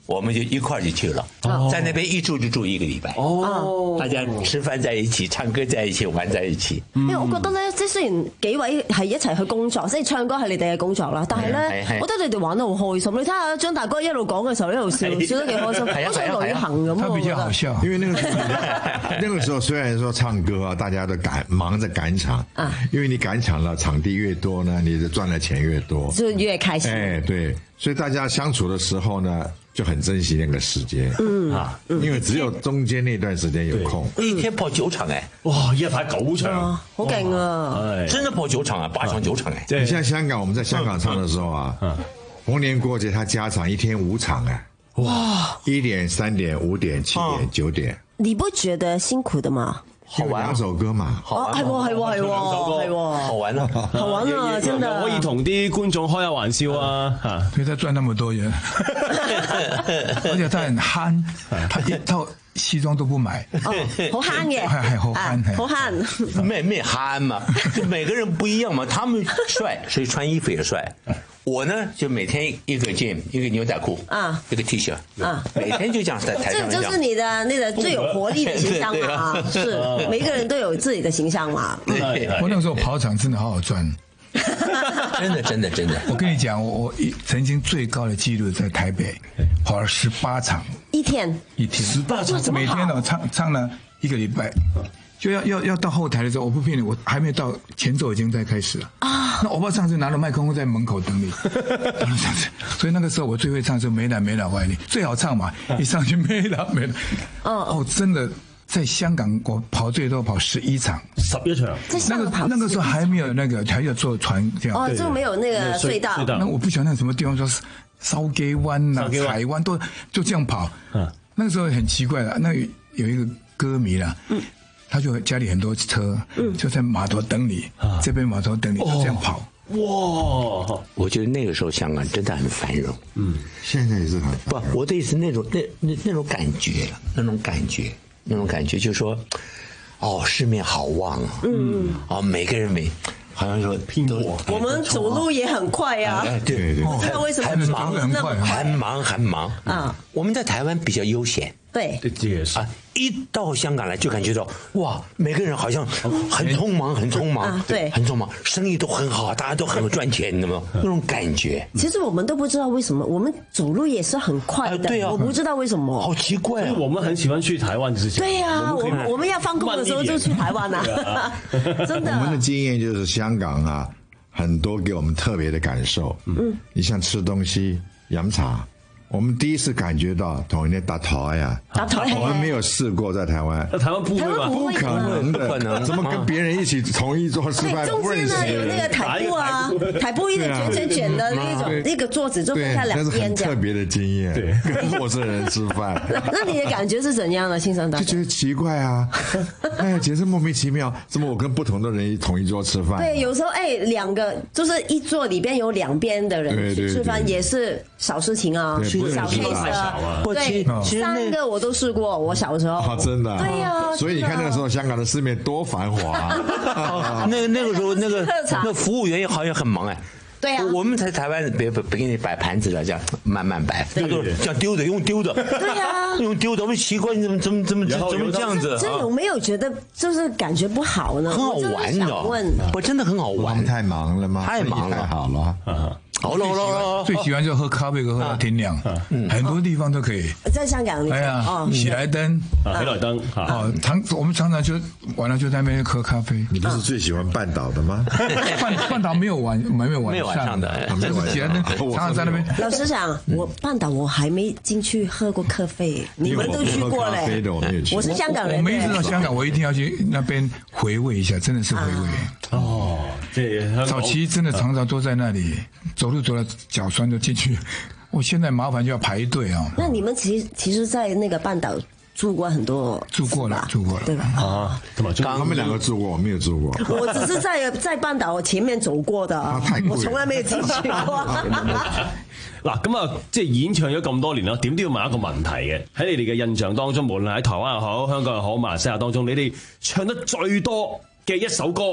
[SPEAKER 21] 我們就一塊兒就去了，在那邊一住就住一個禮拜。哦，大家吃飯在一起，唱歌在一起，玩在一起。
[SPEAKER 18] 因為我覺得咧，即係雖然幾位係一齊去工作，即係唱歌係你哋嘅工作啦，但係咧，我覺得你哋玩得好開心。你睇下張大哥一路講嘅時候一路笑，笑得幾開心，好似旅行咁。
[SPEAKER 22] 他比較好笑，因為那個時候那個時候雖然說唱歌啊，大家都趕忙着趕場啊，因為你趕場了，場地越多呢，你賺的錢越多，
[SPEAKER 18] 就越開心。
[SPEAKER 22] 哎，對，所以大家相處的時候呢，就很珍惜那個時間，嗯啊，因為只有中間那段時間有空。
[SPEAKER 21] 一天跑九場哎，
[SPEAKER 6] 哇，一日跑九場，
[SPEAKER 18] 好勁啊！
[SPEAKER 21] 真的跑九場啊，八場九場哎。
[SPEAKER 22] 你像香港，我們在香港唱的時候啊，逢年過節他加場一天五場哎，哇，一點、三點、五點、七點、九點。
[SPEAKER 18] 你不覺得辛苦的嗎？
[SPEAKER 22] 好玩兩首歌嘛，
[SPEAKER 18] 哦，係喎係喎係喎，係喎，
[SPEAKER 21] 好玩啊，
[SPEAKER 18] 好玩啊，真的
[SPEAKER 6] 可以同啲觀眾開下玩笑啊，嚇，
[SPEAKER 2] 所以他賺那麼多錢，而且他很慳，他一套西裝都不買，
[SPEAKER 18] 好慳嘅，
[SPEAKER 2] 係係好慳，
[SPEAKER 18] 好慳，
[SPEAKER 21] 咩咩慳嘛，每個人不一樣嘛，他們帥，所以穿衣服也帥。我呢就每天一個 jean 一個牛仔褲啊，一個 T 恤啊，每天就這樣在台上。
[SPEAKER 18] 這就是你的那個最有活力的形象嘛，是每個人都有自己的形象嘛。
[SPEAKER 2] 我那個時候跑場真的好好賺，
[SPEAKER 21] 真的真的真的。
[SPEAKER 2] 我跟你講，我我曾經最高的紀錄在台北跑了十八場，
[SPEAKER 18] 一天
[SPEAKER 2] 一天
[SPEAKER 6] 十八場，
[SPEAKER 2] 每天呢唱唱了一個禮拜。就要要要到後台的時候，我不騙你，我還沒到前奏已經在開始了啊！那歐巴上次拿了麥克風在門口等你，所以那個時候我最會唱是沒來沒來懷你最好唱嘛，一上去沒來沒來。哦哦，真的在香港我跑最多跑十一場，
[SPEAKER 6] 十一場。
[SPEAKER 2] 那個那個時候還沒有那個還要坐船這樣
[SPEAKER 18] 哦，就沒有那個隧道。
[SPEAKER 2] 那我不曉得那什麼地方說筲箕灣啊、海灣都就這樣跑。嗯，那個時候很奇怪的，那有一個歌迷啦。嗯。他就家裏很多車，嗯、就在碼頭等你，啊、這邊碼頭等你，就這樣跑。
[SPEAKER 21] 哇！我覺得那個時候香港真的很繁榮。
[SPEAKER 22] 嗯，現在也是很
[SPEAKER 21] 不，我的意思那種那那那種感覺，那種感覺，那種感覺，就是說，哦，市面好旺啊，嗯，哦，每個人每。好像說拼搏，
[SPEAKER 18] 我們走路也很快啊。
[SPEAKER 21] 哎，對對，
[SPEAKER 18] 不知道為什麼
[SPEAKER 21] 很忙
[SPEAKER 18] 很快，
[SPEAKER 21] 很忙很忙啊。我們在台灣比較悠閒，
[SPEAKER 18] 對，
[SPEAKER 21] 這也是啊。一到香港來就感覺到哇，每個人好像很匆忙，很匆忙，
[SPEAKER 18] 對，
[SPEAKER 21] 很匆忙，生意都很好，大家都很賺錢，你知道嗎？那種感覺。
[SPEAKER 18] 其實我們都不知道為什麼，我們走路也是很快的，對啊，我不知道為什麼，
[SPEAKER 21] 好奇怪啊。
[SPEAKER 6] 我們很喜歡去台灣之前，
[SPEAKER 18] 對呀，我我們要放工的時候就去台灣啊，真的。
[SPEAKER 22] 我們的經驗就是香港啊。很多給我們特別的感受，嗯，你像吃東西、飲茶，我們第一次感覺到同人哋搭台呀，
[SPEAKER 18] 搭台，
[SPEAKER 22] 我們沒有試過在台灣，
[SPEAKER 6] 台灣不會吧？
[SPEAKER 22] 不可能的，不可能，怎麼跟別人一起同一桌吃飯？
[SPEAKER 18] 中間呢有那個台布啊，台布一個捲捲捲的那種，那個桌子就分開兩邊，
[SPEAKER 22] 這是很特別的經驗，對，跟陌生人吃飯。
[SPEAKER 18] 那你的感覺是怎樣呢？先生導，
[SPEAKER 22] 就覺得奇怪啊，哎呀，簡直莫名其妙，怎麼我跟不同的人同一桌吃飯？
[SPEAKER 18] 對，有時候哎，兩個就是一桌裏邊有兩邊的人去吃飯，也是小事情啊，小 case 啊，對，三個我都試過，我小時候。
[SPEAKER 22] 啊，真的。
[SPEAKER 18] 對呀。
[SPEAKER 22] 所以你看那個時候香港的市面多繁華。
[SPEAKER 21] 那個那個時候那個那服務員好像很忙哎。
[SPEAKER 18] 對呀。
[SPEAKER 21] 我們在台灣別別給你擺盤子了，這樣慢慢擺，他都這樣丟的，用丟的。
[SPEAKER 18] 對呀。
[SPEAKER 21] 用丟的，我們奇怪你怎麼怎麼怎麼怎麼這樣子？
[SPEAKER 18] 這有沒有覺得就是感覺不好呢？
[SPEAKER 21] 很好玩的，我真的很好玩。
[SPEAKER 22] 太忙了嗎？
[SPEAKER 21] 太忙了，
[SPEAKER 22] 太好了。
[SPEAKER 21] 好了好了，
[SPEAKER 2] 最喜歡就喝咖啡，喝到天亮，很多地方都可以。
[SPEAKER 18] 在香港，
[SPEAKER 2] 哎呀，喜來登，
[SPEAKER 6] 喜來登，
[SPEAKER 2] 哦，常我們常常就晚了就在那邊喝咖啡。
[SPEAKER 22] 你不是最喜歡半島的嗎？
[SPEAKER 2] 半半島沒有晚，沒有晚
[SPEAKER 21] 沒有晚上的，
[SPEAKER 2] 就是喜來登常常在那邊。
[SPEAKER 18] 老實講，我半島我還沒進去喝過咖啡，你們都去過嘞。我是香港人，
[SPEAKER 2] 我每一次到香港，我一定要去那邊回味一下，真的是回味。
[SPEAKER 6] 哦，這
[SPEAKER 2] 早期真的常常都在那裡走路走到腳酸就進去，我現在麻煩就要排隊啊。
[SPEAKER 18] 那你們其實其實，在那個半島住過很多，
[SPEAKER 2] 住過了，住過了，
[SPEAKER 18] 對吧？
[SPEAKER 6] 啊，
[SPEAKER 22] 剛他們兩個住過，我沒有住過。
[SPEAKER 18] 我只是在在半島前面走過的，我從來沒有進去過。
[SPEAKER 6] 嗱，咁啊，即係演唱咗咁多年啦，點都要問一個問題嘅。喺你哋嘅印象當中，無論喺台灣又好、香港又好、馬來西亞當中，你哋唱得最多嘅一首歌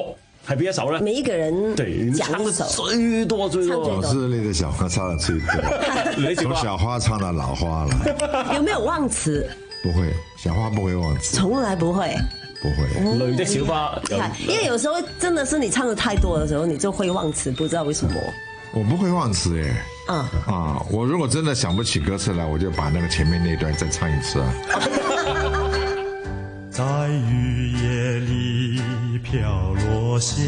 [SPEAKER 6] 係邊一首咧？
[SPEAKER 18] 每一個人
[SPEAKER 6] 對
[SPEAKER 18] 講一首，
[SPEAKER 6] 最多最多。
[SPEAKER 22] 我是那個小花唱的最多，從小花唱到老花了。
[SPEAKER 18] 有沒有忘詞？
[SPEAKER 22] 不會，小花不會忘詞，
[SPEAKER 18] 從來不會。
[SPEAKER 22] 不會。
[SPEAKER 6] 淚的小花，
[SPEAKER 18] 因為有時候真的是你唱得太多的時候，你就會忘詞，不知道為什麼。
[SPEAKER 22] 我不會忘詞耶。
[SPEAKER 18] 啊
[SPEAKER 22] 啊！我如果真的想不起歌詞來，我就把那個前面那段再唱一次啊。
[SPEAKER 15] 在雨夜裏飄落下，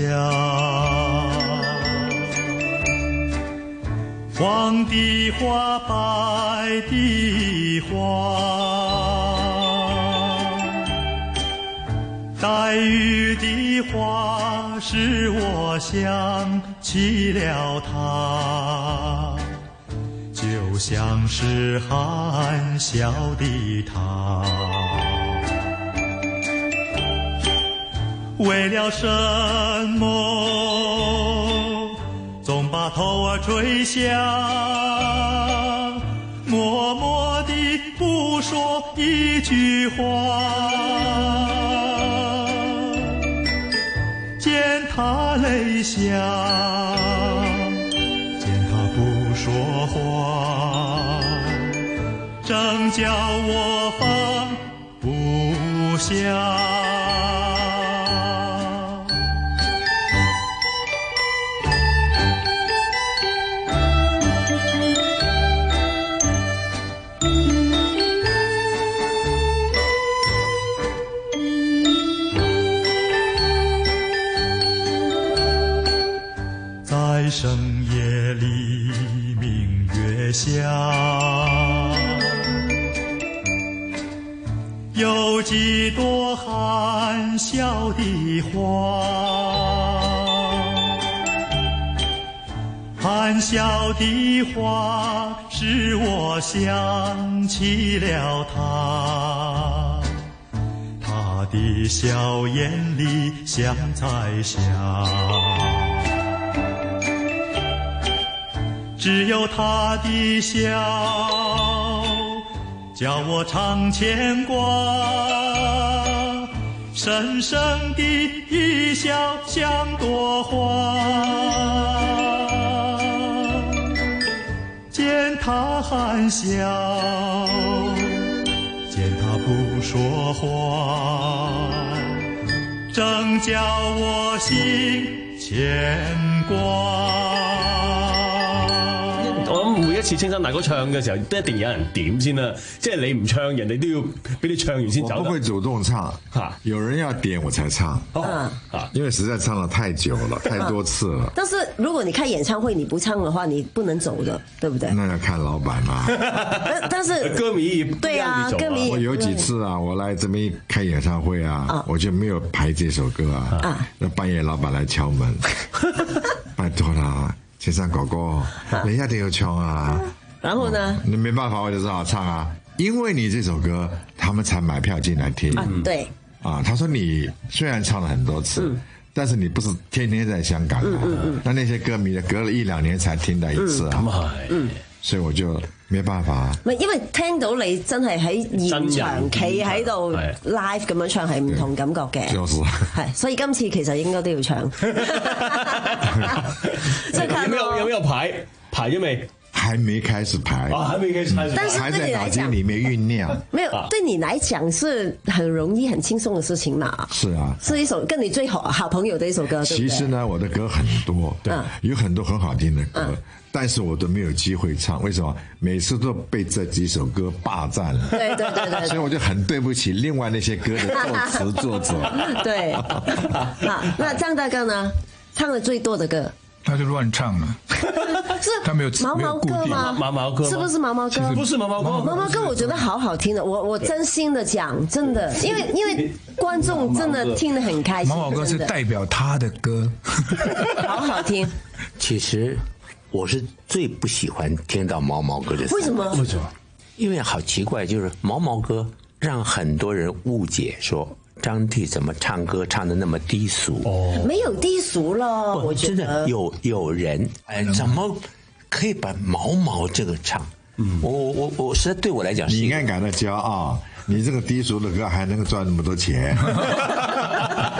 [SPEAKER 15] 黃的花，白的花，帶雨的花使我想起了他，就像是含笑的他。為了什麼總把頭兒垂下，默默地不說一句話，見他淚下，見他不說話，正叫我放不下。在深夜裏明月下，有幾朵含笑的花，含笑的花使我想起了他，他的笑顏裡像彩霞，只有他的笑，叫我常牽掛，深深的一笑像朵花，見他含笑，見他不說話，正叫我心牽掛。
[SPEAKER 6] 我諗每一次青山大哥唱嘅時候，都一定有人點先啦。即係你唔唱，人哋都要俾你唱完先走。
[SPEAKER 22] 我不會主動唱，有人要點我才唱。
[SPEAKER 18] 啊，
[SPEAKER 22] 因為實在唱了太久了，太多次了。
[SPEAKER 18] 但是如果你開演唱會你不唱的話，你不能走的，對不對？
[SPEAKER 22] 那要看老闆嘛。
[SPEAKER 18] 但是
[SPEAKER 6] 歌迷
[SPEAKER 18] 對啊，歌迷
[SPEAKER 22] 我有幾次啊，我來這邊開演唱會啊，我就沒有排這首歌啊。那半夜老闆來敲門，拜託啦。青山哥哥，你一定要唱啊！
[SPEAKER 18] 然後呢？
[SPEAKER 22] 你沒辦法，我就只好唱啊。因為你這首歌，他們才買票進來聽。
[SPEAKER 18] 嗯，對。
[SPEAKER 22] 啊，他說你雖然唱了很多次，嗯、但是你不是天天在香港啊。嗯嗯嗯。那那些歌迷隔了一兩年才聽到一次啊。咁係。嗯。所以我就沒辦法。唔係，
[SPEAKER 18] 因為聽到你真係喺現場企喺度 live 咁樣唱係唔同感覺嘅。
[SPEAKER 22] 就是。
[SPEAKER 18] 係，所以今次其實應該都要唱。
[SPEAKER 6] 有沒有有沒有排排咗未？
[SPEAKER 22] 還沒開始排。
[SPEAKER 6] 啊，還沒開始排。
[SPEAKER 18] 但是
[SPEAKER 22] 還在腦筋裡面醞釀。
[SPEAKER 18] 沒有，對你來講是很容易、很輕鬆的事情嘛。
[SPEAKER 22] 是啊。
[SPEAKER 18] 是一首跟你最好好朋友的一首歌。
[SPEAKER 22] 其實呢，我的歌很多，對，有很多很好聽的歌。但是我都沒有機會唱，為什麼？每次都被這幾首歌霸佔了。
[SPEAKER 18] 對對對對。
[SPEAKER 22] 所以我就很對不起另外那些歌的作詞作者。
[SPEAKER 18] 對。好，那張大哥呢？唱的最多的歌？
[SPEAKER 2] 他就亂唱了。
[SPEAKER 18] 是
[SPEAKER 2] 他沒有
[SPEAKER 18] 毛毛歌嗎？
[SPEAKER 6] 毛毛歌？
[SPEAKER 18] 是不是毛毛歌？
[SPEAKER 6] 不是毛毛歌。
[SPEAKER 18] 毛毛歌我覺得好好聽的，我我真心的講，真的，因為因為觀眾真的聽得很開心。
[SPEAKER 2] 毛毛歌是代表他的歌，
[SPEAKER 18] 好好聽。
[SPEAKER 21] 其實。我是最不喜歡聽到毛毛歌的。
[SPEAKER 18] 為什麼？
[SPEAKER 21] 為什麼？因為好奇怪，就是毛毛歌讓很多人誤解，說張帝怎麼唱歌唱得那麼低俗。
[SPEAKER 18] 哦，沒有低俗了，我覺得。
[SPEAKER 21] 真的有有人，哎，怎麼可以把毛毛這個唱？嗯，我我我實在對我來講，
[SPEAKER 22] 你應該感到驕傲。你這個低俗的歌還能夠賺那麼多錢。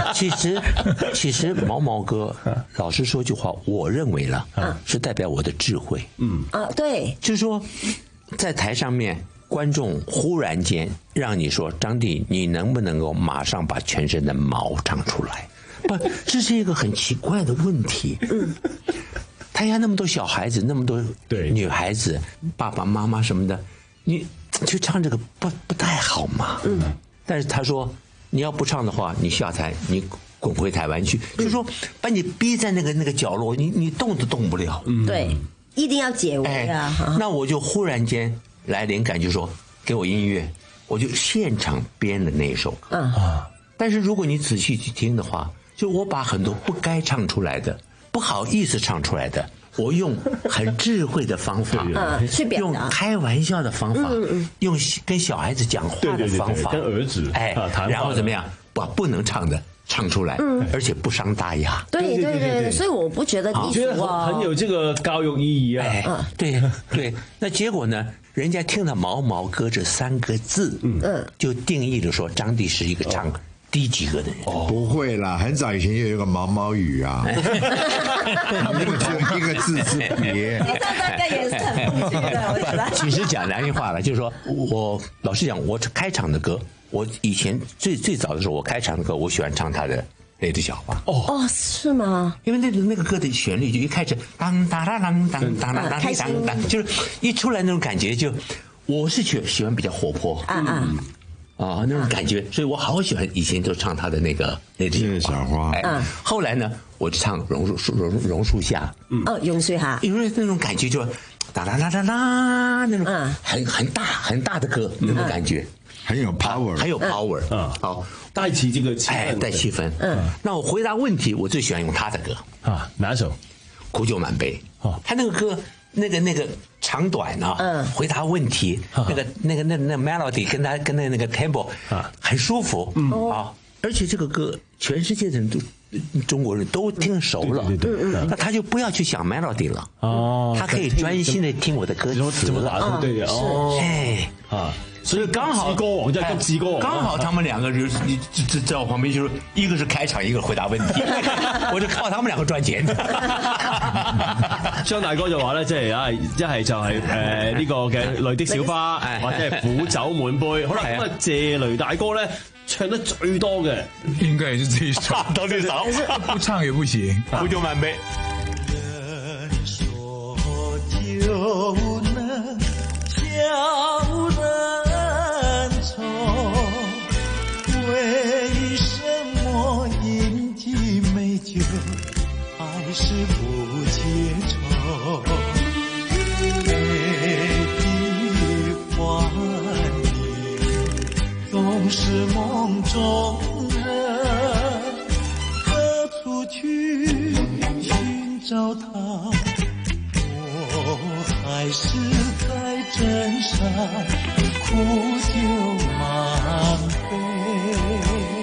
[SPEAKER 21] 其实其实毛毛哥，老实说句话，我认为了，是代表我的智慧。
[SPEAKER 18] 嗯啊，对，
[SPEAKER 21] 就是说，在台上面，观众忽然间让你说张帝，你能不能够马上把全身的毛唱出来？不，这是一个很奇怪的问题。嗯，台下那么多小孩子，那么多女孩子，爸爸妈妈什么的，你去唱这个不不太好嘛？嗯，但是他说。你要不唱的话，你下台，你滚回台湾去，就是说把你逼在那个那个角落，你你动都动不了。
[SPEAKER 18] 嗯，对，一定要解围啊！
[SPEAKER 21] 哎、那我就忽然间来灵感，就说给我音乐，我就现场编的那一首歌。嗯啊，但是如果你仔细去听的话，就我把很多不该唱出来的、不好意思唱出来的。我用很智慧的方法，
[SPEAKER 18] 嗯，去表达，
[SPEAKER 21] 用开玩笑的方法，
[SPEAKER 18] 嗯嗯，
[SPEAKER 21] 用跟小孩子讲话的方法，
[SPEAKER 6] 对对对，跟儿子
[SPEAKER 21] 哎，然后怎么样把不能唱的唱出来，嗯，而且不伤大雅。
[SPEAKER 18] 对对对对，所以我不觉得低俗啊，
[SPEAKER 6] 很有这个教育意义啊。
[SPEAKER 21] 哎，对对，那结果呢？人家听了毛毛哥这三个字，嗯，就定义了说张帝是一个唱。低级歌的人、
[SPEAKER 22] 哦、不会啦，很早以前就有一个毛毛雨啊，那个只有一个字之别。
[SPEAKER 18] 你这大概也是很风趣的，我觉得。
[SPEAKER 21] 其实讲良心话了，就是说我老实讲，我开场的歌，我以前最最早的时候，我开场的歌，我喜欢唱他的《雷的小花》。
[SPEAKER 18] 哦哦，是吗？
[SPEAKER 21] 因为那个那个歌的旋律就一开始当当当当当当当当当当，就是一出来那种感觉就，我是喜喜欢比较活泼。啊啊。啊、哦，那种感觉，所以我好喜欢以前就唱他的那个那个
[SPEAKER 22] 小花。
[SPEAKER 21] 哎，嗯、后来呢，我就唱榕树榕榕树下。
[SPEAKER 18] 嗯，哦，榕树下，
[SPEAKER 21] 因为那种感觉就哒啦啦啦啦那种很很大很大的歌，那种感觉、嗯、
[SPEAKER 22] 很有 power，
[SPEAKER 21] 很有 power。嗯，好，
[SPEAKER 6] 带起这个气氛，
[SPEAKER 21] 哎，带气氛。嗯，那我回答问题，我最喜欢用他的歌
[SPEAKER 6] 啊，哪首？
[SPEAKER 21] 苦酒满杯。哦，他那个歌。那个那个长短啊，嗯，回答问题，那个那个那那 melody 跟他跟那那个 tempo 啊，很舒服，嗯啊，而且这个歌全世界的人都中国人都听熟了，对对对，那他就不要去想 melody 了，哦，他可以专心的听我的歌词
[SPEAKER 6] 怎么打出对的，哦，
[SPEAKER 21] 哎啊。所以刚好
[SPEAKER 6] 歌王在跟鸡歌王，
[SPEAKER 21] 刚好他们两个就你在在我旁边，就是一个是开场，一个回答問題，我就靠他們兩個賺錢。
[SPEAKER 6] 張大哥就話咧，即係啊，一係就係誒呢個嘅淚的小花，或者係苦酒滿杯。好啦，咁啊謝雷大哥咧唱得最多嘅，
[SPEAKER 2] 應該也是這一首，
[SPEAKER 21] 都這首，
[SPEAKER 2] 不唱也不行，
[SPEAKER 21] 苦酒滿杯。
[SPEAKER 15] 人說就能叫人愁，為什麼飲盡美酒還是不解愁？美的畫面總是夢中人，何處去尋找它？我還是在鎮上苦酒滿杯。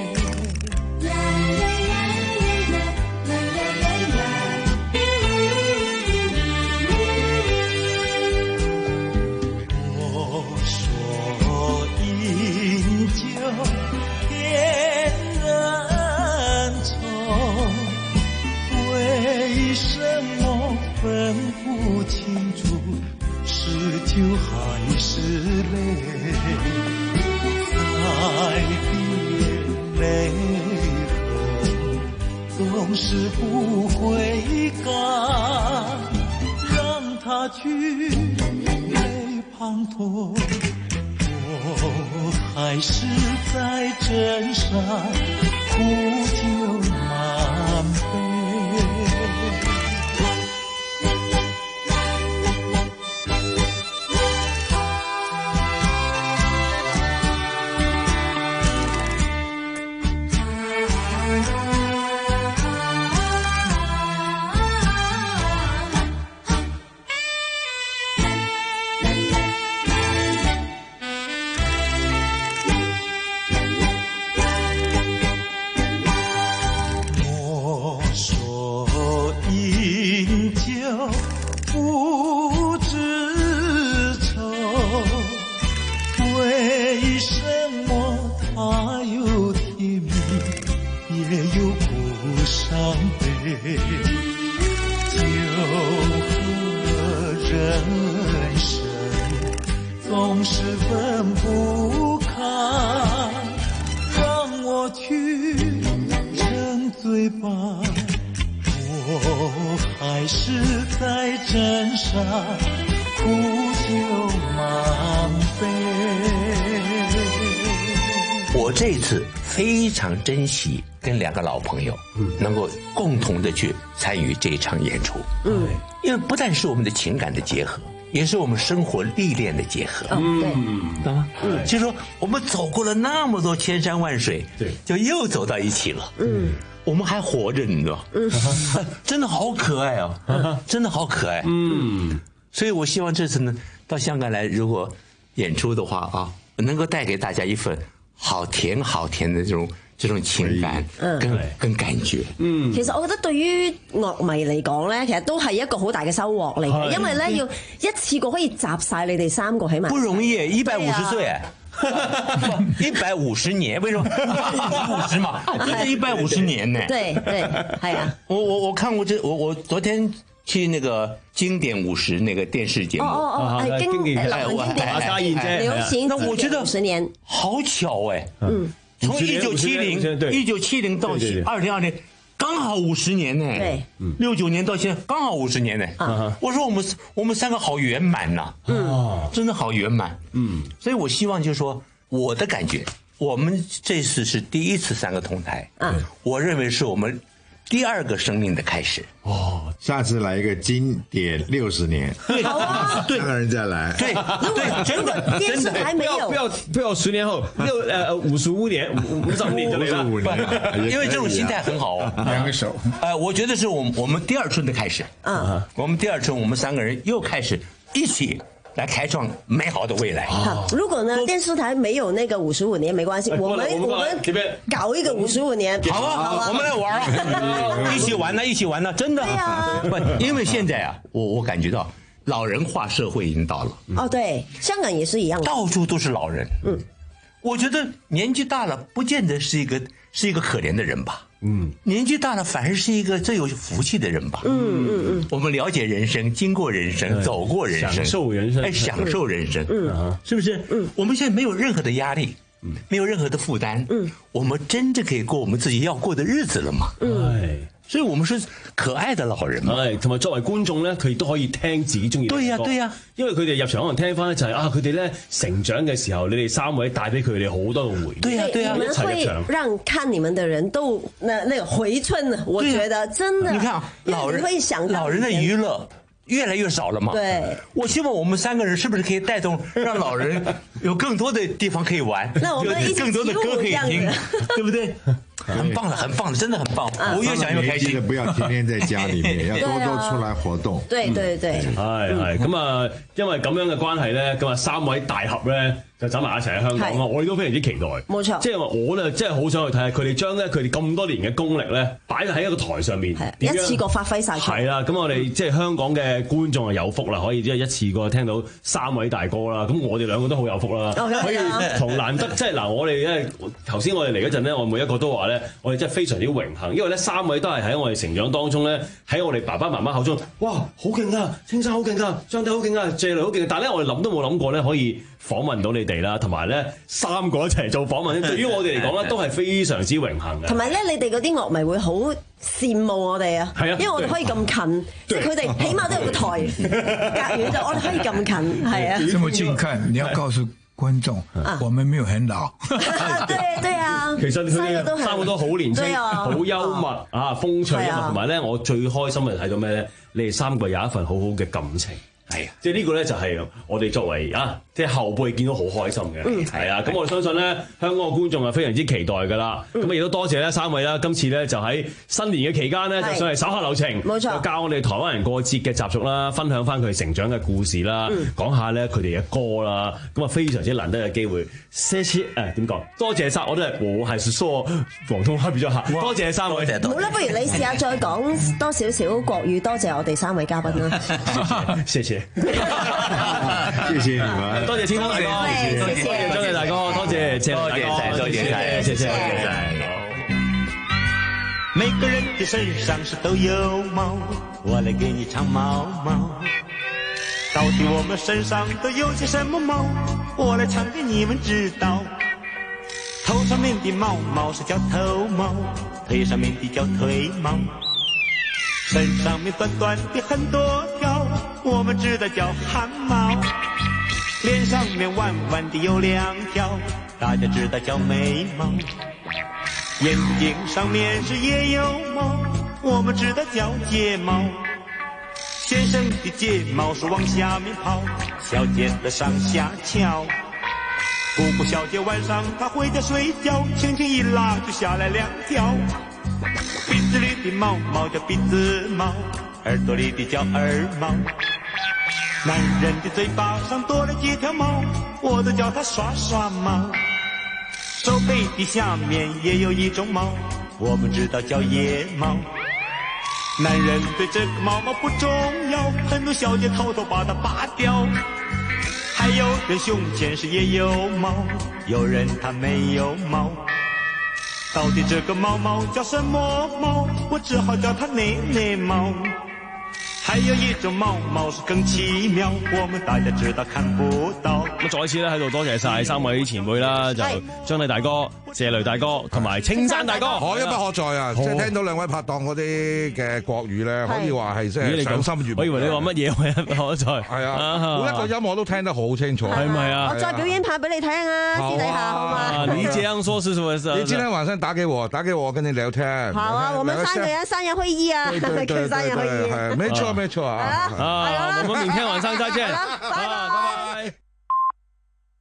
[SPEAKER 15] 我說飲酒騙人愁，為什麼分不清楚是酒還是淚？再別淚痕總是不會乾，讓它去淚滂沱，我還是在鎮上苦酒滿杯。 就和人生总是分不开，让我去沉醉吧，我还是在枕上苦酒满杯。
[SPEAKER 21] 我这一次非常珍惜跟两个老朋友能够共同的去参与这一场演出，嗯，因为不但是我们的情感的结合，也是我们生活历练的结合，
[SPEAKER 18] 嗯，对，
[SPEAKER 21] 懂吗？嗯，就说我们走过了那么多千山万水，对，就又走到一起了，嗯，我们还活着，你知道，嗯，真的好可爱哦，真的好可爱，嗯，所以我希望这次呢到香港来，如果演出的话啊，能够带给大家一份好甜好甜的这種這種情感跟、嗯、跟感覺。
[SPEAKER 18] 嗯，其實我覺得對於樂迷嚟講咧，其實都係一個好大嘅收穫嚟嘅，因為咧要一次過可以集晒你哋三個起埋。
[SPEAKER 21] 不容易，一百五十歲。一百五十年，為什麼？五十嘛，真的一百五十年呢。
[SPEAKER 18] 對對，係啊。
[SPEAKER 21] 我我我看過這，我我昨天去那個經典五十那個電視節目，
[SPEAKER 18] 哦哦，係經典流行經典
[SPEAKER 21] 阿家燕姐，
[SPEAKER 18] 流行
[SPEAKER 21] 那我覺得
[SPEAKER 18] 五十年
[SPEAKER 21] 好巧哎，嗯，從一九七零一九七零到二零二零，剛好五十年呢，
[SPEAKER 18] 對，
[SPEAKER 21] 六九年到現在剛好五十年呢。我說我們我們三個好圓滿吶，嗯，真的好圓滿，嗯，所以我希望就是說我的感覺，我們這次是第一次三個同台，嗯，我認為是我們第二個生命的開始。
[SPEAKER 22] 哦，下次來一個經典六十年，
[SPEAKER 21] 對，好啊，對，
[SPEAKER 22] 兩個人再來，
[SPEAKER 21] 對對，真的
[SPEAKER 18] 電視還沒有，
[SPEAKER 17] 不要不要十年後六呃五十五年五五十年就嚟啦，
[SPEAKER 22] 五十五年，
[SPEAKER 21] 因為這種心態很好，
[SPEAKER 22] 兩個手，
[SPEAKER 21] 呃，我覺得是我們我們第二春的開始，嗯，我們第二春我們三個人又開始一起來開創美好的未來。
[SPEAKER 18] 好，如果呢電視台沒有那個五十五年沒關係，我們我們搞一個五十五年，
[SPEAKER 21] 好啊好啊，我們來玩啊，一起玩呢一起玩呢，真的。對啊，不，因為現在啊，我我感覺到老人化社會已經到了。
[SPEAKER 18] 哦，對，香港也是一樣，
[SPEAKER 21] 到處都是老人。嗯，我覺得年紀大了不見得是一個是一個可憐的人吧。嗯，年紀大了反而是一個最有福氣的人吧。嗯嗯嗯，我們了解人生，經過人生，走過人生，
[SPEAKER 17] 享受人生，
[SPEAKER 21] 哎，享受人生，嗯，是不是？嗯，我們現在沒有任何的壓力，嗯，沒有任何的負擔，嗯，我們真正可以過我們自己要過的日子了嘛。嗯，所以我們是可愛的老人嘛。
[SPEAKER 17] 係，同埋作為觀眾咧，佢亦都可以聽自己中意嘅歌。
[SPEAKER 21] 對呀對呀，
[SPEAKER 17] 因為佢哋入場可能聽翻咧就係啊，佢哋咧成長嘅時候，你哋三位帶俾佢哋好多嘅回憶。
[SPEAKER 21] 對呀對呀，
[SPEAKER 18] 你們會讓看你們的人都那那個回春，我覺得真的。
[SPEAKER 21] 你看啊，老人
[SPEAKER 18] 會想
[SPEAKER 21] 老人的娛樂越來越少了嘛。
[SPEAKER 18] 對，
[SPEAKER 21] 我希望我們三個人是不是可以帶動，讓老人有更多的地方可以玩，
[SPEAKER 18] 那我們一起
[SPEAKER 21] 更多的歌可以聽，對不對？很棒的，很棒的，真的很棒。我越想越開心。
[SPEAKER 22] 不要天天在家裡面，要多多出來活動。
[SPEAKER 18] 對對對，
[SPEAKER 17] 係係咁啊！因為咁樣嘅關係咧，咁啊三位大俠咧就走埋一齊喺香港咯。我哋都非常之期待。
[SPEAKER 18] 冇錯，
[SPEAKER 17] 即係話我咧，真係好想去睇下佢哋將咧佢哋咁多年嘅功力咧擺喺一個台上面，
[SPEAKER 18] 一次過發揮晒。
[SPEAKER 17] 係啦，咁我哋即係香港嘅觀眾係有福啦，可以即係一次過聽到三位大哥啦。咁我哋兩個都好有福啦，可以同難得即係嗱，我哋咧頭先我哋嚟嗰陣咧，我每一個都話咧，我哋真係非常之榮幸，因為咧三位都係喺我哋成長當中咧，喺我哋爸爸媽媽口中，哇，好勁啊，青山好勁啊，張帝好勁啊，謝雷好勁，但係咧我哋諗都冇諗過咧可以訪問到你哋啦，同埋咧三個一齊做訪問，對於我哋嚟講咧都係非常之榮幸嘅。
[SPEAKER 18] 同埋咧，你哋嗰啲樂迷會好羨慕我哋啊，
[SPEAKER 17] 係啊，
[SPEAKER 18] 因為我哋可以咁近，即係佢哋起碼都有個台，隔遠就我哋可以咁近，係啊。
[SPEAKER 2] 這麼近看，你要告訴觀眾，我們沒有很老。
[SPEAKER 18] 對對啊，
[SPEAKER 17] 其實佢哋三個都好年輕，好幽默啊，風趣幽默，同埋咧，我最開心嘅睇到咩咧？你哋三個有一份好好嘅感情。係啊，即係呢個咧就係我哋作為啊，即係後輩見到好開心嘅，係、嗯、啊，咁我哋相信咧，香港嘅觀眾係非常之期待㗎啦。咁亦都多謝咧三位啦，今次咧就喺新年嘅期間咧，就上嚟稍下留情，冇錯，就教我哋台灣人過節嘅習俗啦，分享翻佢哋成長嘅故事啦，嗯、講下咧佢哋嘅歌啦，咁啊非常之難得嘅機會。謝謝誒點講？多謝晒，我都係我係說廣東話比較客，多謝三位。
[SPEAKER 18] 好啦，不如你試下再講多少少國語，多謝我哋三位嘉賓啦。
[SPEAKER 17] 謝謝。
[SPEAKER 22] 謝謝你們，
[SPEAKER 17] 多謝青山大哥，多謝張帝大哥，多謝謝大哥，
[SPEAKER 21] 多謝晒，多謝晒，謝謝。
[SPEAKER 9] 每个人的身上是都有毛，我来给你唱毛毛。到底我们身上都有些什么毛？我来唱给你们知道。头上面的毛毛是叫头毛，腿上面的叫腿毛，身上面短短的很多条，我们知道叫汗毛。脸上面弯弯的有两条，大家知道叫眉毛。眼睛上面是也有毛，我们知道叫睫毛。先生的睫毛是往下面跑，小姐的上下翘。姑姑小姐晚上她回家睡觉，轻轻一拉就下来两条。鼻子里的毛毛叫鼻子毛，耳朵里的叫耳毛。男人的嘴巴上多了几条毛，我都叫他刷刷毛。手背的下面也有一种毛，我们知道叫腋毛。男人对这个毛毛不重要，很多小姐偷偷把它拔掉。还有人胸前是也有毛，有人他没有毛。到底这个毛毛叫什么毛？我只好叫它内内毛。還有一種毛毛是更奇妙，我們大家知道看不到。
[SPEAKER 17] 咁再次咧喺度多謝晒三位前輩啦，就張禮大哥、謝雷大哥同埋青山大哥，
[SPEAKER 19] 可一不可再啊！即係聽到兩位拍檔嗰啲嘅國語咧，可以話係即係賞心悅目。
[SPEAKER 17] 我以為你話乜嘢可一不可再？
[SPEAKER 19] 係啊，每一個音我都聽得好清楚，
[SPEAKER 17] 係咪啊？
[SPEAKER 18] 我再表演派俾你聽啊，私底下好嗎？
[SPEAKER 17] 你這樣說是什麼事？
[SPEAKER 19] 你今天晚上打給我，打給我跟你聊天。
[SPEAKER 18] 好啊，我們三個人三人會議啊，叫三人會議。
[SPEAKER 19] 沒錯沒錯啊。
[SPEAKER 17] 啊，我們明天晚上再見。
[SPEAKER 18] 拜拜。